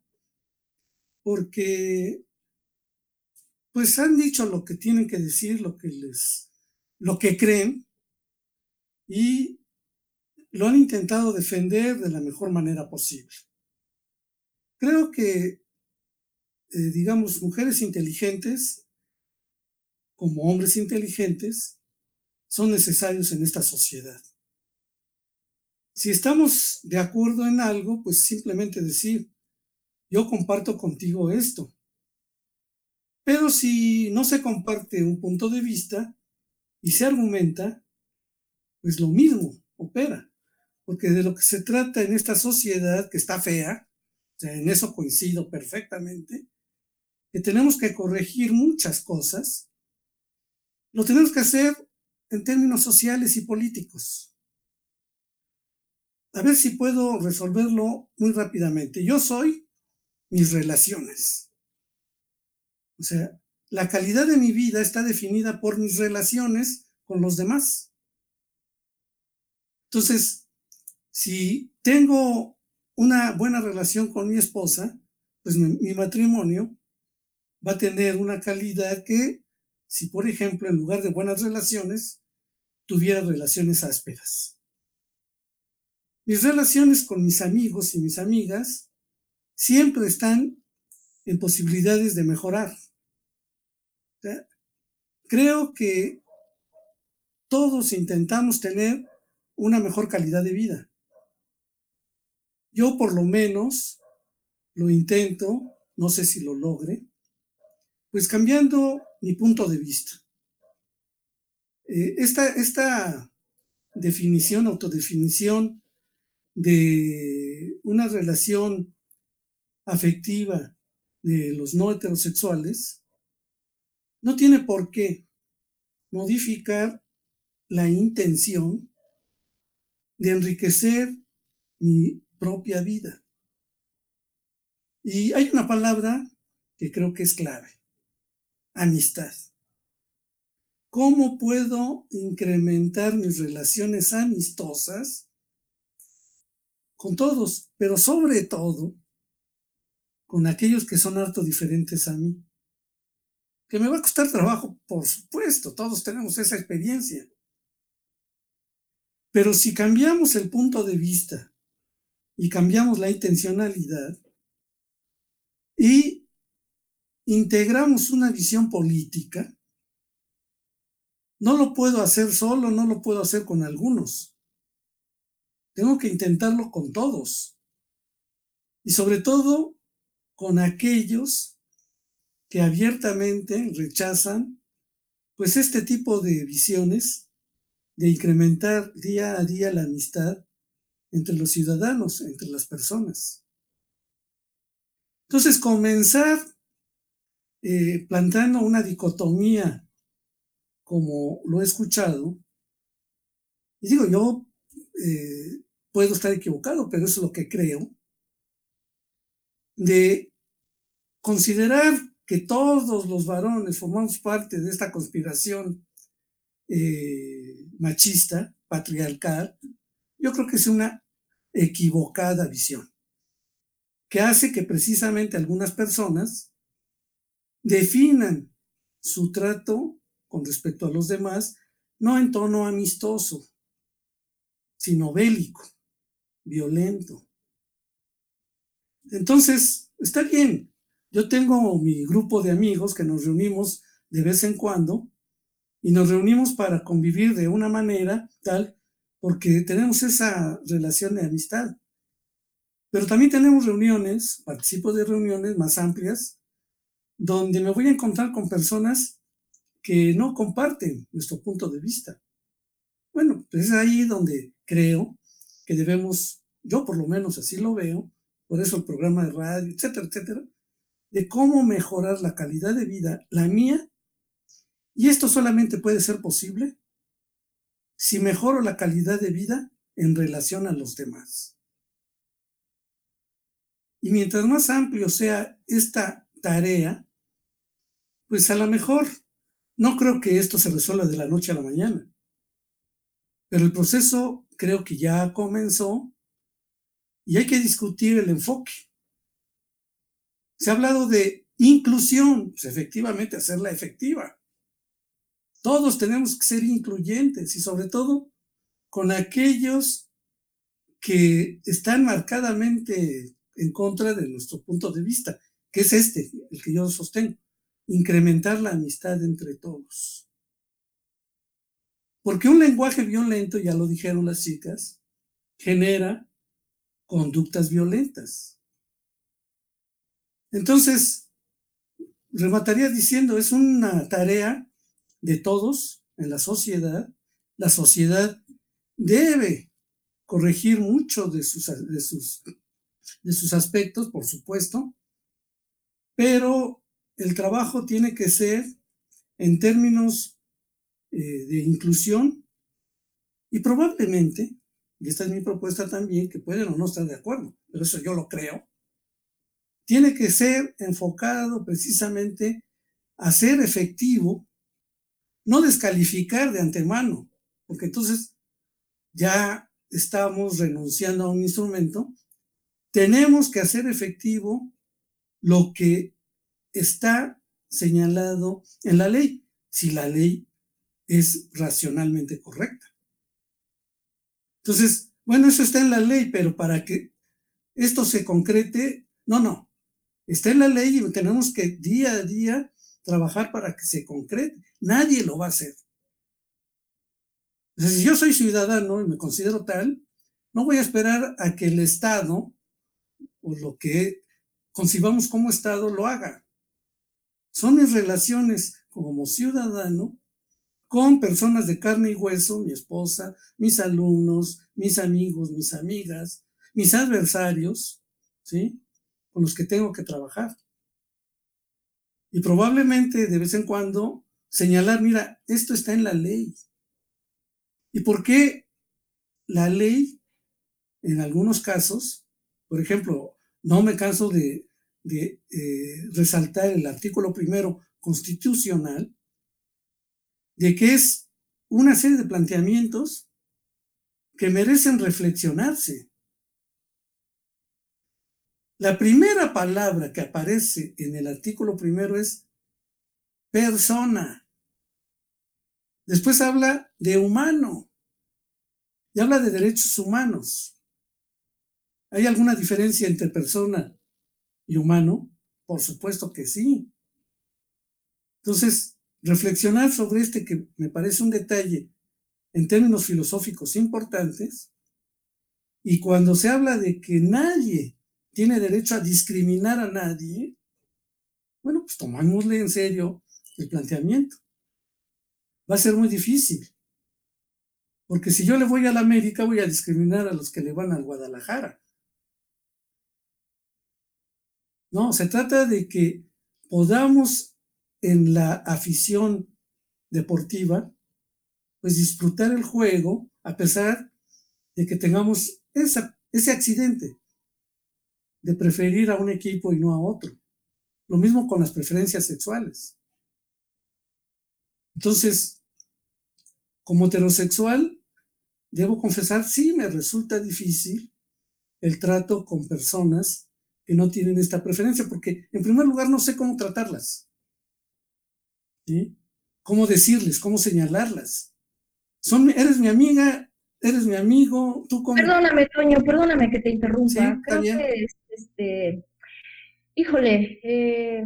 porque pues han dicho lo que tienen que decir, lo que les, lo que creen, y lo han intentado defender de la mejor manera posible. Creo que, eh, digamos, mujeres inteligentes, como hombres inteligentes, son necesarios en esta sociedad. Si estamos de acuerdo en algo, pues simplemente decir, yo comparto contigo esto. Pero si no se comparte un punto de vista y se argumenta, pues lo mismo opera. Porque de lo que se trata en esta sociedad que está fea, o sea, en eso coincido perfectamente, que tenemos que corregir muchas cosas, lo tenemos que hacer en términos sociales y políticos. A ver si puedo resolverlo muy rápidamente. Yo soy mis relaciones. O sea, la calidad de mi vida está definida por mis relaciones con los demás. Entonces, si tengo una buena relación con mi esposa, pues mi, mi matrimonio va a tener una calidad que, si por ejemplo, en lugar de buenas relaciones, tuviera relaciones ásperas. Mis relaciones con mis amigos y mis amigas siempre están en posibilidades de mejorar. O sea, creo que todos intentamos tener una mejor calidad de vida. Yo por lo menos lo intento, no sé si lo logre, pues cambiando mi punto de vista. Eh, esta, esta definición, autodefinición de una relación afectiva de los no heterosexuales no tiene por qué modificar la intención de enriquecer mi propia vida. Y hay una palabra que creo que es clave: amistad. ¿Cómo puedo incrementar mis relaciones amistosas con todos, pero sobre todo con aquellos que son harto diferentes a mí? Que me va a costar trabajo, por supuesto, todos tenemos esa experiencia. Pero si cambiamos el punto de vista y cambiamos la intencionalidad y integramos una visión política, no lo puedo hacer solo, no lo puedo hacer con algunos. Tengo que intentarlo con todos. Y sobre todo con aquellos que abiertamente rechazan pues este tipo de visiones de incrementar día a día la amistad entre los ciudadanos, entre las personas. Entonces, comenzar eh, plantando una dicotomía como lo he escuchado, y digo, yo eh, puedo estar equivocado, pero eso es lo que creo, de considerar que todos los varones formamos parte de esta conspiración eh, machista, patriarcal. Yo creo que es una equivocada visión, que hace que precisamente algunas personas definan su trato con respecto a los demás, no en tono amistoso, sino bélico, violento. Entonces, está bien. Yo tengo mi grupo de amigos que nos reunimos de vez en cuando y nos reunimos para convivir de una manera tal, porque tenemos esa relación de amistad. Pero también tenemos reuniones, participo de reuniones más amplias, donde me voy a encontrar con personas que no comparten nuestro punto de vista. Bueno, pues es ahí donde creo que debemos, yo por lo menos así lo veo, por eso el programa de radio, etcétera, etcétera, de cómo mejorar la calidad de vida, la mía, y esto solamente puede ser posible si mejoro la calidad de vida en relación a los demás. Y mientras más amplio sea esta tarea, pues a lo mejor no creo que esto se resuelva de la noche a la mañana, pero el proceso creo que ya comenzó y hay que discutir el enfoque. Se ha hablado de inclusión, pues efectivamente hacerla efectiva. Todos tenemos que ser incluyentes y sobre todo con aquellos que están marcadamente en contra de nuestro punto de vista, que es este, el que yo sostengo, incrementar la amistad entre todos. Porque un lenguaje violento, ya lo dijeron las chicas, genera conductas violentas. Entonces, remataría diciendo, es una tarea de todos en la sociedad. La sociedad debe corregir mucho de sus, de sus, de sus aspectos, por supuesto, pero el trabajo tiene que ser en términos eh, de inclusión y probablemente, y esta es mi propuesta también, que pueden o no estar de acuerdo, pero eso yo lo creo, tiene que ser enfocado precisamente a ser efectivo, no descalificar de antemano, porque entonces ya estamos renunciando a un instrumento. Tenemos que hacer efectivo lo que está señalado en la ley, si la ley es racionalmente correcta. Entonces, bueno, eso está en la ley, pero para que esto se concrete, no, no, está en la ley y tenemos que día a día trabajar para que se concrete. Nadie lo va a hacer. Entonces, si yo soy ciudadano y me considero tal, no voy a esperar a que el Estado o lo que concibamos como Estado lo haga. Son mis relaciones como ciudadano con personas de carne y hueso, mi esposa, mis alumnos, mis amigos, mis amigas, mis adversarios, ¿sí?, con los que tengo que trabajar. Y probablemente de vez en cuando señalar, mira, esto está en la ley. ¿Y por qué la ley, en algunos casos, por ejemplo, no me canso de, de eh, resaltar el artículo primero constitucional, de que es una serie de planteamientos que merecen reflexionarse? La primera palabra que aparece en el artículo primero es persona. Después habla de humano y habla de derechos humanos. ¿Hay alguna diferencia entre persona y humano? Por supuesto que sí. Entonces, reflexionar sobre este, que me parece un detalle en términos filosóficos importantes, y cuando se habla de que nadie tiene derecho a discriminar a nadie, bueno, pues tomámosle en serio el planteamiento. Va a ser muy difícil, porque si yo le voy a la América, voy a discriminar a los que le van al Guadalajara. No, se trata de que podamos en la afición deportiva, pues disfrutar el juego a pesar de que tengamos esa, ese accidente de preferir a un equipo y no a otro. Lo mismo con las preferencias sexuales. Entonces, como heterosexual, debo confesar, sí me resulta difícil el trato con personas que no tienen esta preferencia, porque en primer lugar no sé cómo tratarlas, ¿sí? Cómo decirles, cómo señalarlas. Son, eres mi amiga, eres mi amigo, tú cómo... Perdóname, Toño, perdóname que te interrumpa. Sí, Creo bien. que, este, híjole, eh,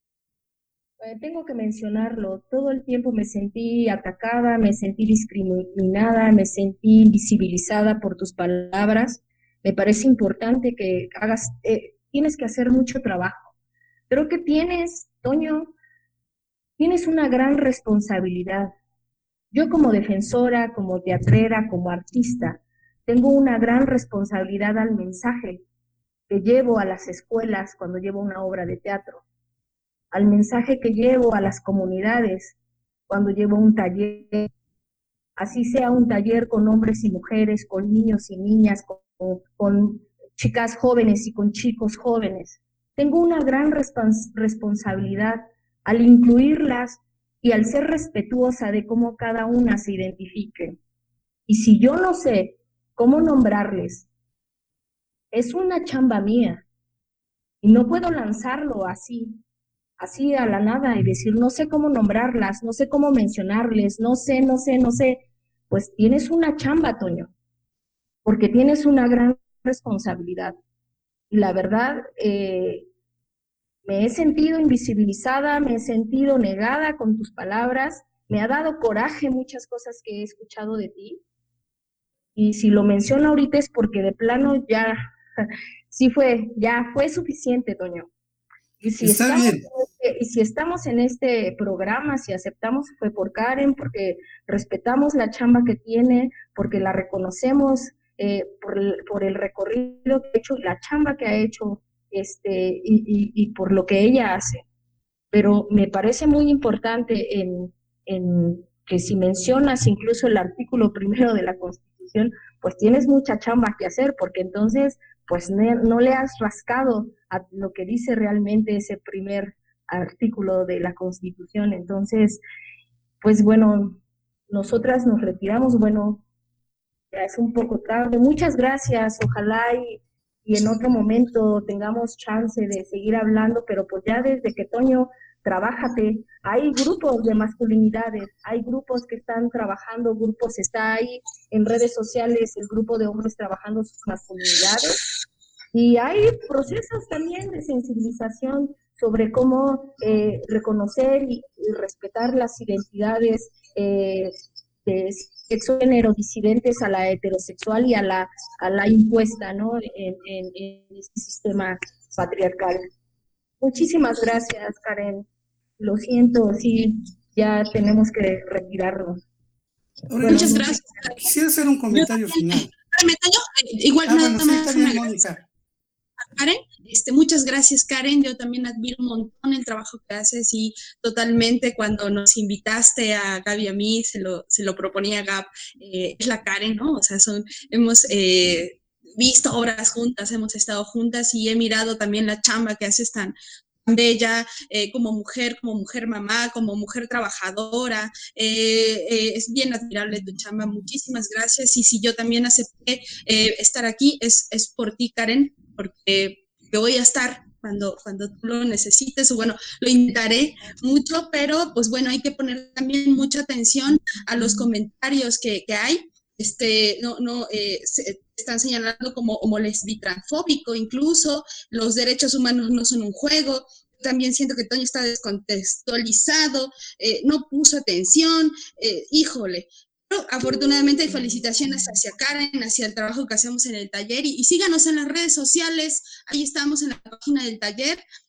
eh, tengo que mencionarlo. Todo el tiempo me sentí atacada, me sentí discriminada, me sentí invisibilizada por tus palabras. Me parece importante que hagas, eh, tienes que hacer mucho trabajo. Creo que tienes, Toño, tienes una gran responsabilidad. Yo como defensora, como teatrera, como artista, tengo una gran responsabilidad al mensaje que llevo a las escuelas cuando llevo una obra de teatro, al mensaje que llevo a las comunidades cuando llevo un taller, así sea un taller con hombres y mujeres, con niños y niñas, con, con chicas jóvenes y con chicos jóvenes. Tengo una gran respons- responsabilidad al incluirlas y al ser respetuosa de cómo cada una se identifique. Y si yo no sé cómo nombrarles, es una chamba mía. Y no puedo lanzarlo así, así a la nada y decir, no sé cómo nombrarlas, no sé cómo mencionarles, no sé, no sé, no sé. Pues tienes una chamba, Toño, porque tienes una gran responsabilidad. Y la verdad, eh, me he sentido invisibilizada, me he sentido negada con tus palabras, me ha dado coraje muchas cosas que he escuchado de ti. Y si lo menciono ahorita es porque de plano ya, sí fue, ya fue suficiente, Toño. Y si, Está estamos bien. en este, y si estamos en este programa, si aceptamos, fue por Karen, porque respetamos la chamba que tiene, porque la reconocemos eh, por, el, por el recorrido que ha hecho y la chamba que ha hecho, este, y, y, y por lo que ella hace. Pero me parece muy importante en, en que si mencionas incluso el artículo primero de la Constitución, pues tienes mucha chamba que hacer, porque entonces pues ne, no le has rascado a lo que dice realmente ese primer artículo de la Constitución. Entonces, pues bueno, nosotras nos retiramos, bueno, ya es un poco tarde. Muchas gracias, ojalá y, y en otro momento tengamos chance de seguir hablando, pero pues ya desde que Toño, trabájate, hay grupos de masculinidades, hay grupos que están trabajando, grupos, está ahí en redes sociales el grupo de hombres trabajando sus masculinidades, y hay procesos también de sensibilización sobre cómo eh, reconocer y, y respetar las identidades eh, de sexo género disidentes a la heterosexual y a la, a la impuesta, ¿no? En, en, en este sistema patriarcal. Muchísimas gracias, Karen. Lo siento, sí, ya tenemos que retirarnos. Ahora, bueno, muchas gracias. Quisiera hacer un comentario yo, final. Yo, igual ah, nada bueno, más sí, también, Mónica. Karen, este, muchas gracias, Karen. Yo también admiro un montón el trabajo que haces y totalmente cuando nos invitaste a Gaby y a mí, se lo, se lo proponía Gab, eh, es la Karen, ¿no? O sea, son, hemos eh, visto obras juntas, hemos estado juntas y he mirado también la chamba que haces tan bella, eh, como mujer, como mujer mamá, como mujer trabajadora, eh, eh, es bien admirable tu chamba, muchísimas gracias, y si yo también acepté eh, estar aquí, es, es por ti, Karen, porque yo voy a estar cuando, cuando tú lo necesites, o bueno, lo intentaré mucho, pero pues bueno, hay que poner también mucha atención a los comentarios que, que hay, este, no, no, eh, se, están señalando como homolesbitransfóbico, incluso los derechos humanos no son un juego. También siento que Toño está descontextualizado, eh, no puso atención, eh, híjole. Pero afortunadamente felicitaciones hacia Karen, hacia el trabajo que hacemos en el taller y, y síganos en las redes sociales, ahí estamos en la página del taller.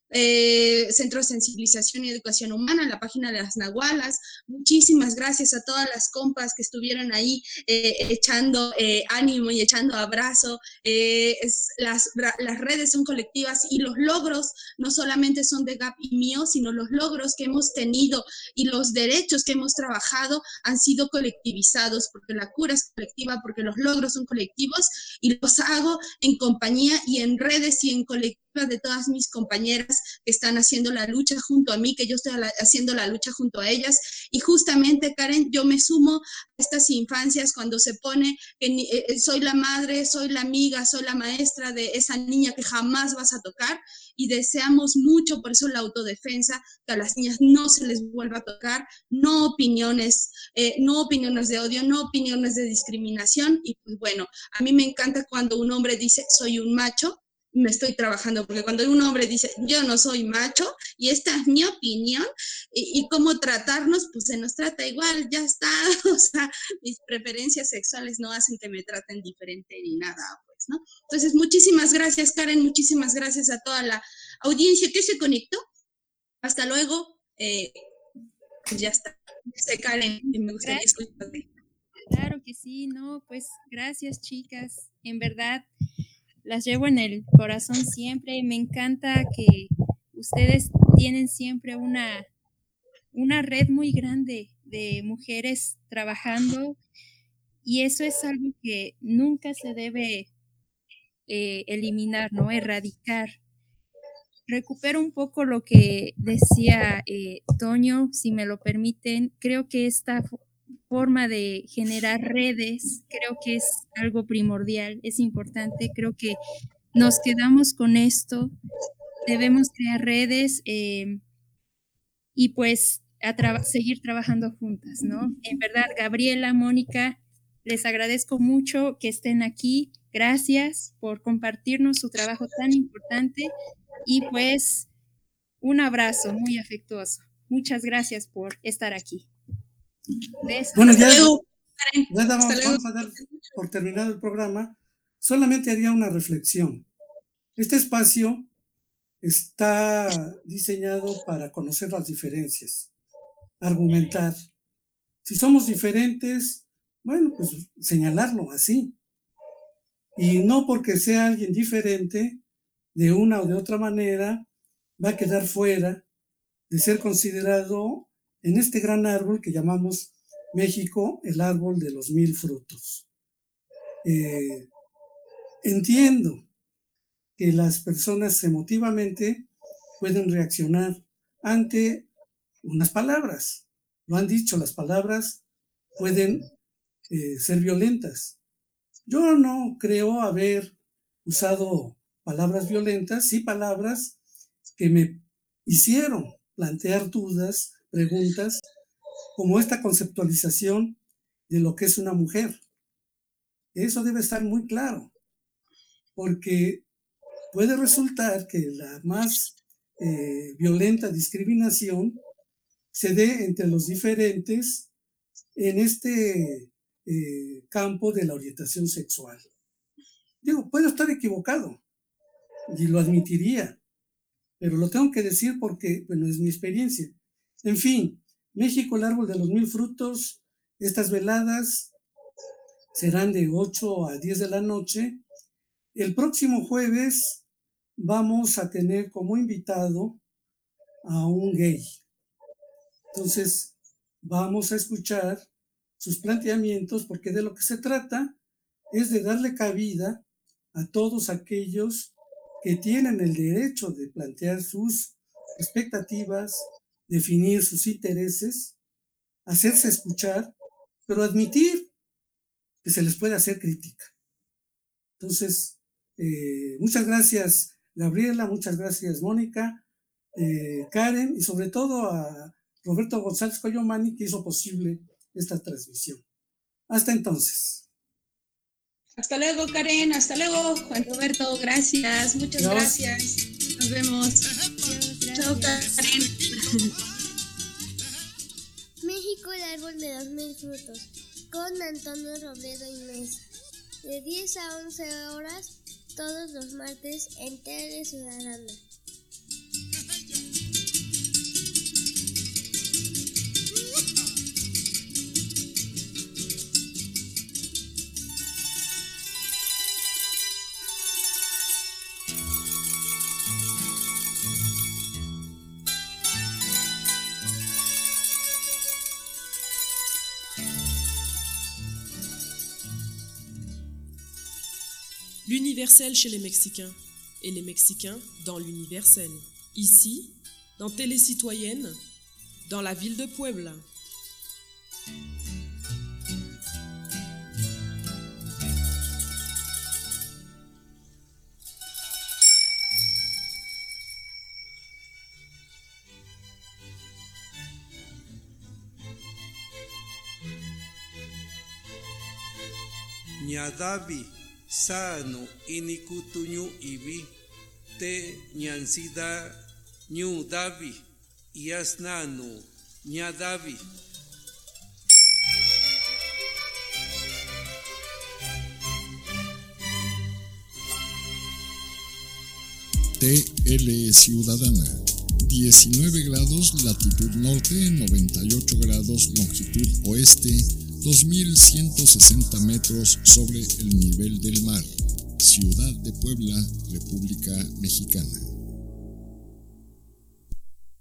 eh, Centro de Sensibilización y Educación Humana, la página de las Nahualas. Muchísimas gracias a todas las compas que estuvieron ahí eh, echando eh, ánimo y echando abrazo. Eh, es, las, las redes son colectivas y los logros no solamente son de G A P y mío, sino los logros que hemos tenido y los derechos que hemos trabajado han sido colectivizados, porque la cura es colectiva, porque los logros son colectivos, y los hago en compañía y en redes y en colectivas de todas mis compañeras que están haciendo la lucha junto a mí, que yo estoy haciendo la lucha junto a ellas. Y justamente, Karen, yo me sumo a estas infancias cuando se pone que eh, soy la madre, soy la amiga, soy la maestra de esa niña que jamás vas a tocar, y deseamos mucho, por eso la autodefensa, que a las niñas no se les vuelva a tocar, no opiniones, eh, no opiniones de odio, no opiniones de discriminación. Y pues bueno, a mí me encanta cuando un hombre dice soy un macho, me estoy trabajando, porque cuando un hombre dice yo no soy macho y esta es mi opinión, y, y cómo tratarnos, pues se nos trata igual, ya está. O sea, mis preferencias sexuales no hacen que me traten diferente ni nada, pues, ¿no? Entonces, muchísimas gracias, Karen, muchísimas gracias a toda la audiencia que se conectó. Hasta luego. Eh, pues ya está. Sé, Karen, me gustaría escucharte. Claro que sí, no, pues gracias, chicas, en verdad las llevo en el corazón siempre. Me encanta que ustedes tienen siempre una, una red muy grande de mujeres trabajando, y eso es algo que nunca se debe eh, eliminar, ¿no? Erradicar. Recupero un poco lo que decía eh, Toño, si me lo permiten. Creo que esta forma de generar redes, creo que es algo primordial, es importante. Creo que nos quedamos con esto, debemos crear redes eh, y pues a tra- seguir trabajando juntas, ¿no? En verdad, Gabriela, Mónica, les agradezco mucho que estén aquí. Gracias por compartirnos su trabajo tan importante, y pues un abrazo muy afectuoso. Muchas gracias por estar aquí. Besos. Bueno, ya, Hasta luego. ya damos, Hasta luego. vamos a dar por terminado el programa. Solamente haría una reflexión. Este espacio está diseñado para conocer las diferencias, argumentar. Si somos diferentes, bueno, pues señalarlo así. Y no porque sea alguien diferente, de una o de otra manera, va a quedar fuera de ser considerado en este gran árbol que llamamos México, el árbol de los mil frutos. Eh, entiendo que las personas emotivamente pueden reaccionar ante unas palabras. Lo han dicho, las palabras pueden eh, ser violentas. Yo no creo haber usado palabras violentas, sí palabras que me hicieron plantear dudas, preguntas, como esta conceptualización de lo que es una mujer. Eso debe estar muy claro, porque puede resultar que la más eh, violenta discriminación se dé entre los diferentes en este eh, campo de la orientación sexual. Digo, puedo estar equivocado y lo admitiría, pero lo tengo que decir porque, bueno, es mi experiencia. En fin, México, el árbol de los mil frutos, estas veladas serán de ocho a diez de la noche. El próximo jueves vamos a tener como invitado a un gay. Entonces, vamos a escuchar sus planteamientos, porque de lo que se trata es de darle cabida a todos aquellos que tienen el derecho de plantear sus expectativas, definir sus intereses, hacerse escuchar, pero admitir que se les puede hacer crítica. Entonces, eh, muchas gracias Gabriela, muchas gracias Mónica, eh, Karen, y sobre todo a Roberto González Coyomani, que hizo posible esta transmisión. Hasta entonces. Hasta luego, Karen. Hasta luego, Juan Roberto. Gracias. Muchas Dios. gracias. Nos vemos. Chao, Karen. México, el árbol de los mil frutos, con Antonio Robledo y Mesa, de diez a once horas, todos los martes en Tele Ciudadana. L'universel chez les Mexicains et les Mexicains dans l'universel. Ici, dans Télécitoyenne, dans la ville de Puebla. Ñadavi, sano, inikutuñu ibi, te ñansida, ñu davi, yasnano, ñadavi. T L Ciudadana, diecinueve grados latitud norte, noventa y ocho grados longitud oeste, dos mil ciento sesenta metros sobre el nivel del mar. Ciudad de Puebla, República Mexicana.